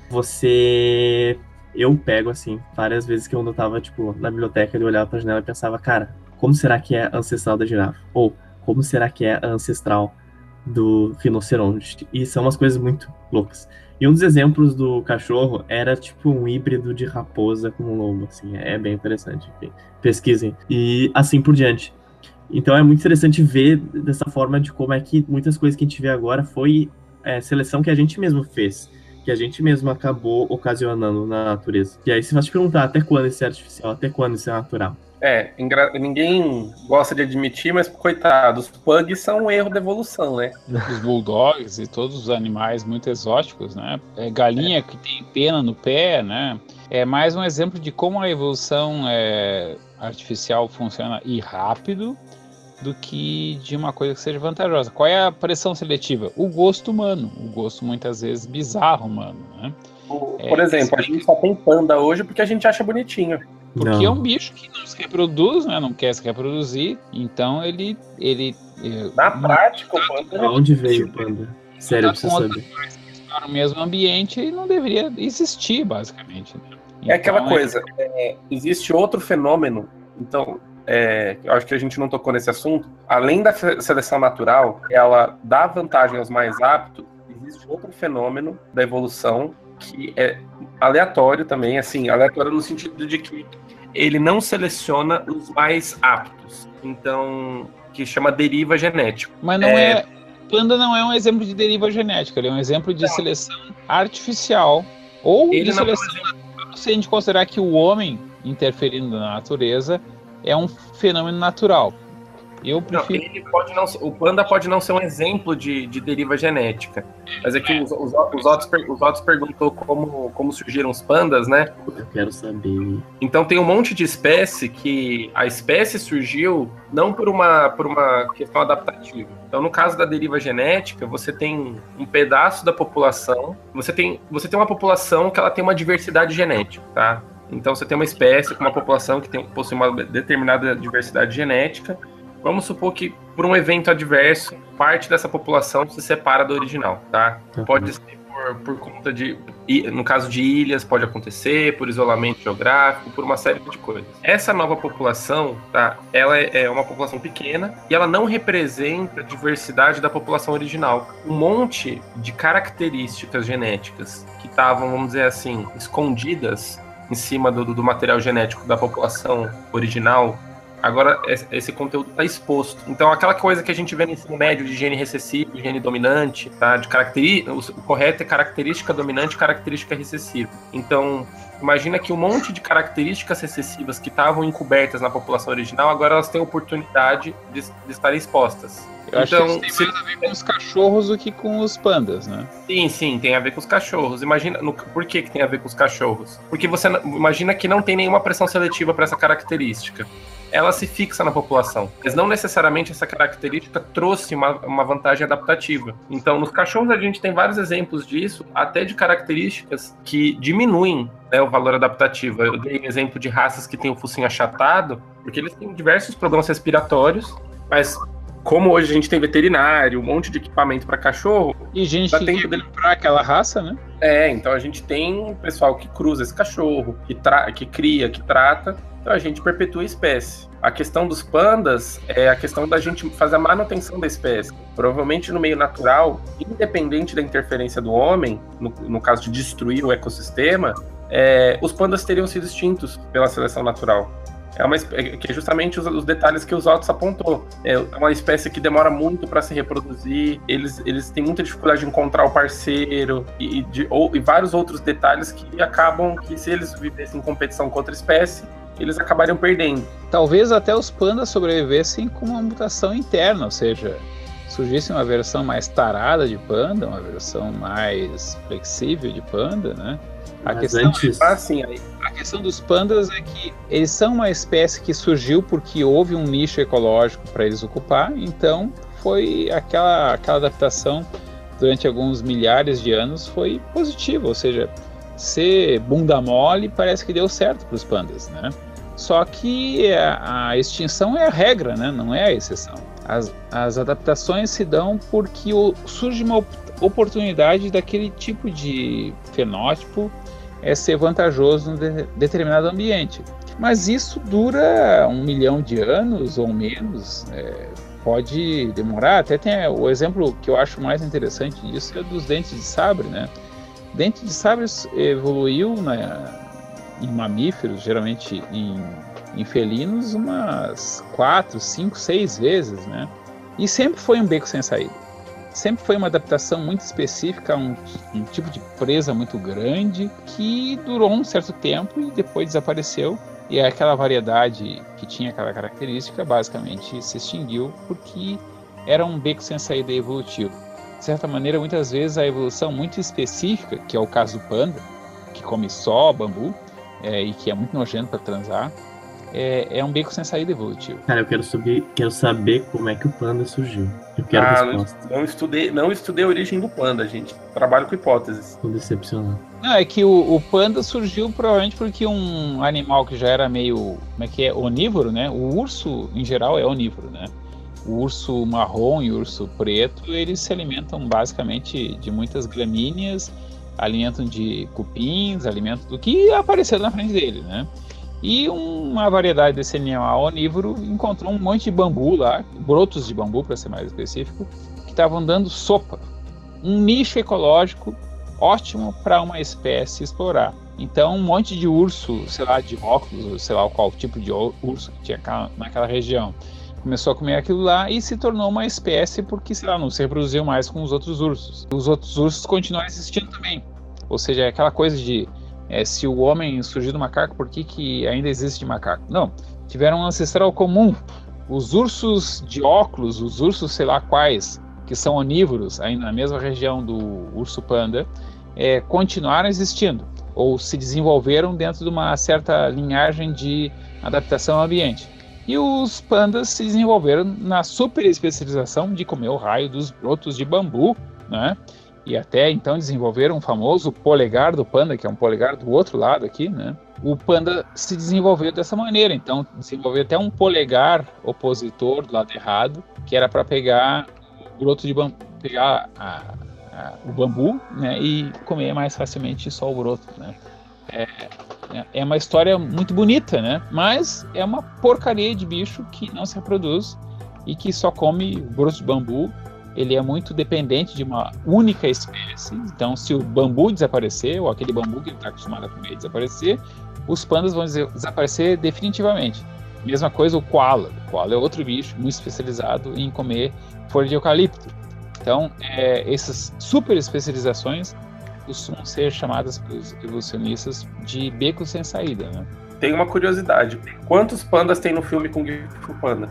você... Eu pego, assim, várias vezes que eu não tava, tipo, na biblioteca, eu olhava pra janela e pensava, cara, como será que é a ancestral da girafa? Ou, como será que é a ancestral do rinoceronte? E são umas coisas muito loucas. E um dos exemplos do cachorro era, tipo, um híbrido de raposa com um lobo, assim, é bem interessante, enfim, pesquisem. E assim por diante. Então é muito interessante ver dessa forma de como é que muitas coisas que a gente vê agora foi é, seleção que a gente mesmo fez, que a gente mesmo acabou ocasionando na natureza. E aí você vai te perguntar até quando isso é artificial, até quando isso é natural. É, engra... ninguém gosta de admitir, mas coitados, os pugs são um erro da evolução, né? Os bulldogs e todos os animais muito exóticos, né? É, galinha é. que tem pena no pé, né? É mais um exemplo de como a evolução é, artificial funciona e rápido, do que de uma coisa que seja vantajosa. Qual é a pressão seletiva? O gosto humano, o gosto muitas vezes bizarro humano, né? Por é, exemplo, a gente só tem panda hoje porque a gente acha bonitinho. Porque não. é um bicho que não se reproduz, né? Não quer se reproduzir, então ele... ele Na prática, o panda... De onde veio o panda? Sério, eu preciso saber. Está no mesmo ambiente e não deveria existir, basicamente. Né? Então, é aquela é... coisa, é, existe outro fenômeno, então... É, eu acho que a gente não tocou nesse assunto. Além da seleção natural, ela dá vantagem aos mais aptos. Existe outro fenômeno da evolução que é aleatório também, assim, aleatório no sentido de que ele não seleciona os mais aptos. Então, que chama deriva genética. Mas não é... é... Panda não é um exemplo de deriva genética, ele é um exemplo de não. seleção artificial ou ele de seleção é natural, se a gente considerar que o homem interferindo na natureza é um fenômeno natural. Eu prefiro... Não, ele pode não, o panda pode não ser um exemplo de, de deriva genética. Mas é que os, os, os, outros, os outros perguntou como, como surgiram os pandas, né? Eu quero saber. Então tem um monte de espécie que a espécie surgiu não por uma, por uma questão adaptativa. Então, no caso da deriva genética, você tem um pedaço da população, você tem, você tem uma população que ela tem uma diversidade genética, tá? Então você tem uma espécie com uma população que tem, possui uma determinada diversidade genética Vamos supor que, por um evento adverso, parte dessa população se separa da original, tá? Pode ser por, por conta de... No caso de ilhas, pode acontecer, por isolamento geográfico, por uma série de coisas. Essa nova população, tá? Ela é uma população pequena e ela não representa a diversidade da população original. Um monte de características genéticas que estavam, vamos dizer assim, escondidas em cima do, do material genético da população original, agora esse conteúdo está exposto. Então, aquela coisa que a gente vê no ensino médio de gene recessivo, gene dominante, tá? De caracteri... O correto é característica dominante e característica recessiva. Então, imagina que um monte de características recessivas que estavam encobertas na população original, agora elas têm oportunidade de, de estarem expostas. Eu então, acho que isso tem mais a ver com os cachorros do que com os pandas, né? Sim, sim, tem a ver com os cachorros. Imagina, no, por que, que tem a ver com os cachorros? Porque você imagina que não tem nenhuma pressão seletiva para essa característica. Ela se fixa na população. Mas não necessariamente essa característica trouxe uma, uma vantagem adaptativa. Então, nos cachorros a gente tem vários exemplos disso, até de características que diminuem, né, o valor adaptativo. Eu dei um exemplo de raças que têm o focinho achatado, porque eles têm diversos problemas respiratórios, mas como hoje a gente tem veterinário, um monte de equipamento para cachorro... E gente que quer dele comprar aquela raça, né? É, então a gente tem pessoal que cruza esse cachorro, que, tra... que cria, que trata, então a gente perpetua a espécie. A questão dos pandas é a questão da gente fazer a manutenção da espécie. Provavelmente no meio natural, independente da interferência do homem, no, no caso de destruir o ecossistema, é, os pandas teriam sido extintos pela seleção natural. É, uma, que é justamente os, os detalhes que os Ottos apontou. É uma espécie que demora muito para se reproduzir, eles, eles têm muita dificuldade de encontrar o parceiro e, de, ou, e vários outros detalhes que acabam que, se eles vivessem em competição com outra espécie, eles acabariam perdendo. Talvez até os pandas sobrevivessem com uma mutação interna, ou seja, surgisse uma versão mais tarada de panda, uma versão mais flexível de panda, né? A questão, antes... é, assim, a questão dos pandas é que eles são uma espécie que surgiu porque houve um nicho ecológico para eles ocupar, então foi aquela, aquela adaptação durante alguns milhares de anos foi positiva, ou seja, ser bunda mole parece que deu certo para os pandas, né? Só que a, a extinção é a regra, né? Não é a exceção. As, as adaptações se dão porque o, surge uma oportunidade daquele tipo de fenótipo é ser vantajoso em de, determinado ambiente. Mas isso dura um milhão de anos ou menos, é, pode demorar. Até tem o exemplo que eu acho mais interessante disso é dos dentes de sabre, né? Dente de sabre evoluiu na, em mamíferos, geralmente em, em felinos, umas quatro, cinco, seis vezes, né? E sempre foi um beco sem saída. Sempre foi uma adaptação muito específica a um, um tipo de presa muito grande que durou um certo tempo e depois desapareceu. E aquela variedade que tinha aquela característica basicamente se extinguiu porque era um beco sem saída evolutivo. De certa maneira, muitas vezes a evolução muito específica, que é o caso do panda, que come só bambu é, e que é muito nojento para transar, é, é um beco sem saída evolutivo. Cara, eu quero, subir, quero saber como é que o panda surgiu. Eu quero ah, resposta. Não estudei, não estudei a origem do panda, gente. Trabalho com hipóteses. Tô decepcionado. Não, é que o, o panda surgiu provavelmente porque um animal que já era meio, como é que é, onívoro, né? O urso, em geral, é onívoro, né? O urso marrom e o urso preto, eles se alimentam basicamente de muitas gramíneas, alimentam de cupins, alimentam do que apareceu na frente dele, né? E uma variedade desse animal onívoro encontrou um monte de bambu lá, brotos de bambu, para ser mais específico, que estavam dando sopa. Um nicho ecológico ótimo para uma espécie explorar. Então, um monte de urso, sei lá, de óculos, sei lá qual tipo de urso que tinha naquela região, começou a comer aquilo lá e se tornou uma espécie porque, sei lá, não se reproduziu mais com os outros ursos. Os outros ursos continuaram existindo também. Ou seja, é aquela coisa de é, se o homem surgiu do macaco, por que, que ainda existe macaco? Não, tiveram um ancestral comum. Os ursos de óculos, os ursos sei lá quais, que são onívoros, ainda na mesma região do urso panda, é, continuaram existindo, ou se desenvolveram dentro de uma certa linhagem de adaptação ao ambiente. E os pandas se desenvolveram na super especialização de comer o raio dos brotos de bambu, né? e até então desenvolveram um famoso polegar do panda, que é um polegar do outro lado aqui, né? O panda se desenvolveu dessa maneira, então desenvolveu até um polegar opositor do lado errado, que era para pegar o broto de bambu, pegar a, a, o bambu, né, e comer mais facilmente só o broto, né? É, é uma história muito bonita, né? Mas é uma porcaria de bicho que não se reproduz e que só come broto de bambu. Ele é muito dependente de uma única espécie. Então, se o bambu desaparecer, ou aquele bambu que ele está acostumado a comer desaparecer, os pandas vão desaparecer definitivamente. Mesma coisa o koala. O koala é outro bicho muito especializado em comer folha de eucalipto. Então, é, essas super especializações costumam ser chamadas pelos evolucionistas de becos sem saída, né? Tem uma curiosidade. Quantos pandas tem no filme Kung Fu Panda?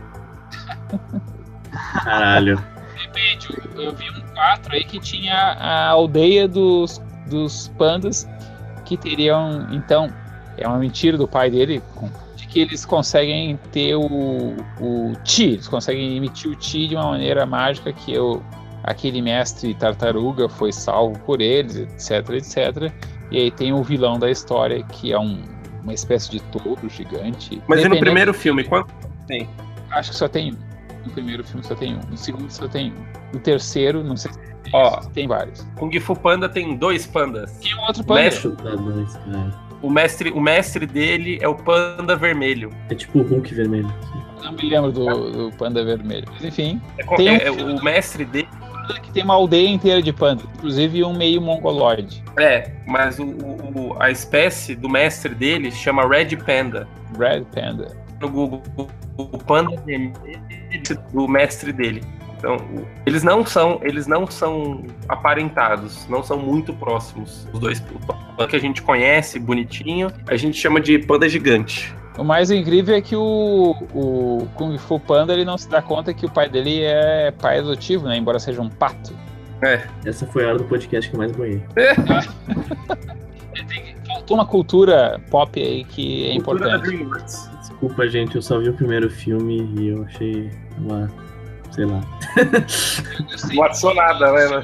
Caralho. Depende, eu, eu vi um quatro aí que tinha a aldeia dos, dos pandas que teriam, então, é uma mentira do pai dele, de que eles conseguem ter o, o Chi, eles conseguem emitir o Chi de uma maneira mágica, que eu, aquele mestre tartaruga foi salvo por eles, etc, etcétera. E aí tem o vilão da história, que é um, uma espécie de touro gigante. Mas e no primeiro filme, quanto tem? Acho que só tem um. No primeiro filme só tem um, no segundo só tem um. No terceiro, não sei se tem, Ó, tem vários. Kung Fu Panda tem dois pandas. Tem um outro panda. Mestre, Tá dois, cara. o, mestre, o mestre dele é o panda vermelho. É tipo o Hulk vermelho. Não me lembro do, do panda vermelho. Mas enfim, É, co- Tem um é, filme- o mestre dele. que tem uma aldeia inteira de pandas, inclusive um meio mongoloide. É, mas o, o- a espécie do mestre dele chama Red Panda. Red Panda. No Google, o panda vermelho do mestre dele. Então, o- eles não são, eles não são aparentados, não são muito próximos. Os dois o panda que a gente conhece, bonitinho, a gente chama de panda gigante. O mais incrível é que o, o Kung Fu Panda ele não se dá conta que o pai dele é pai adotivo, né? Embora seja um pato. É, Essa foi a hora do podcast que eu mais boiei. Faltou uma cultura pop aí que é cultura da importante. DreamWorks. Desculpa, gente, eu só vi o primeiro filme e eu achei uma. Sei lá. Não adicionou nada, né?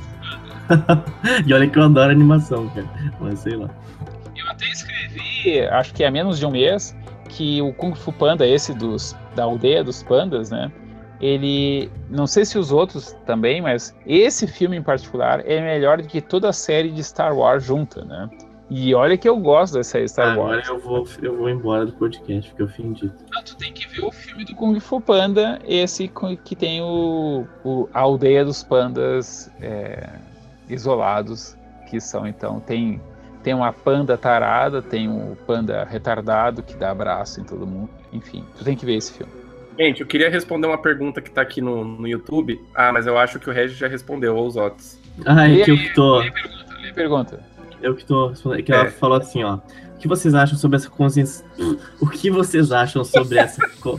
E olha que eu adoro animação, cara. Mas sei lá. Eu até escrevi, acho que há menos de um mês, que o Kung Fu Panda, esse dos, da aldeia dos pandas, né? Ele, não sei se os outros também, mas esse filme em particular é melhor do que toda a série de Star Wars junta, né? E olha que eu gosto dessa série Star Agora Wars. eu vou, eu vou embora do podcast, porque eu ofendi. Ah, tu tem que ver o filme do Kung Fu Panda, esse co- que tem o, o- a aldeia dos pandas é, isolados, que são, então, tem, tem uma panda tarada, tem um panda retardado que dá abraço em todo mundo. Enfim, tu tem que ver esse filme. Gente, eu queria responder uma pergunta que tá aqui no, no YouTube. Ah, mas eu acho que o Regis já respondeu, ou os outros. Ah, E é que eu aí, que tô. Lê a pergunta, lê a pergunta. Eu que tô respondendo. Que ela É. falou assim, ó. O que vocês acham sobre essa consciência. O que vocês acham sobre essa. co-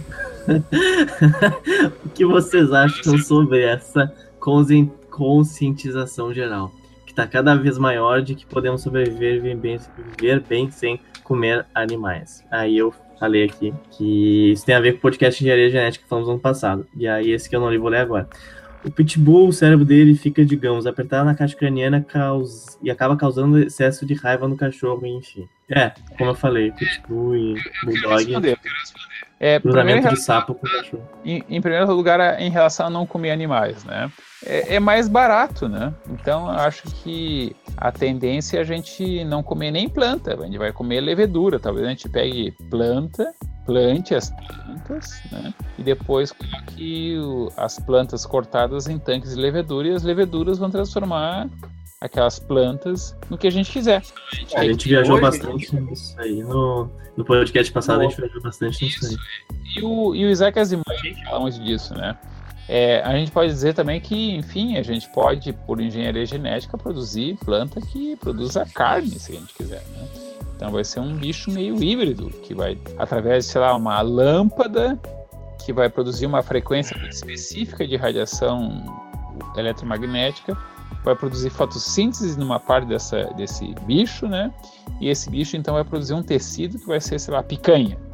O que vocês acham sobre essa consci- conscientização geral? Que tá cada vez maior de que podemos sobreviver e viver bem, viver bem sem comer animais. Aí eu falei aqui que isso tem a ver com o podcast de engenharia genética que falamos no ano passado. E aí esse que eu não li, vou ler agora. O pitbull, o cérebro dele fica, digamos, apertado na caixa craniana caus... e acaba causando excesso de raiva no cachorro, enfim. É, como eu falei, pitbull e Eu quero bulldog, responder, eu quero responder. É, primeiro, em cruzamento de relação- sapo com cachorro. em, em primeiro lugar, em relação a não comer animais, né? É, é mais barato, né? Então, eu acho que a tendência é a gente não comer nem planta, a gente vai comer levedura. Talvez a gente pegue planta, plante as plantas, né? E depois coloque o- as plantas cortadas em tanques de levedura e as leveduras vão transformar aquelas plantas no que a gente quiser. A gente viajou hoje- bastante nisso aí. No, no podcast passado a gente viajou bastante nisso aí. E o, e o Isaac Asimov fala muito disso, né? É, a gente pode dizer também que, enfim, a gente pode, por engenharia genética, produzir planta que produza carne, se a gente quiser, né? Então vai ser um bicho meio híbrido, que vai, através de, sei lá, uma lâmpada, que vai produzir uma frequência muito específica de radiação eletromagnética, vai produzir fotossíntese numa parte dessa, desse bicho, né? E esse bicho, então, vai produzir um tecido que vai ser, sei lá, picanha.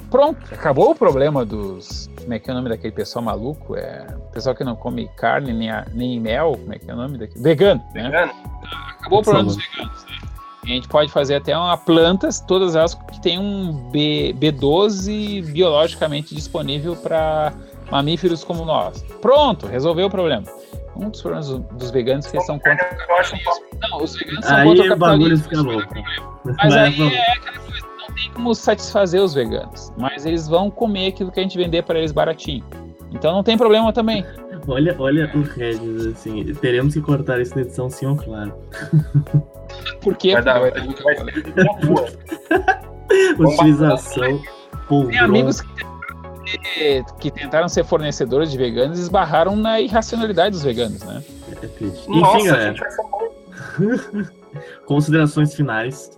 Pronto, acabou o problema dos... Como é que é o nome daquele pessoal maluco? É... Pessoal que não come carne nem, a... nem mel, como é que é o nome daquele? Vegano, né? Vegano? Acabou o problema dos veganos, né? A gente pode fazer até uma plantas, todas elas que tem um B, B doze biologicamente disponível para mamíferos como nós. Pronto, resolveu o problema. Um dos problemas dos veganos é que eles são contra o capitalismo. Não, os veganos são aí contra o o bagulho capitalismo. fica louco. Mas Vai, aí vamos. é aquela coisa, não tem como satisfazer os veganos. Mas eles vão comer aquilo que a gente vender para eles baratinho. Então não tem problema também. Olha, olha o Regis, assim, teremos que cortar isso na edição sim ou claro. Por quê? Vai dar, Porque a gente vai ser na rua. Utilização, polvorosa. tem amigos que, que tentaram ser fornecedores de veganos e esbarraram na irracionalidade dos veganos, né? É triste. Nossa, Enfim, a galera, gente vai ser considerações finais.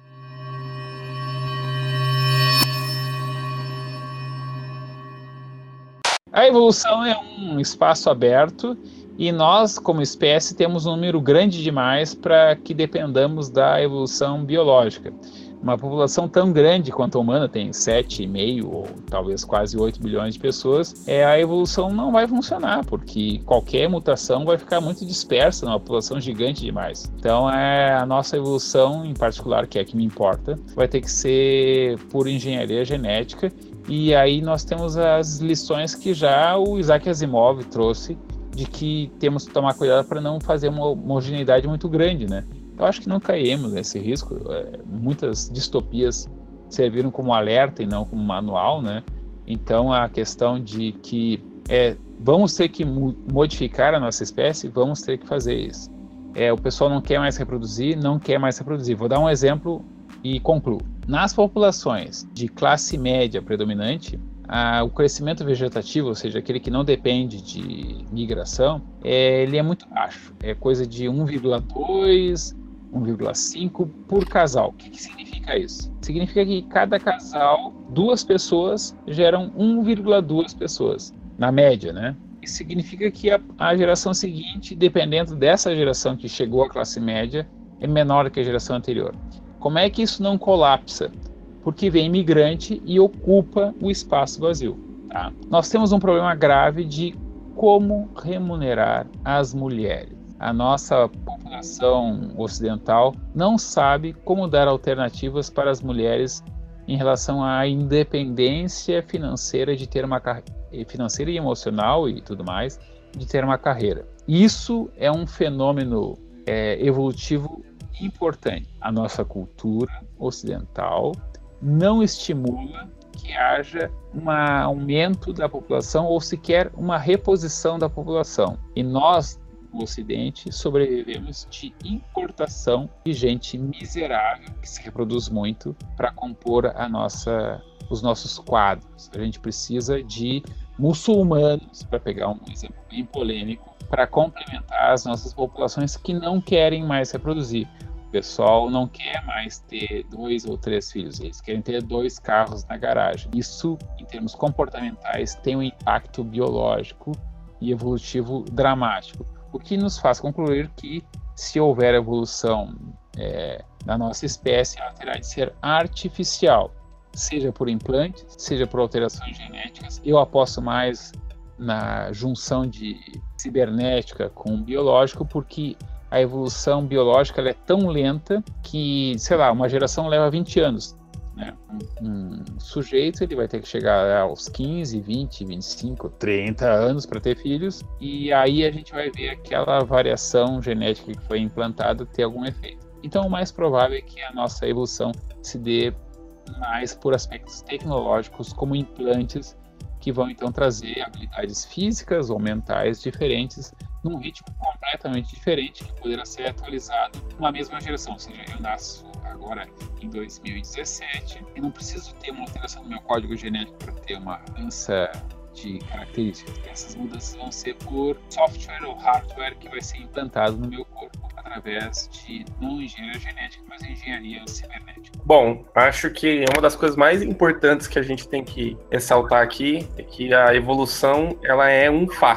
A evolução é um espaço aberto e nós, como espécie, temos um número grande demais para que dependamos da evolução biológica. Uma população tão grande quanto a humana, tem sete vírgula cinco ou talvez quase oito bilhões de pessoas, é, a evolução não vai funcionar, porque qualquer mutação vai ficar muito dispersa numa população gigante demais. Então, é, a nossa evolução, em particular, que é a que me importa, vai ter que ser por engenharia genética. E aí nós temos as lições que já o Isaac Asimov trouxe, de que temos que tomar cuidado para não fazer uma homogeneidade muito grande, né? Eu acho que não caímos nesse risco. É, muitas distopias serviram como alerta e não como manual, né? Então a questão de que é, vamos ter que modificar a nossa espécie, vamos ter que fazer isso. É, o pessoal não quer mais reproduzir, não quer mais reproduzir. Vou dar um exemplo e concluo. Nas populações de classe média predominante, a, o crescimento vegetativo, ou seja, aquele que não depende de migração, é, ele é muito baixo. É coisa de um vírgula dois, um vírgula cinco por casal. O que, que significa isso? Significa que cada casal, duas pessoas geram um vírgula duas pessoas, na média, né? Isso significa que a, a geração seguinte, dependendo dessa geração que chegou à classe média, é menor que a geração anterior. Como é que isso não colapsa? Porque vem imigrante e ocupa o espaço vazio. Tá? Nós temos um problema grave de como remunerar as mulheres. A nossa população ocidental não sabe como dar alternativas para as mulheres em relação à independência financeira de ter uma carreira, financeira e emocional e tudo mais, de ter uma carreira. Isso é um fenômeno é, evolutivo importante. A nossa cultura ocidental não estimula que haja um aumento da população ou sequer uma reposição da população. E nós, no Ocidente, sobrevivemos de importação de gente miserável que se reproduz muito para compor a nossa, os nossos quadros. A gente precisa de muçulmanos, para pegar um exemplo bem polêmico, para complementar as nossas populações que não querem mais reproduzir. O pessoal não quer mais ter dois ou três filhos, eles querem ter dois carros na garagem. Isso, em termos comportamentais, tem um impacto biológico e evolutivo dramático, o que nos faz concluir que, se houver evolução é, na nossa espécie, ela terá de ser artificial, seja por implantes, seja por alterações genéticas. Eu aposto mais na junção de cibernética com biológico, porque a evolução biológica ela é tão lenta que, sei lá, uma geração leva vinte anos. Né? Um, um sujeito ele vai ter que chegar aos quinze, vinte, vinte e cinco, trinta anos para ter filhos, e aí a gente vai ver aquela variação genética que foi implantada ter algum efeito. Então o mais provável é que a nossa evolução se dê mais por aspectos tecnológicos, como implantes, que vão então trazer habilidades físicas ou mentais diferentes num ritmo completamente diferente, que poderá ser atualizado numa mesma geração. Ou seja, eu nasço agora em dois mil e dezessete e não preciso ter uma alteração no meu código genético para ter uma mudança de características. Essas mudanças vão ser por software ou hardware que vai ser implantado no meu corpo através de não engenharia genética, mas engenharia cibernética. Bom, acho que uma das coisas mais importantes que a gente tem que ressaltar aqui é que a evolução ela é um fato.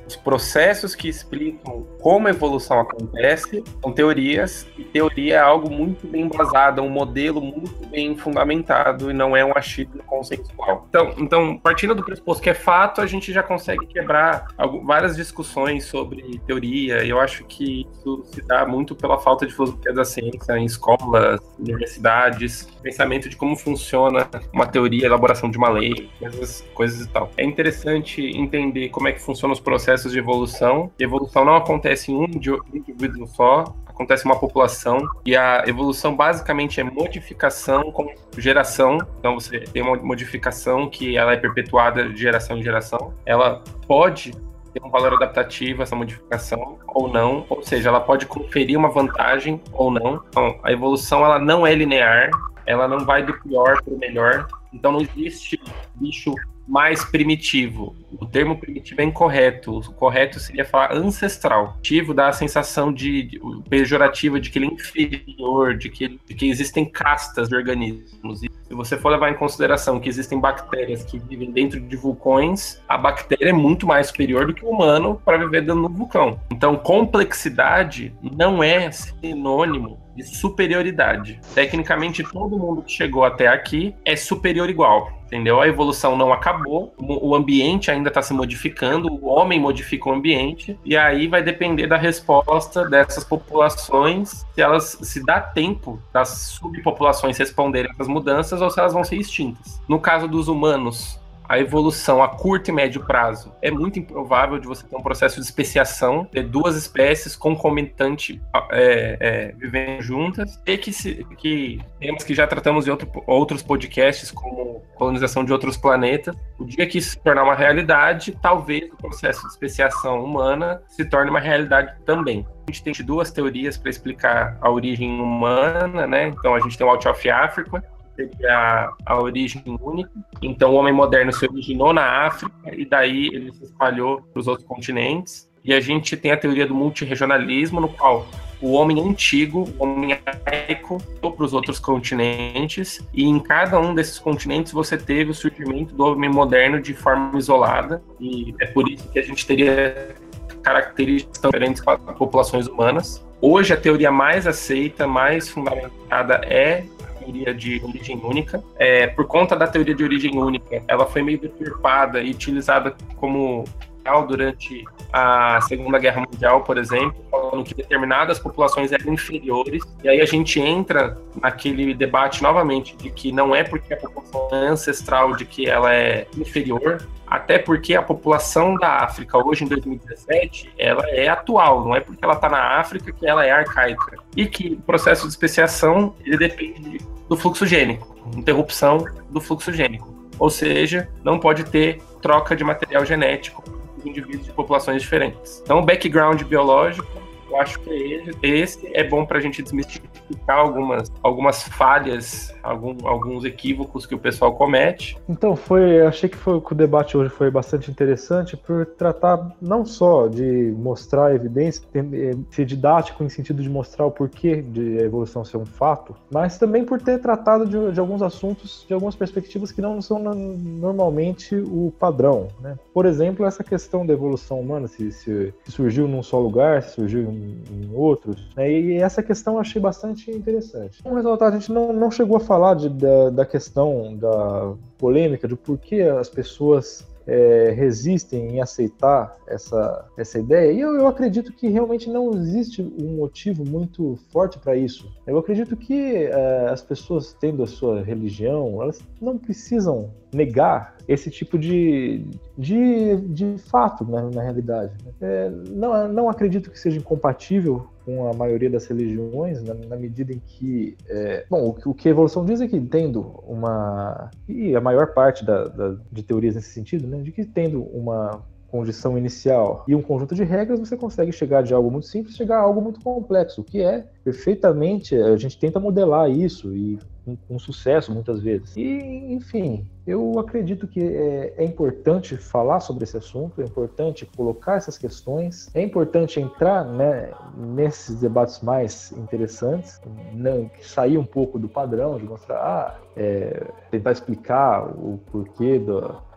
Os processos que explicam como a evolução acontece são teorias, e teoria é algo muito bem embasado, um modelo muito bem fundamentado e não é um achismo consensual. Então, então, partindo do pressuposto que é fato, a gente já consegue quebrar algumas, várias discussões sobre teoria, e eu acho que isso se dá muito pela falta de filosofia da ciência em escolas, universidades, pensamento de como funciona uma teoria, elaboração de uma lei, coisas, coisas e tal. É interessante entender como é que funcionam os processos de evolução. A evolução não acontece em um indivíduo só, acontece em uma população, e a evolução basicamente é modificação com geração. Então você tem uma modificação que ela é perpetuada de geração em geração. Ela pode ter um valor adaptativo, essa modificação, ou não, ou seja, ela pode conferir uma vantagem ou não. Então, a evolução ela não é linear, ela não vai do pior para o melhor, então não existe bicho mais primitivo. O termo primitivo é incorreto. O correto seria falar ancestral. Primitivo dá a sensação de, de pejorativa de que ele é inferior, de que, de que existem castas de organismos. E se você for levar em consideração que existem bactérias que vivem dentro de vulcões, a bactéria é muito mais superior do que o humano para viver dentro do vulcão. Então, complexidade não é sinônimo de superioridade. Tecnicamente, todo mundo que chegou até aqui é superior igual, entendeu? A evolução não acabou, o ambiente ainda está se modificando, o homem modifica o ambiente, e aí vai depender da resposta dessas populações, se elas se dá tempo das subpopulações responderem às mudanças ou se elas vão ser extintas. No caso dos humanos, a evolução a curto e médio prazo é muito improvável de você ter um processo de especiação, ter duas espécies concomitantes é, é, vivendo juntas, e que, se, que temas que já tratamos em outro, outros podcasts, como colonização de outros planetas. O dia que isso se tornar uma realidade, talvez o processo de especiação humana se torne uma realidade também. A gente tem duas teorias para explicar a origem humana, né? Então a gente tem o Out of Africa, seria a origem única. Então o homem moderno se originou na África e daí ele se espalhou para os outros continentes. E a gente tem a teoria do multirregionalismo, no qual o homem antigo, o homem arcaico, foi para os outros continentes, e em cada um desses continentes você teve o surgimento do homem moderno de forma isolada, e é por isso que a gente teria características tão diferentes com as populações humanas. Hoje a teoria mais aceita, mais fundamentada é teoria de origem única. É, por conta da teoria de origem única, ela foi meio deturpada e utilizada como durante a Segunda Guerra Mundial, por exemplo, falando que determinadas populações eram inferiores, e aí a gente entra naquele debate novamente de que não é porque a população é ancestral de que ela é inferior, até porque a população da África hoje em dois mil e dezessete, ela é atual, não é porque ela está na África que ela é arcaica, e que o processo de especiação ele depende do fluxo gênico, interrupção do fluxo gênico, ou seja, não pode ter troca de material genético indivíduos de populações diferentes. Então, o background biológico, eu acho que esse é bom para a gente desmistificar algumas, algumas falhas, algum, alguns equívocos que o pessoal comete. Então, foi, achei que, foi, que o debate hoje foi bastante interessante por tratar não só de mostrar a evidência, ser didático em sentido de mostrar o porquê de a evolução ser um fato, mas também por ter tratado de, de alguns assuntos, de algumas perspectivas que não são normalmente o padrão, né? Por exemplo, essa questão da evolução humana, se, se, se surgiu num só lugar, se surgiu em, em outros, né? E essa questão eu achei bastante interessante. Como resultado, a gente não, não chegou a falar de, da, da questão da polêmica, do porquê as pessoas é, resistem em aceitar essa, essa ideia, e eu, eu acredito que realmente não existe um motivo muito forte para isso. Eu acredito que é, as pessoas tendo a sua religião, elas não precisam negar esse tipo de, de, de fato, né, na realidade. É, não, não acredito que seja incompatível com a maioria das religiões, na, na medida em que... É, bom, o que, o que a evolução diz é que tendo uma... E a maior parte da, da, de teorias nesse sentido, né, de que tendo uma condição inicial e um conjunto de regras, você consegue chegar de algo muito simples, chegar a algo muito complexo, o que é perfeitamente... A gente tenta modelar isso e com, com sucesso, muitas vezes. E, enfim... Eu acredito que é, é importante falar sobre esse assunto, é importante colocar essas questões, é importante entrar, né, nesses debates mais interessantes, não, sair um pouco do padrão, de mostrar, ah, é, tentar explicar o porquê do,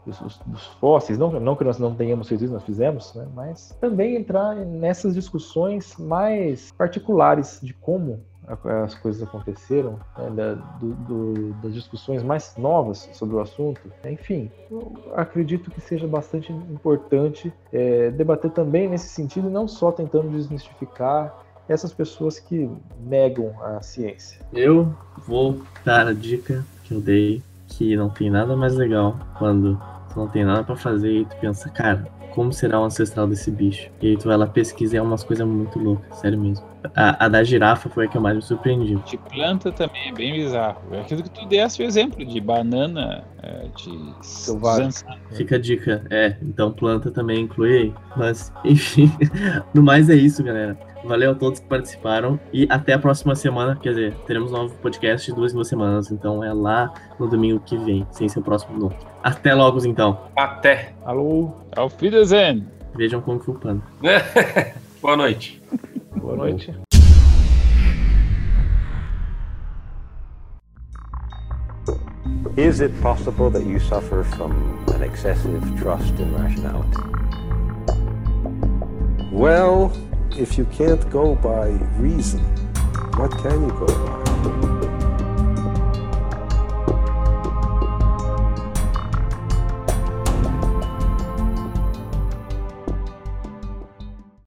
dos, dos fósseis, não, não que nós não tenhamos feito isso, nós fizemos, né? Mas também entrar nessas discussões mais particulares de como as coisas aconteceram, né, da, do, do, das discussões mais novas sobre o assunto. Enfim, eu acredito que seja bastante importante é, debater também nesse sentido, não só tentando desmistificar essas pessoas que negam a ciência. Eu vou dar a dica que eu dei, que não tem nada mais legal quando tu não tem nada pra fazer e tu pensa, cara, como será o ancestral desse bicho? E aí tu vai lá pesquisar, é umas coisas muito loucas, sério mesmo. A, a da girafa foi a que eu mais me surpreendi. De planta também é bem bizarro. É aquilo que tu desse o exemplo de banana, de Selvagem. Fica a dica, é, então planta também inclui aí. Mas, enfim, no mais é isso, galera. Valeu a todos que participaram e até a próxima semana. Quer dizer, teremos um novo podcast de duas em duas semanas, então é lá no domingo que vem, sem ser o próximo no. Até logo, então. Até. Alô, Auf Wiedersehen! Vejam Kung Fu Panda. Boa noite. boa noite. Is it possible that you suffer from an excessive trust in rationality? Well, if you can't go by reason, what can you go by?